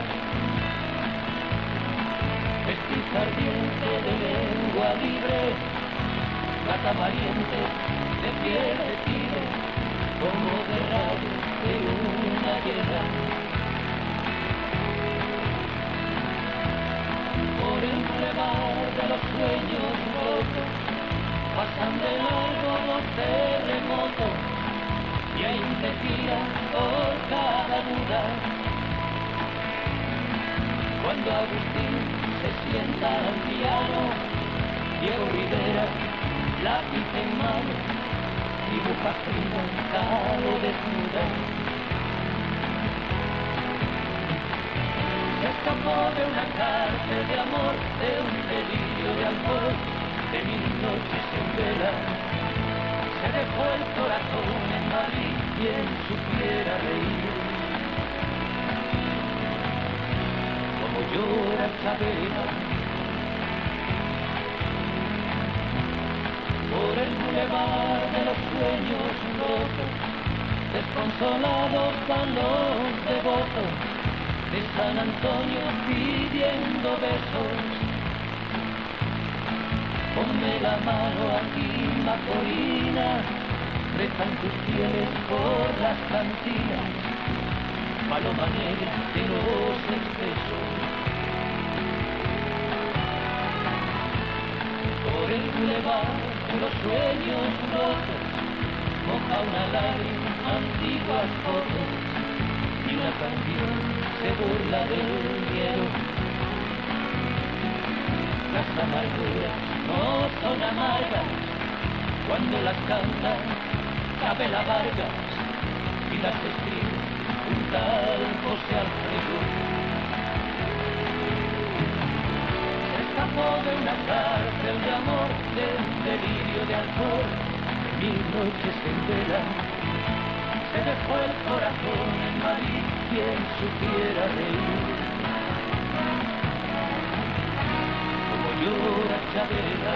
vestiza ardiente de lengua libre, gata valiente de piel de tigre, como de rayos de una guerra. Por bulevar de los sueños rotos pasan de largo los terremotos y hay un tequila por cada duda. Cuando Agustín se sienta al piano, Diego Rivera, lápiz en mano, dibuja Frida Kahlo desnuda. Se escapó de una cárcel de amor, de un delirio de alcohol, de 1000 noches en vela. Se dejó el corazón en Madrid, quien supiera reír. Como llora Chabela por el bulevar de los sueños rotos, desconsolados van los devotos de San Antonio pidiendo besos. Ponme la mano aquí, Macorina, rezan tus fieles por las cantinas, paloma negra de los excesos. Por el bulevar de los sueños rotos, moja una lágrima, antiguas fotos, y una canción se burla del miedo. Las amarguras no son amargas cuando las canta Chabela Vargas y las escribe un tal José Alfredo. Se escapó de una cárcel de amor, de un delirio de alcohol, de 1000 noches en vela. Se dejó el corazón en Madrid, quien supiera reír. Llora Chabela.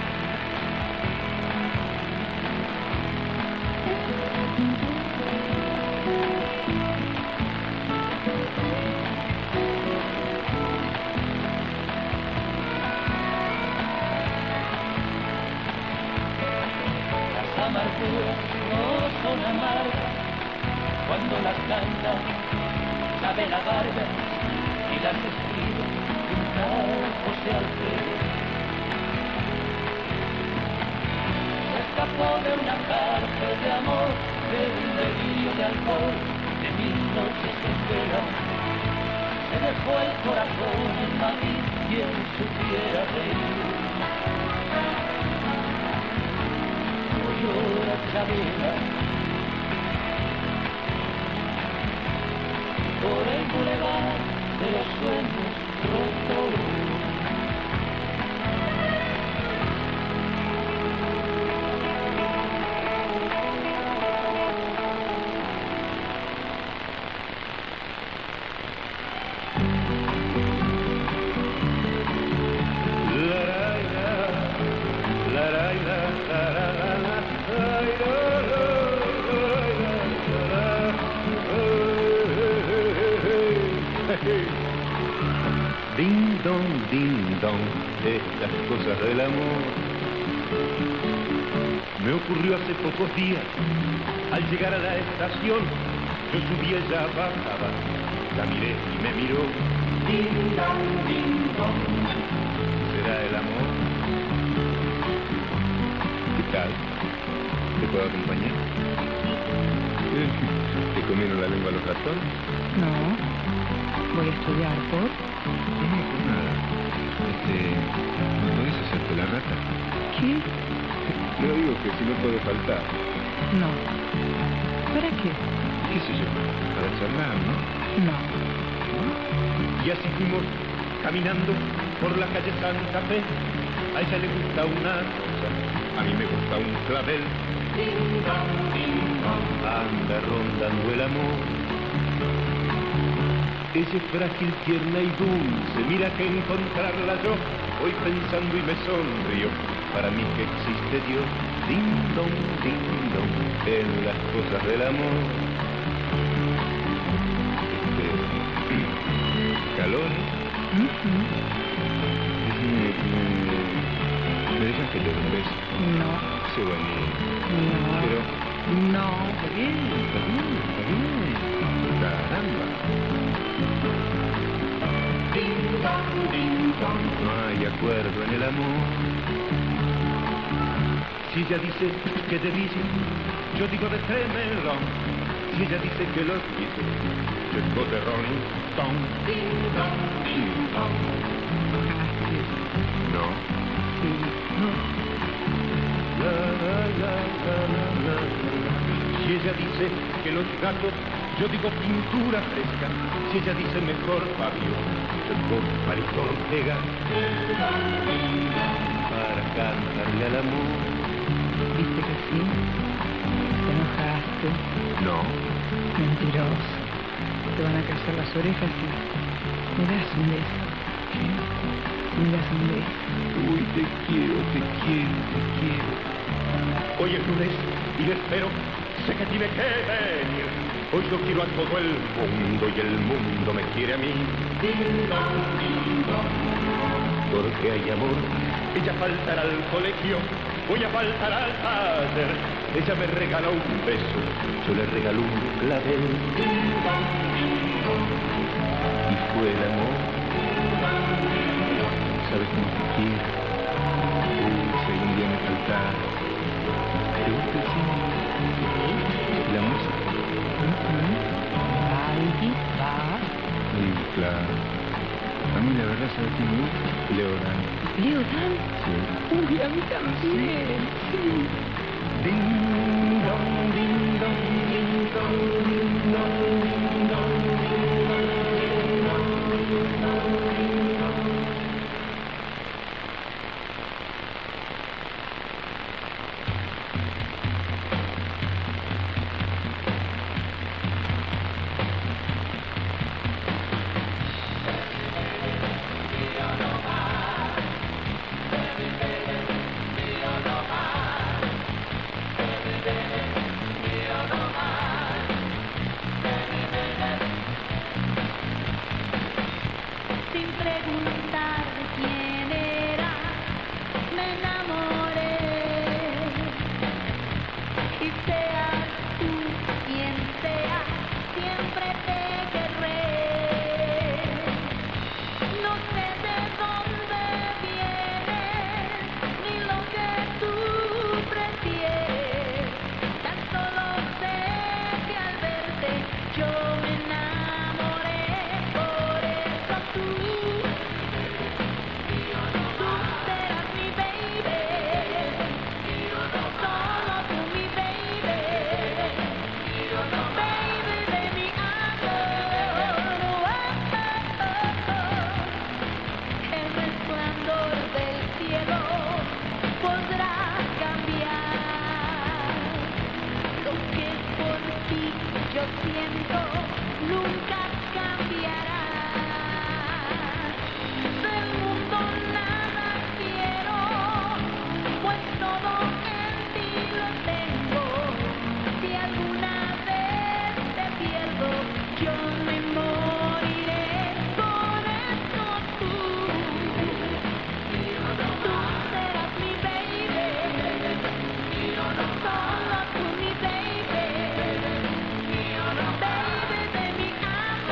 Las amarguras no son amargas cuando las canta Chabela Vargas y las escribe un tal José Alfredo. Se escapó de una cárcel de amor, de un delirio de alcohol, de 1000 noches en vela. Se dejó el corazón en Madrid, quien supiera reír. Como llora Chabela por el bulevar de los sueños rotos. Ding dong, estas cosas del amor. Me ocurrió hace pocos días, al llegar a la estación, yo subí, ella bajaba, la miré y me miró. Ding dong, ¿será el amor? ¿Qué tal? ¿Te puedo acompañar? ¿Te comieron la lengua los ratones? No, voy a estudiar, ¿por? No, por nada. ¿No podés hacerte la rata? ¿Qué? No digo que si no puede faltar. No. ¿Para qué? ¿Qué sé yo? Para charlar, ¿no? No. Y así fuimos caminando por la calle Santa Fe. A ella le gusta una rosa, a mí me gusta un clavel. Anda rondando el amor. Ella es frágil, tierna y dulce, mira que encontrarla yo voy pensando y me sonrío. Para mí que existe Dios, ding dong, en las cosas del amor. Calor. ¿Me dejas que te dé un beso? No. Se va a ir. No. Pero... No. Está bien. Caramba. Ding dong, No hay acuerdo en el amor. Si ella dice que de Billie, yo digo de Tremelón. Si ella dice que los Beatles, yo digo de Rolling Stone. Ding dong, ding dong. No. Sí. No. La, la, la, la, la, la. Si ella dice que los gatos, yo digo pintura fresca. Si ella dice mejor Fabio, yo digo Marito Ortega. Para cantarle al amor. ¿Viste que sí? ¿Te enojaste? No. Mentiroso. Te van a crecer las orejas y me das un beso. ¿Qué? Me das un beso. Uy, te quiero, te quiero, te quiero. Hoy es lunes y le espero. Sé que tiene que venir. Hoy yo quiero a todo el mundo y el mundo me quiere a mí. Ding dong, ding dong. Porque hay amor. Ella faltará al colegio. Voy a faltar al taller. Ella me regala un beso. Yo le regalo un clavel. Ding dong, ding dong. Y fue el amor. ¿Sabes cómo te quiero? Si algún día me faltara. ¿Te gusta el cine? ¿La música? Aldi, va. Sí, claro. A mí la verdad, ¿sabes quién me gusta? Leodan. ¿Leodan? Sí. Uy, a mí también. Sí. Ding dong, ding dong, ding dong, ding dong, ding dong, ding dong, ding dong, ding dong, ding dong. Sin preguntar quién era, me enamoré. Y seas tú quien sea, siempre te querré. No sé de dónde vienes, ni lo que tú prefieres. Tan solo sé que al verte yo me enamoré. Por eso tú serás mi baby. Solo tú mi baby. Baby de mi amor. El resplandor del cielo podrá cambiar. Lo que por ti yo siento nunca cambiará. Del mundo nada quiero, pues todo en ti lo tengo. Si alguna vez te pierdo, yo me moriré. Por eso tú serás mi baby. Solo tú mi baby. Baby de mi amor.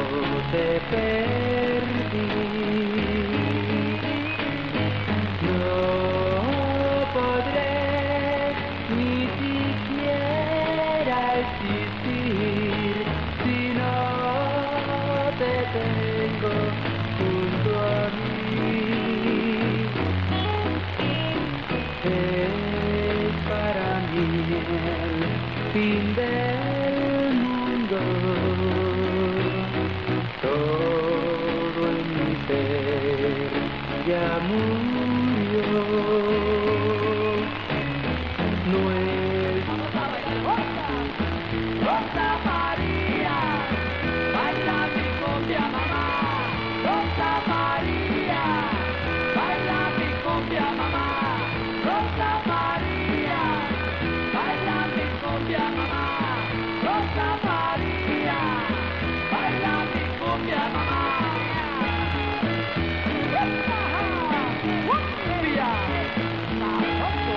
te perdí. No podré ni siquiera existir si no te tengo junto a mí. Es para mí el fin del mundo. Todo en mi ser ya murió. No es Rosa María, baila mi cumbia mamá. Rosa María, baila mi cumbia mamá. Rosa María, baila mi cumbia mamá. Rosa María, baila mi cumbia mamá. Cumbia, sabroso.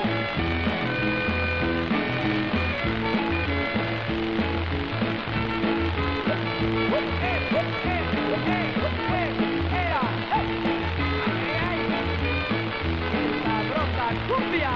Sabrosa cumbia.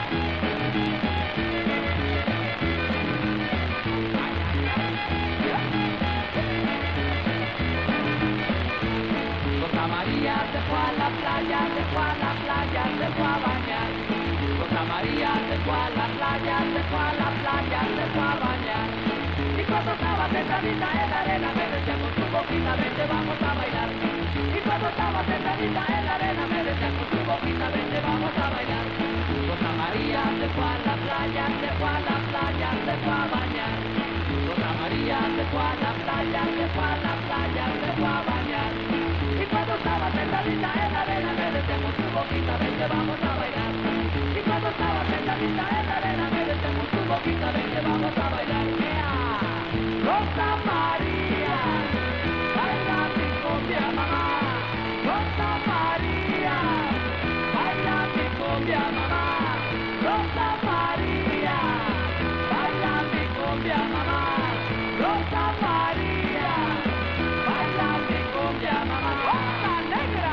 Rosa María se fue a la playa, se fue a la playa, se fue a bañar. Rosa María se fue a la playa, se fue a la playa, se fue a bañar. Y cuando estaba sentadita en la arena me decía con su boquita, vente vamos a bailar. Y cuando estaba sentadita en la arena me decía con su boquita, vente vamos a bailar. Rosa María se fue a la playa, se fue a la playa, se fue a bañar. Rosa María se fue a la playa, se fue a la playa, se fue a bañar. Y cuando estaba sentadita en la arena me decía con su boquita, vente vamos a bailar. Y cuando estaba sentadita en la arena me decía con su boquita, vente vamos a bailar. Rosa María, baila mi cumbia mamá. Rosa María, baila mi cumbia mamá. Rosa María, baila mi cumbia mamá. Rosa María, baila mi cumbia mamá. Rosa Negra,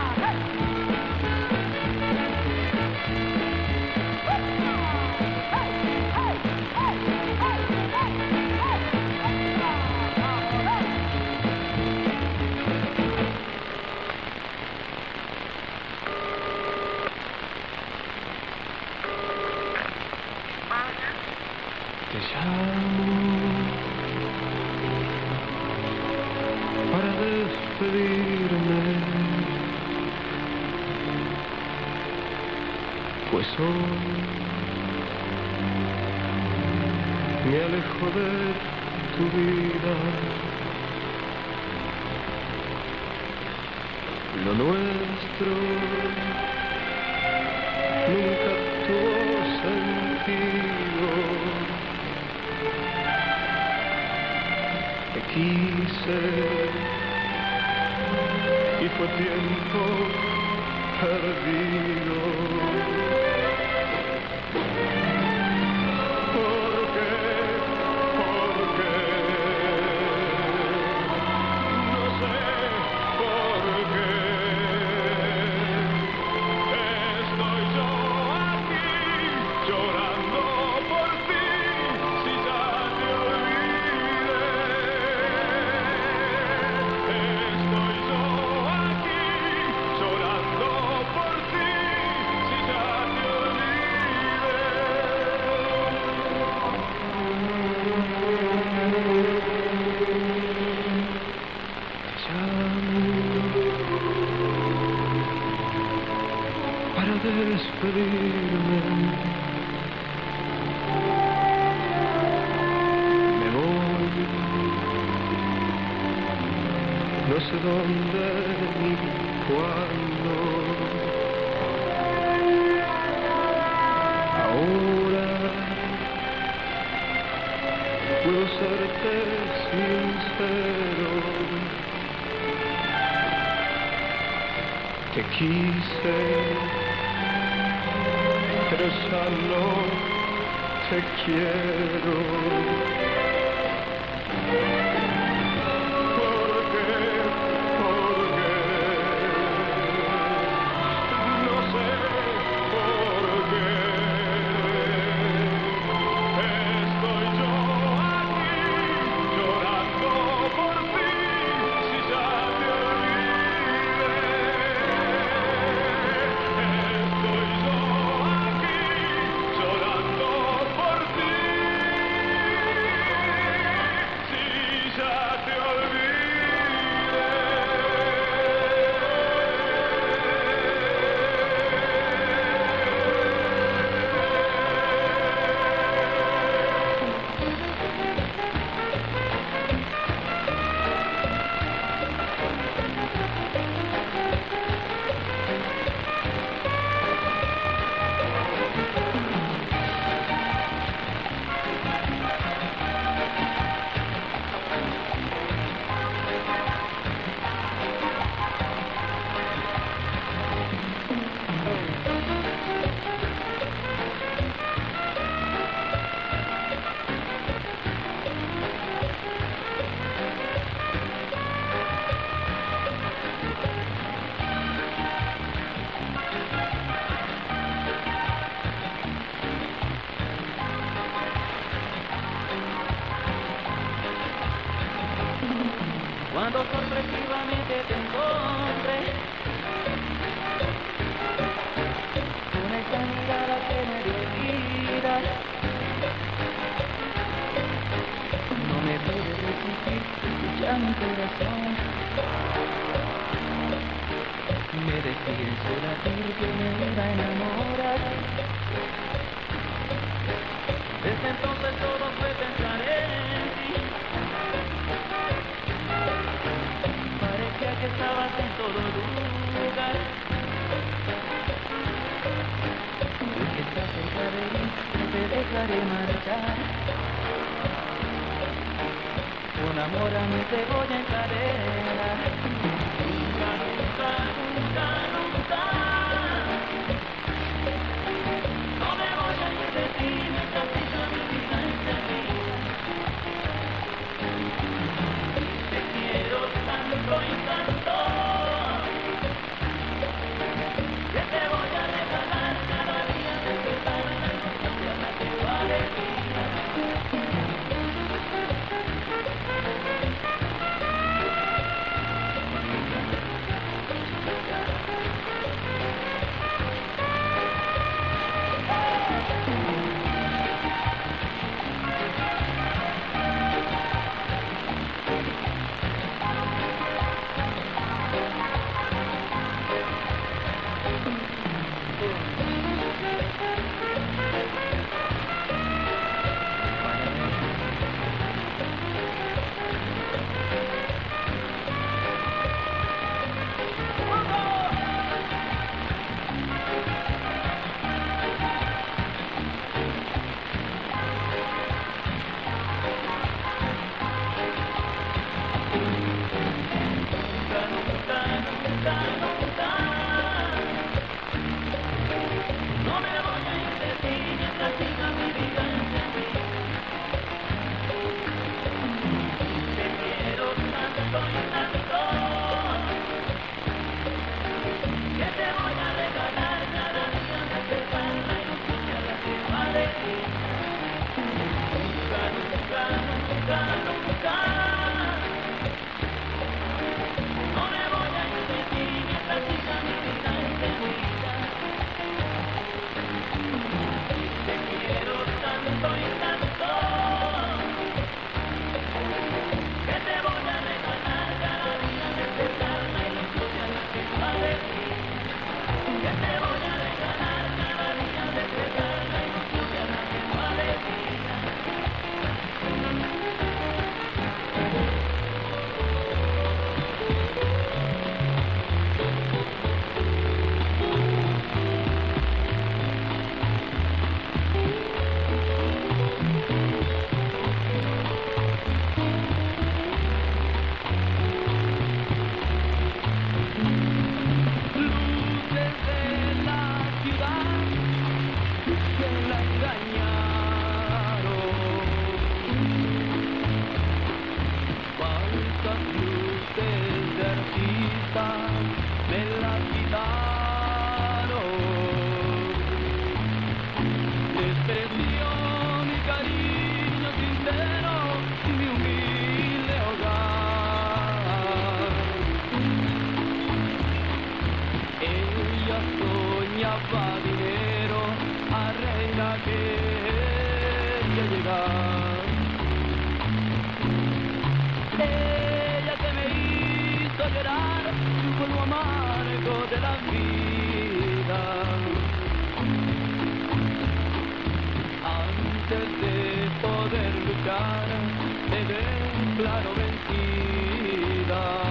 Te llamo para despedirme, pues hoy me alejo de tu vida. Lo nuestro nunca tuvo sentido. Te quise y fue tiempo perdido. ¿Por qué? ¿Por qué? No sé por qué. Estoy yo aquí llorando por ti, si ya te olvidé. Estoy yo aquí llorando por ti, si ya te para despedirme. Me voy, no sé dónde ni cuándo. Ahora puedo serte sincero. Te quise, pero ya no te quiero. ¿Por qué? decía en su latir que me iba a enamorar. Desde entonces todo fue pensar en ti. Parecía que estabas en todo lugar. Hoy que estás cerca de mí, no te dejaré marchar. Con amor a mí te voy a encadenar. Nunca, nunca, nunca, nunca. No me voy a ir de ti mientras siga mi vida entre mí. Te quiero tanto y tanto que te voy a regalar cada día despertar la ilusión de la que tu alegría. Ella que me hizo llorar con lo amargo de la vida. Antes de poder luchar, me declaro vencida.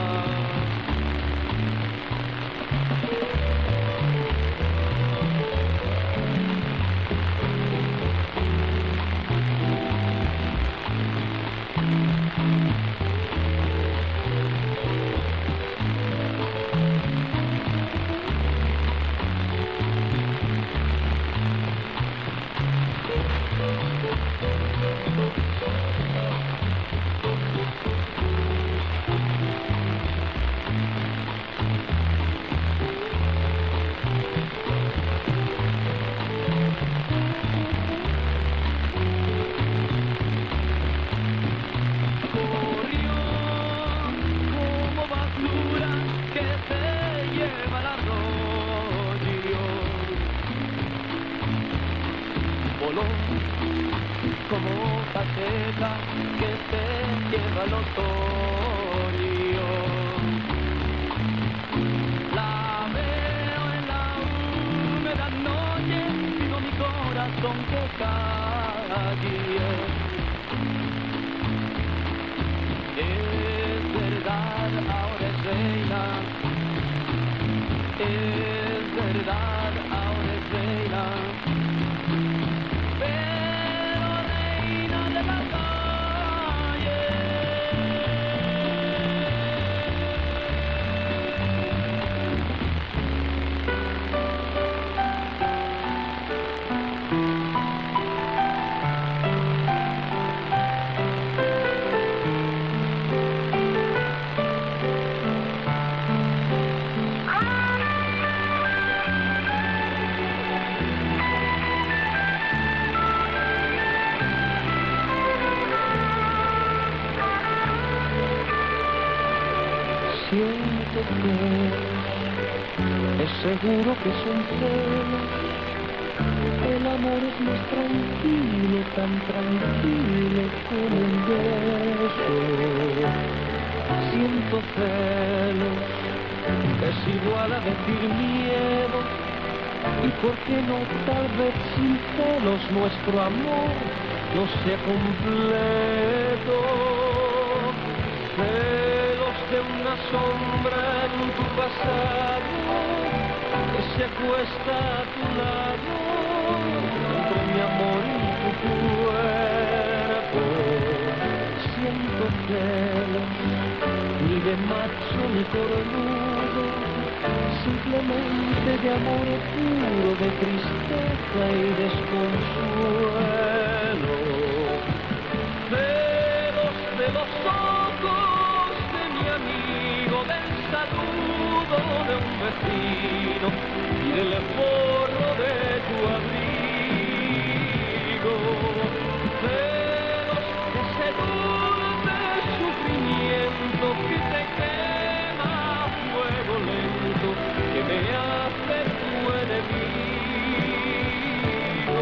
Como hoja seca que se lleva al otoño. La calle. Es verdad, ahora es reina. Es verdad, ahora es reina. Pero reina de la calle. Siento que es seguro que son celos. El amor es más tranquilo, tan tranquilo como un beso. Siento celos, es igual a decir miedo. Y por qué no, tal vez sin celos nuestro amor no sea completo. Celos de una sombra en tu pasado que se acuesta a tu lado entre mi amor y tu cuerpo. Siento celos, ni de macho ni cornudo, simplemente de amor puro, de tristeza y desconsuelo. Celos de los ojos de mi amigo, del saludo de un vecino y del forro de tu abrigo. Celos de ese dulce sufrimiento que te quema a fuego lento, que me hace tu enemigo.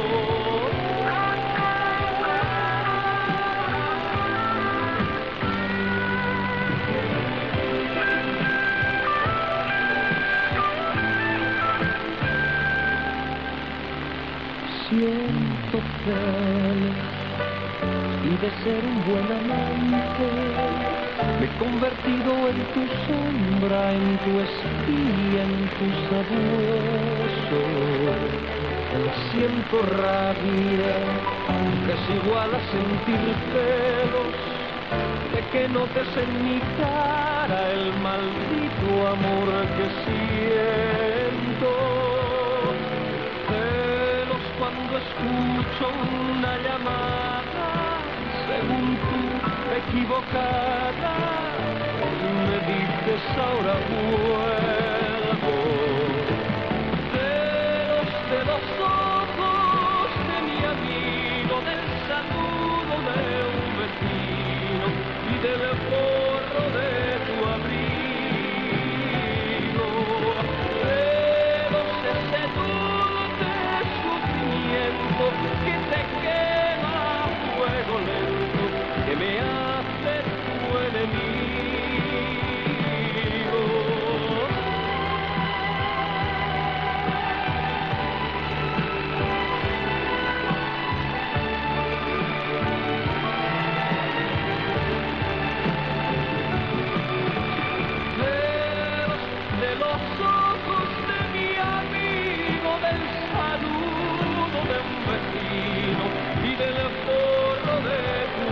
Siento celos y de ser un buen amante me he convertido en tu sombra, en tu espía, en tu sabueso. Siento rabia, que es igual a sentir celos, de que notes en mi cara el maldito amor que siento. Celos cuando escucho una llamada, según tú equivocada, y me dices ahora vuelvo. Celos de los ojos de mi amigo, del saludo de un vecino y del forro de tu abrigo. Celos de ese dulce sufrimiento que te quema a fuego lento, que me hace tu enemigo. Celos de los ojos de mi amigo, del saludo de un vecino y del forro de tu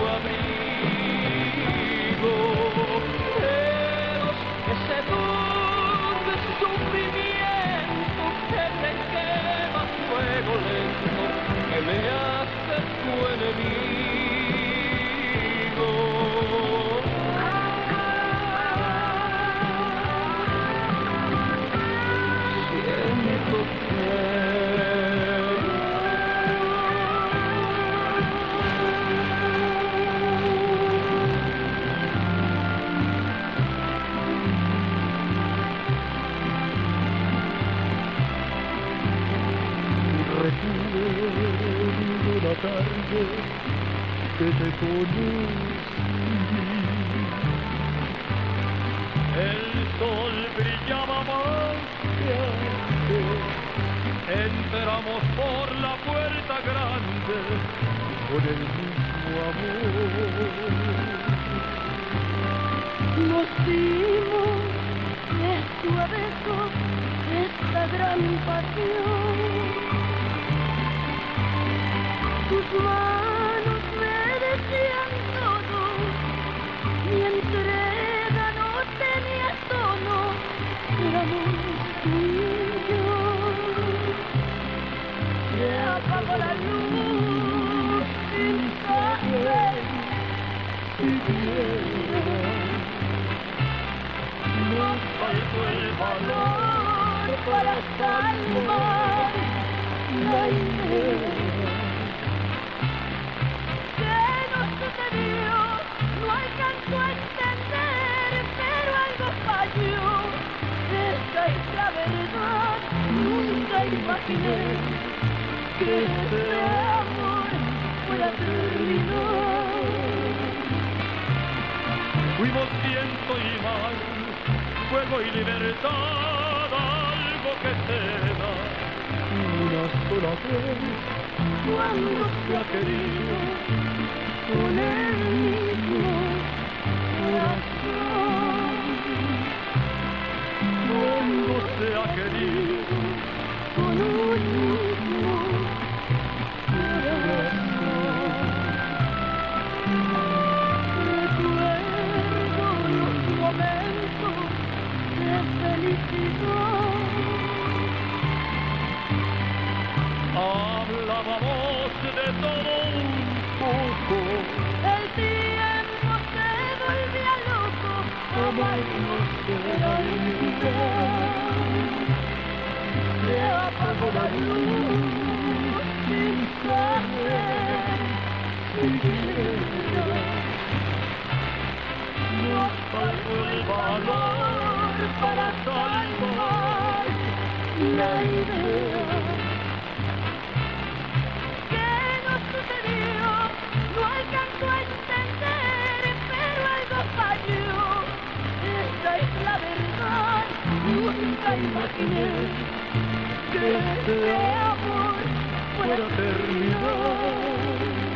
abrigo. Celos, ese dulce sufrimiento que te quema a fuego lento, que me hace tu enemigo. Siento recuerdo la tarde que te conocí. El sol brillaba más que antes entramos por la puerta grande con el mismo amor. Nos dimos beso a beso esta gran pasión. Tus manos me decían todo, mi entrega no tenía tono, éramos tú y yo. Se apagó la luz sin saber siquiera. Nos faltó el valor para salvar la idea. ¿Qué nos sucedió? No alcanzó a entender, pero algo falló. Esta es la verdad, nunca imaginé que este amor fuera terminar. Fuimos viento y mar, fuego y libertad, algo que se da una sola vez Cuando se ha querido con el mismo corazón. cuando se ha querido Con un mismo corazón. Recuerdo los momentos de felicidad. hablábamos de todo un poco. El tiempo se volvía loco, amarnos era olvidar. Se apagó la luz sin saber siquiera. Nos faltó el valor para salvar la idea. ¿Qué nos sucedió? No alcanzó a entender, pero algo falló. Esta es la verdad, nunca imaginé que este amor fuera terminar.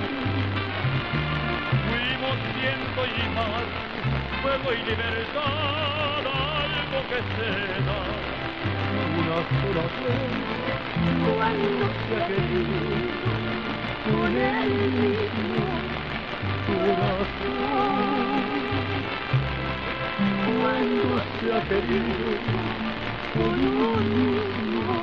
Fuimos viento y mar, fuego y libertad, algo que se da una sola vez Cuando se ha querido con el mismo corazón. cuando se ha querido Con un mismo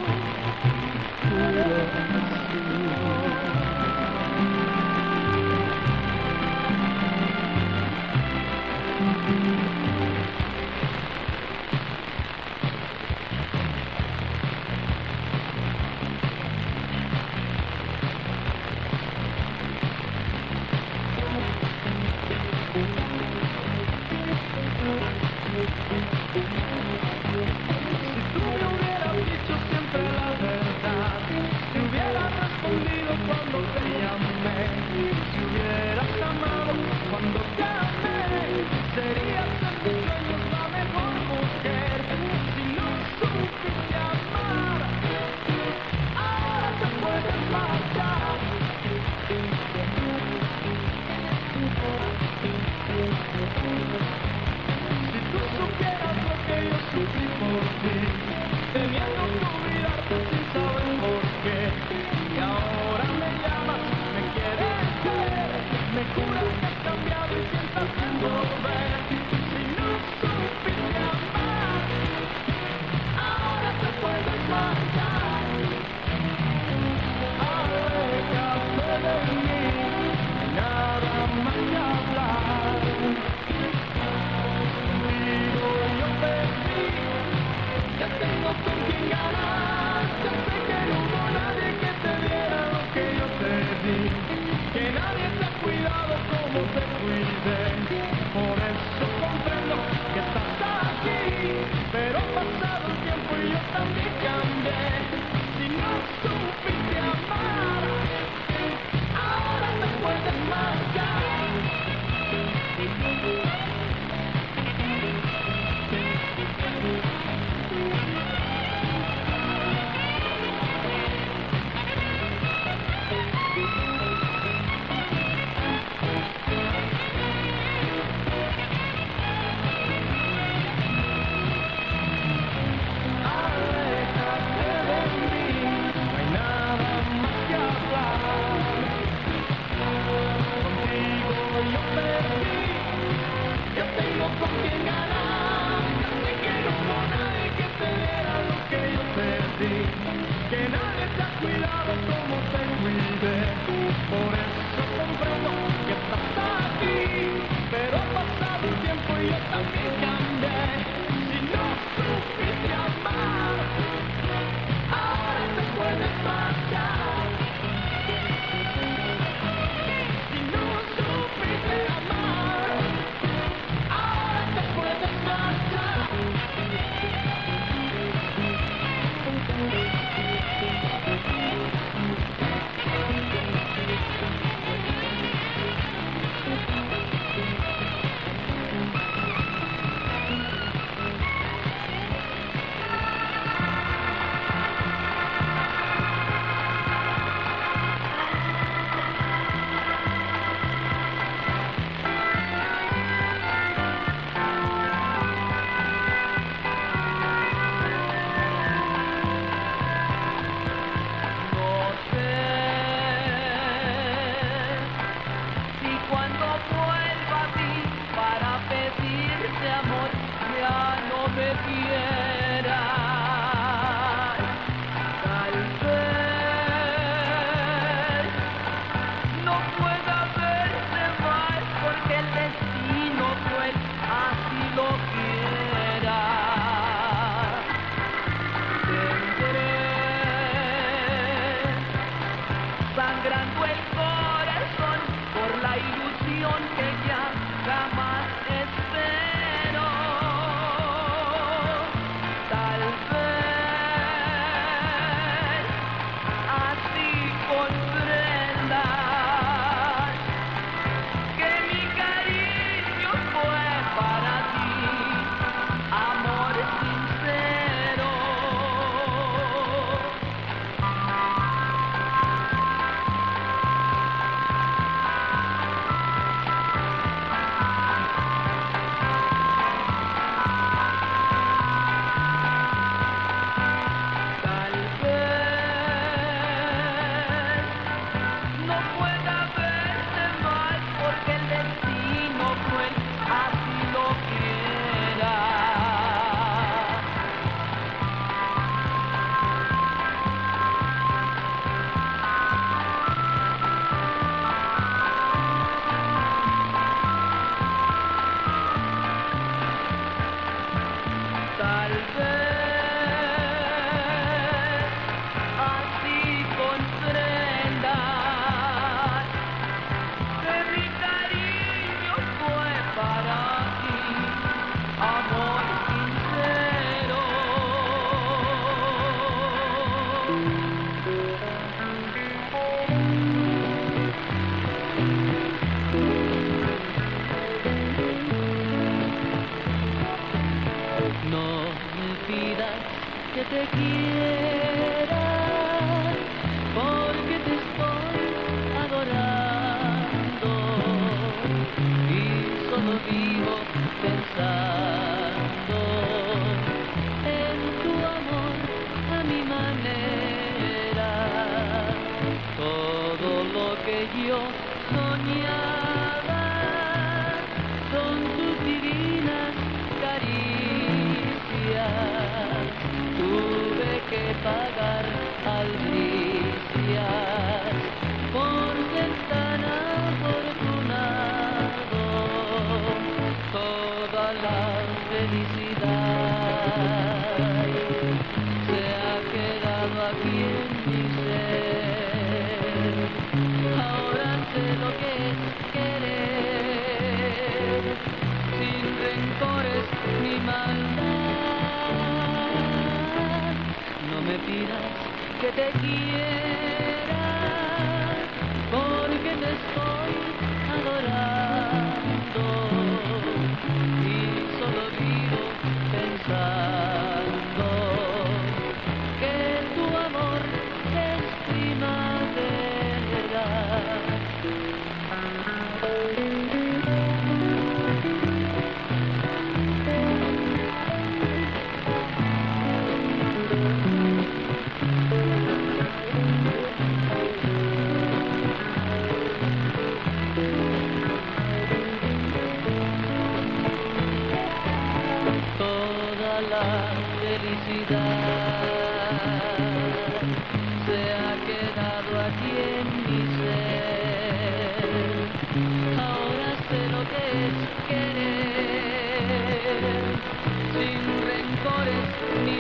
Si tú me hubieras dicho siempre la verdad, si hubieras respondido cuando te llamé, si hubieras amado cuando te amé, serías en mis sueños la mejor mujer. Si no supiste amar, ahora te puedes marchar. Si tú supieras lo que yo sufrí por ti, teniendo que olvidarte sin saber por qué, y ahora me llamas, me quieres ver, me juras que has cambiado y sientas sin volver. Si no supiste amar, ahora te puedes marchar. Aléjate de mí, nada más que hablar. Digo yo feliz, que tengo con quien ganar, que quieras. Tal vez no pueda verse más porque el destino cruel así lo quiera. Sangrando el corazón por la ilusión que ya jamás espero. Tal vez así comprendas que mi cariño fue para ti, amor sincero. Tal vez no pueda verse más porque el destino cruel así lo quiera. Tal vez así comprendas que mi cariño fue para ti, amor sincero. No me pidas que te quiera, porque te estoy adorando y solo vivo pensando en tu amor a mi manera. Todo lo que yo soñaba son tus divinas caricias. Tuve que pagar albricias por ser tan afortunado. Toda la felicidad se ha quedado aquí en mi ser. Ahora sé lo que es querer, sin rencores ni maldad. No me pidas que te quiera, porque te estoy adorando y solo vivo pensando que tu amor es primavera. Toda la felicidad se ha quedado aquí en mi ser. Ahora sé lo que es querer, sin rencores ni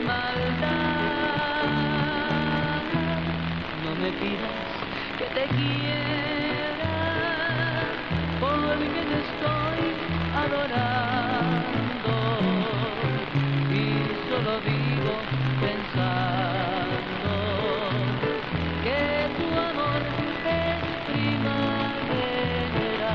maldad. No me pidas que te quiera, porque te estoy adorando y solo vivo pensando que tu amor es primavera.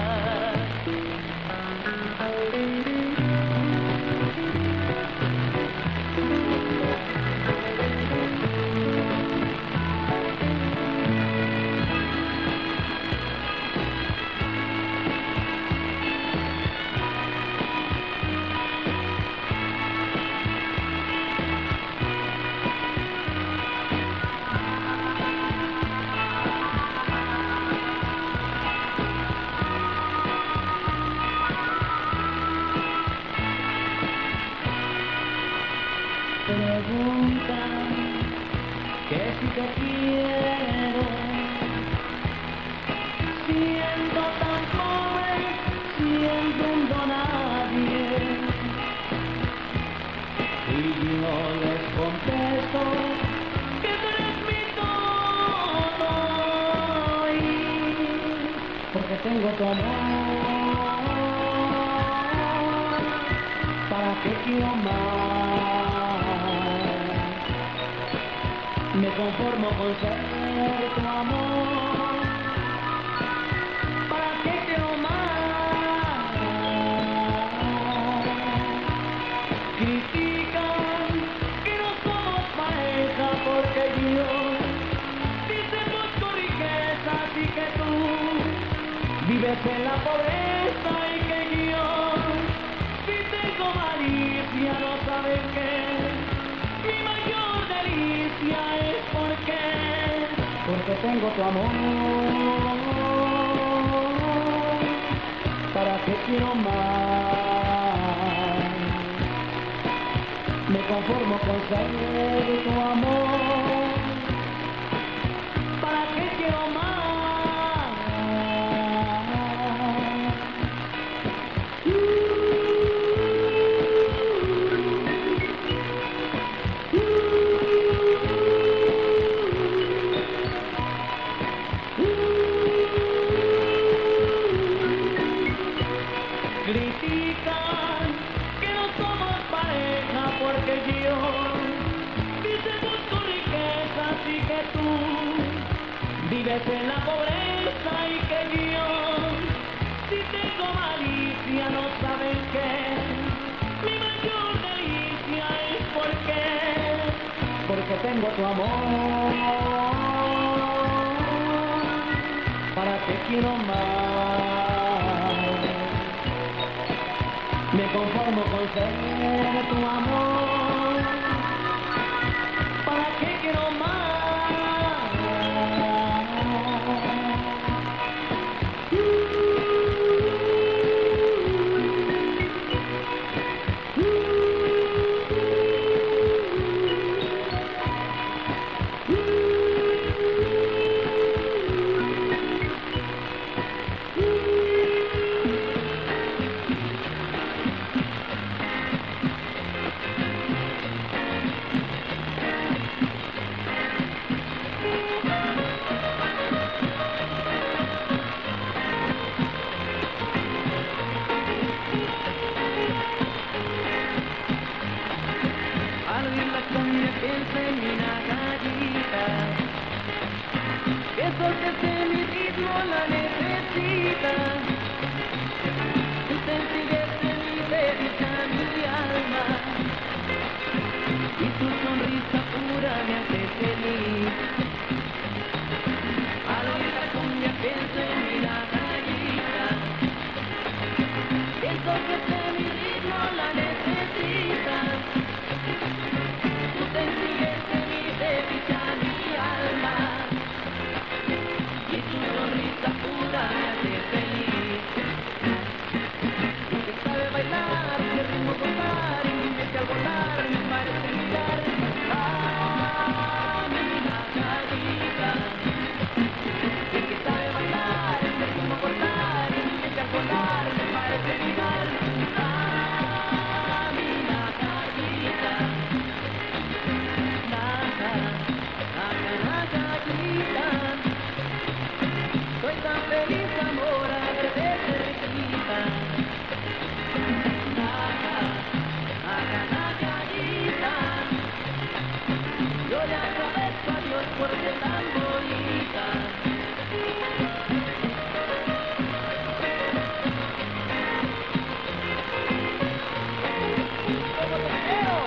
preguntan que si te quiero, siendo tan pobre, siendo un donadie, y yo les contesto que tú eres mi todo, y porque tengo tu amor, ¿para qué quiero más? Me conformo con ser tu amor, ¿para qué quiero más? Critican que no somos pareja porque yo vivimos con riqueza, así que tú vives en la pobreza y que yo si tengo malicia no sabes qué. Mi mayor delicia es porque tengo tu amor, ¿para qué quiero más? Me conformo con ser tu amor, ¿para qué quiero más? Critican que no somos pareja porque yo vivimos con riqueza, así que tú vives en la pobreza y que yo si tengo malicia no saben qué. Mi mayor delicia es porque tengo tu amor, ¿para qué quiero más? Me conformo con ser tu amor, ¿para qué quiero más? Al oír la cumbia pienso en una gallita, pienso que ese mi ritmo la necesita. Tu sencillez de mi belleza, mi alma, y tu sonrisa pura me hace feliz. Al oír la cumbia pienso en una gallita, pienso que ese mi ritmo la necesita. Sencillez de mi belleza, mi alma, y tu sonrisa pura me hace feliz. Tú que sabes bailar, que ritmo gozar, y dime que al volar me parece mirar a mi gallita. Tú que sabes bailar, que ritmo cortar, y dime que al volar me parece mirar a mi gallita. Soy tan feliz, amor, al verte cerquita. Gallita, yo le agradezco a Dios por ser tan bonita. ¿Cómo te quiero?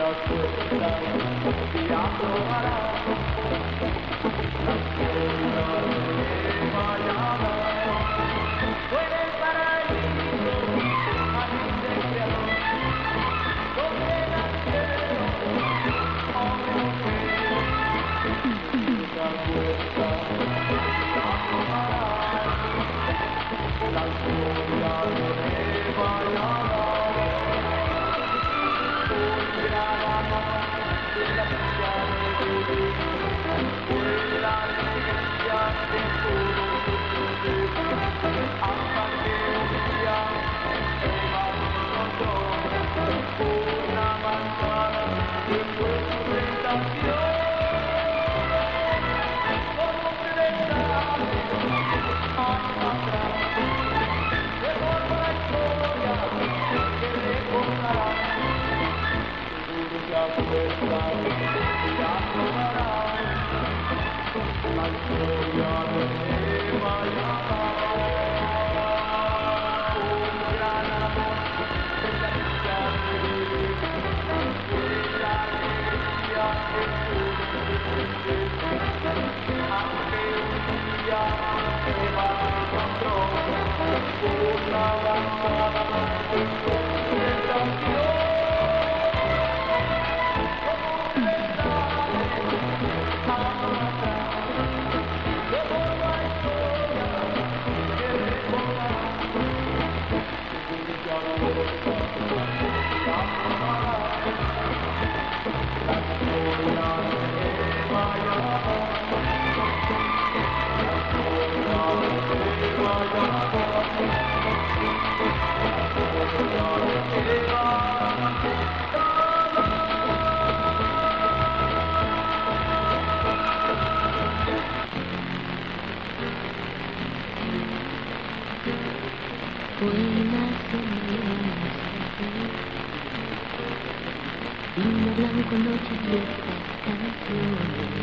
Vino blanco, noche y estas canciones,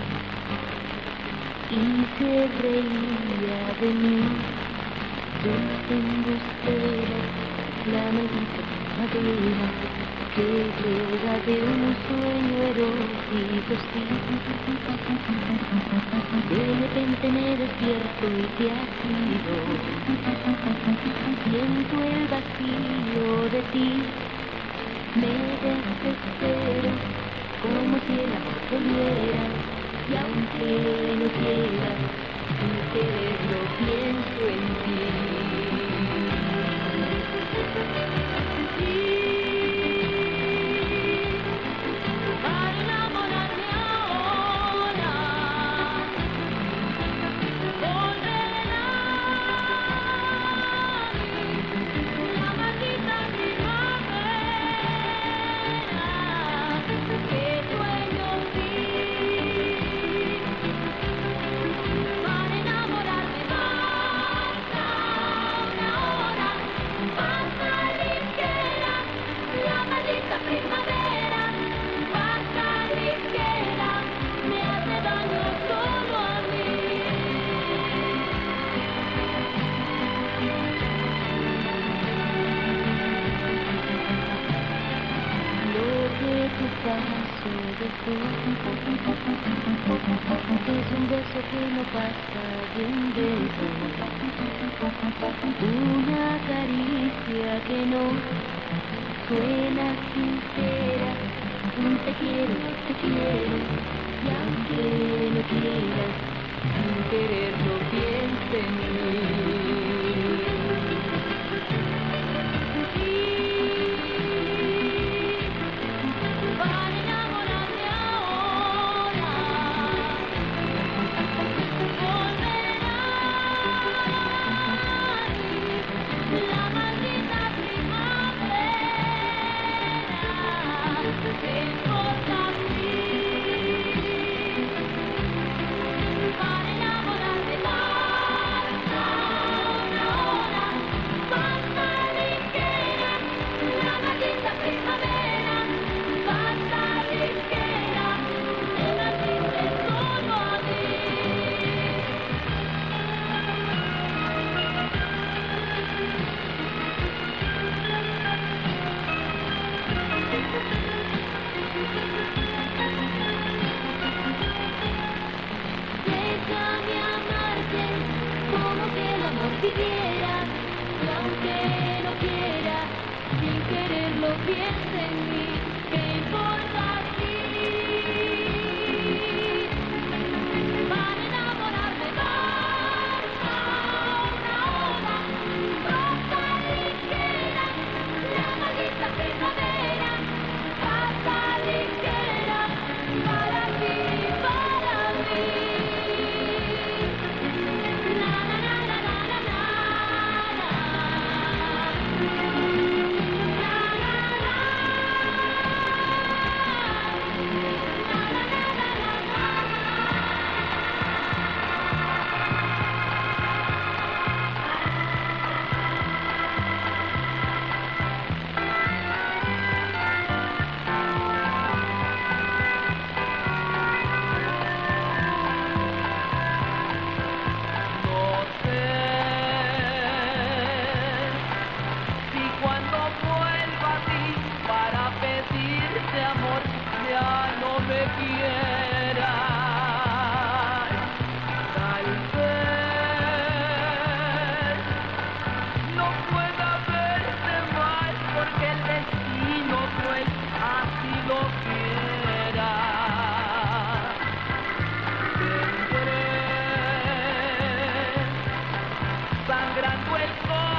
y se reía de mí, dulce embustera, la maldita primavera, que llega de un sueño erótico, sí. De repente me despierto y te has ido, siento el vacío de ti. Me desespero, como si el amor volviera, y aunque no quiera, sin quererlo pienso en ti. Para enamorarme ahora, volverá la maldita primavera. Que sueño sí, para enamorarme basta una hora, basta ligera, la maldita primavera, basta ligera, me hace daño solo a mí. Lo que tu paso dejó es un beso que no pasa de un beso, una caricia que no suena sincera, un te quiero, y aunque no quieras, sin quererlo piensa en mí. Para enamorarme ahora, volverá la maldita primavera, ¿qué importa a mí? Para enamorarme basta pidiera, y aunque no quiera, sin quererlo piense en mí, ¿qué importa si para enamorarme basta una oda, rosa ligera, la maldita primavera, pasa ligera, para ti, para mí. Na na na na na na na. No sé si cuando vuelva a ti para pedirte amor ya no me quieras. Tal vez no pueda verte más porque el destino cruel así lo quiera. Tendré sangrando el corazón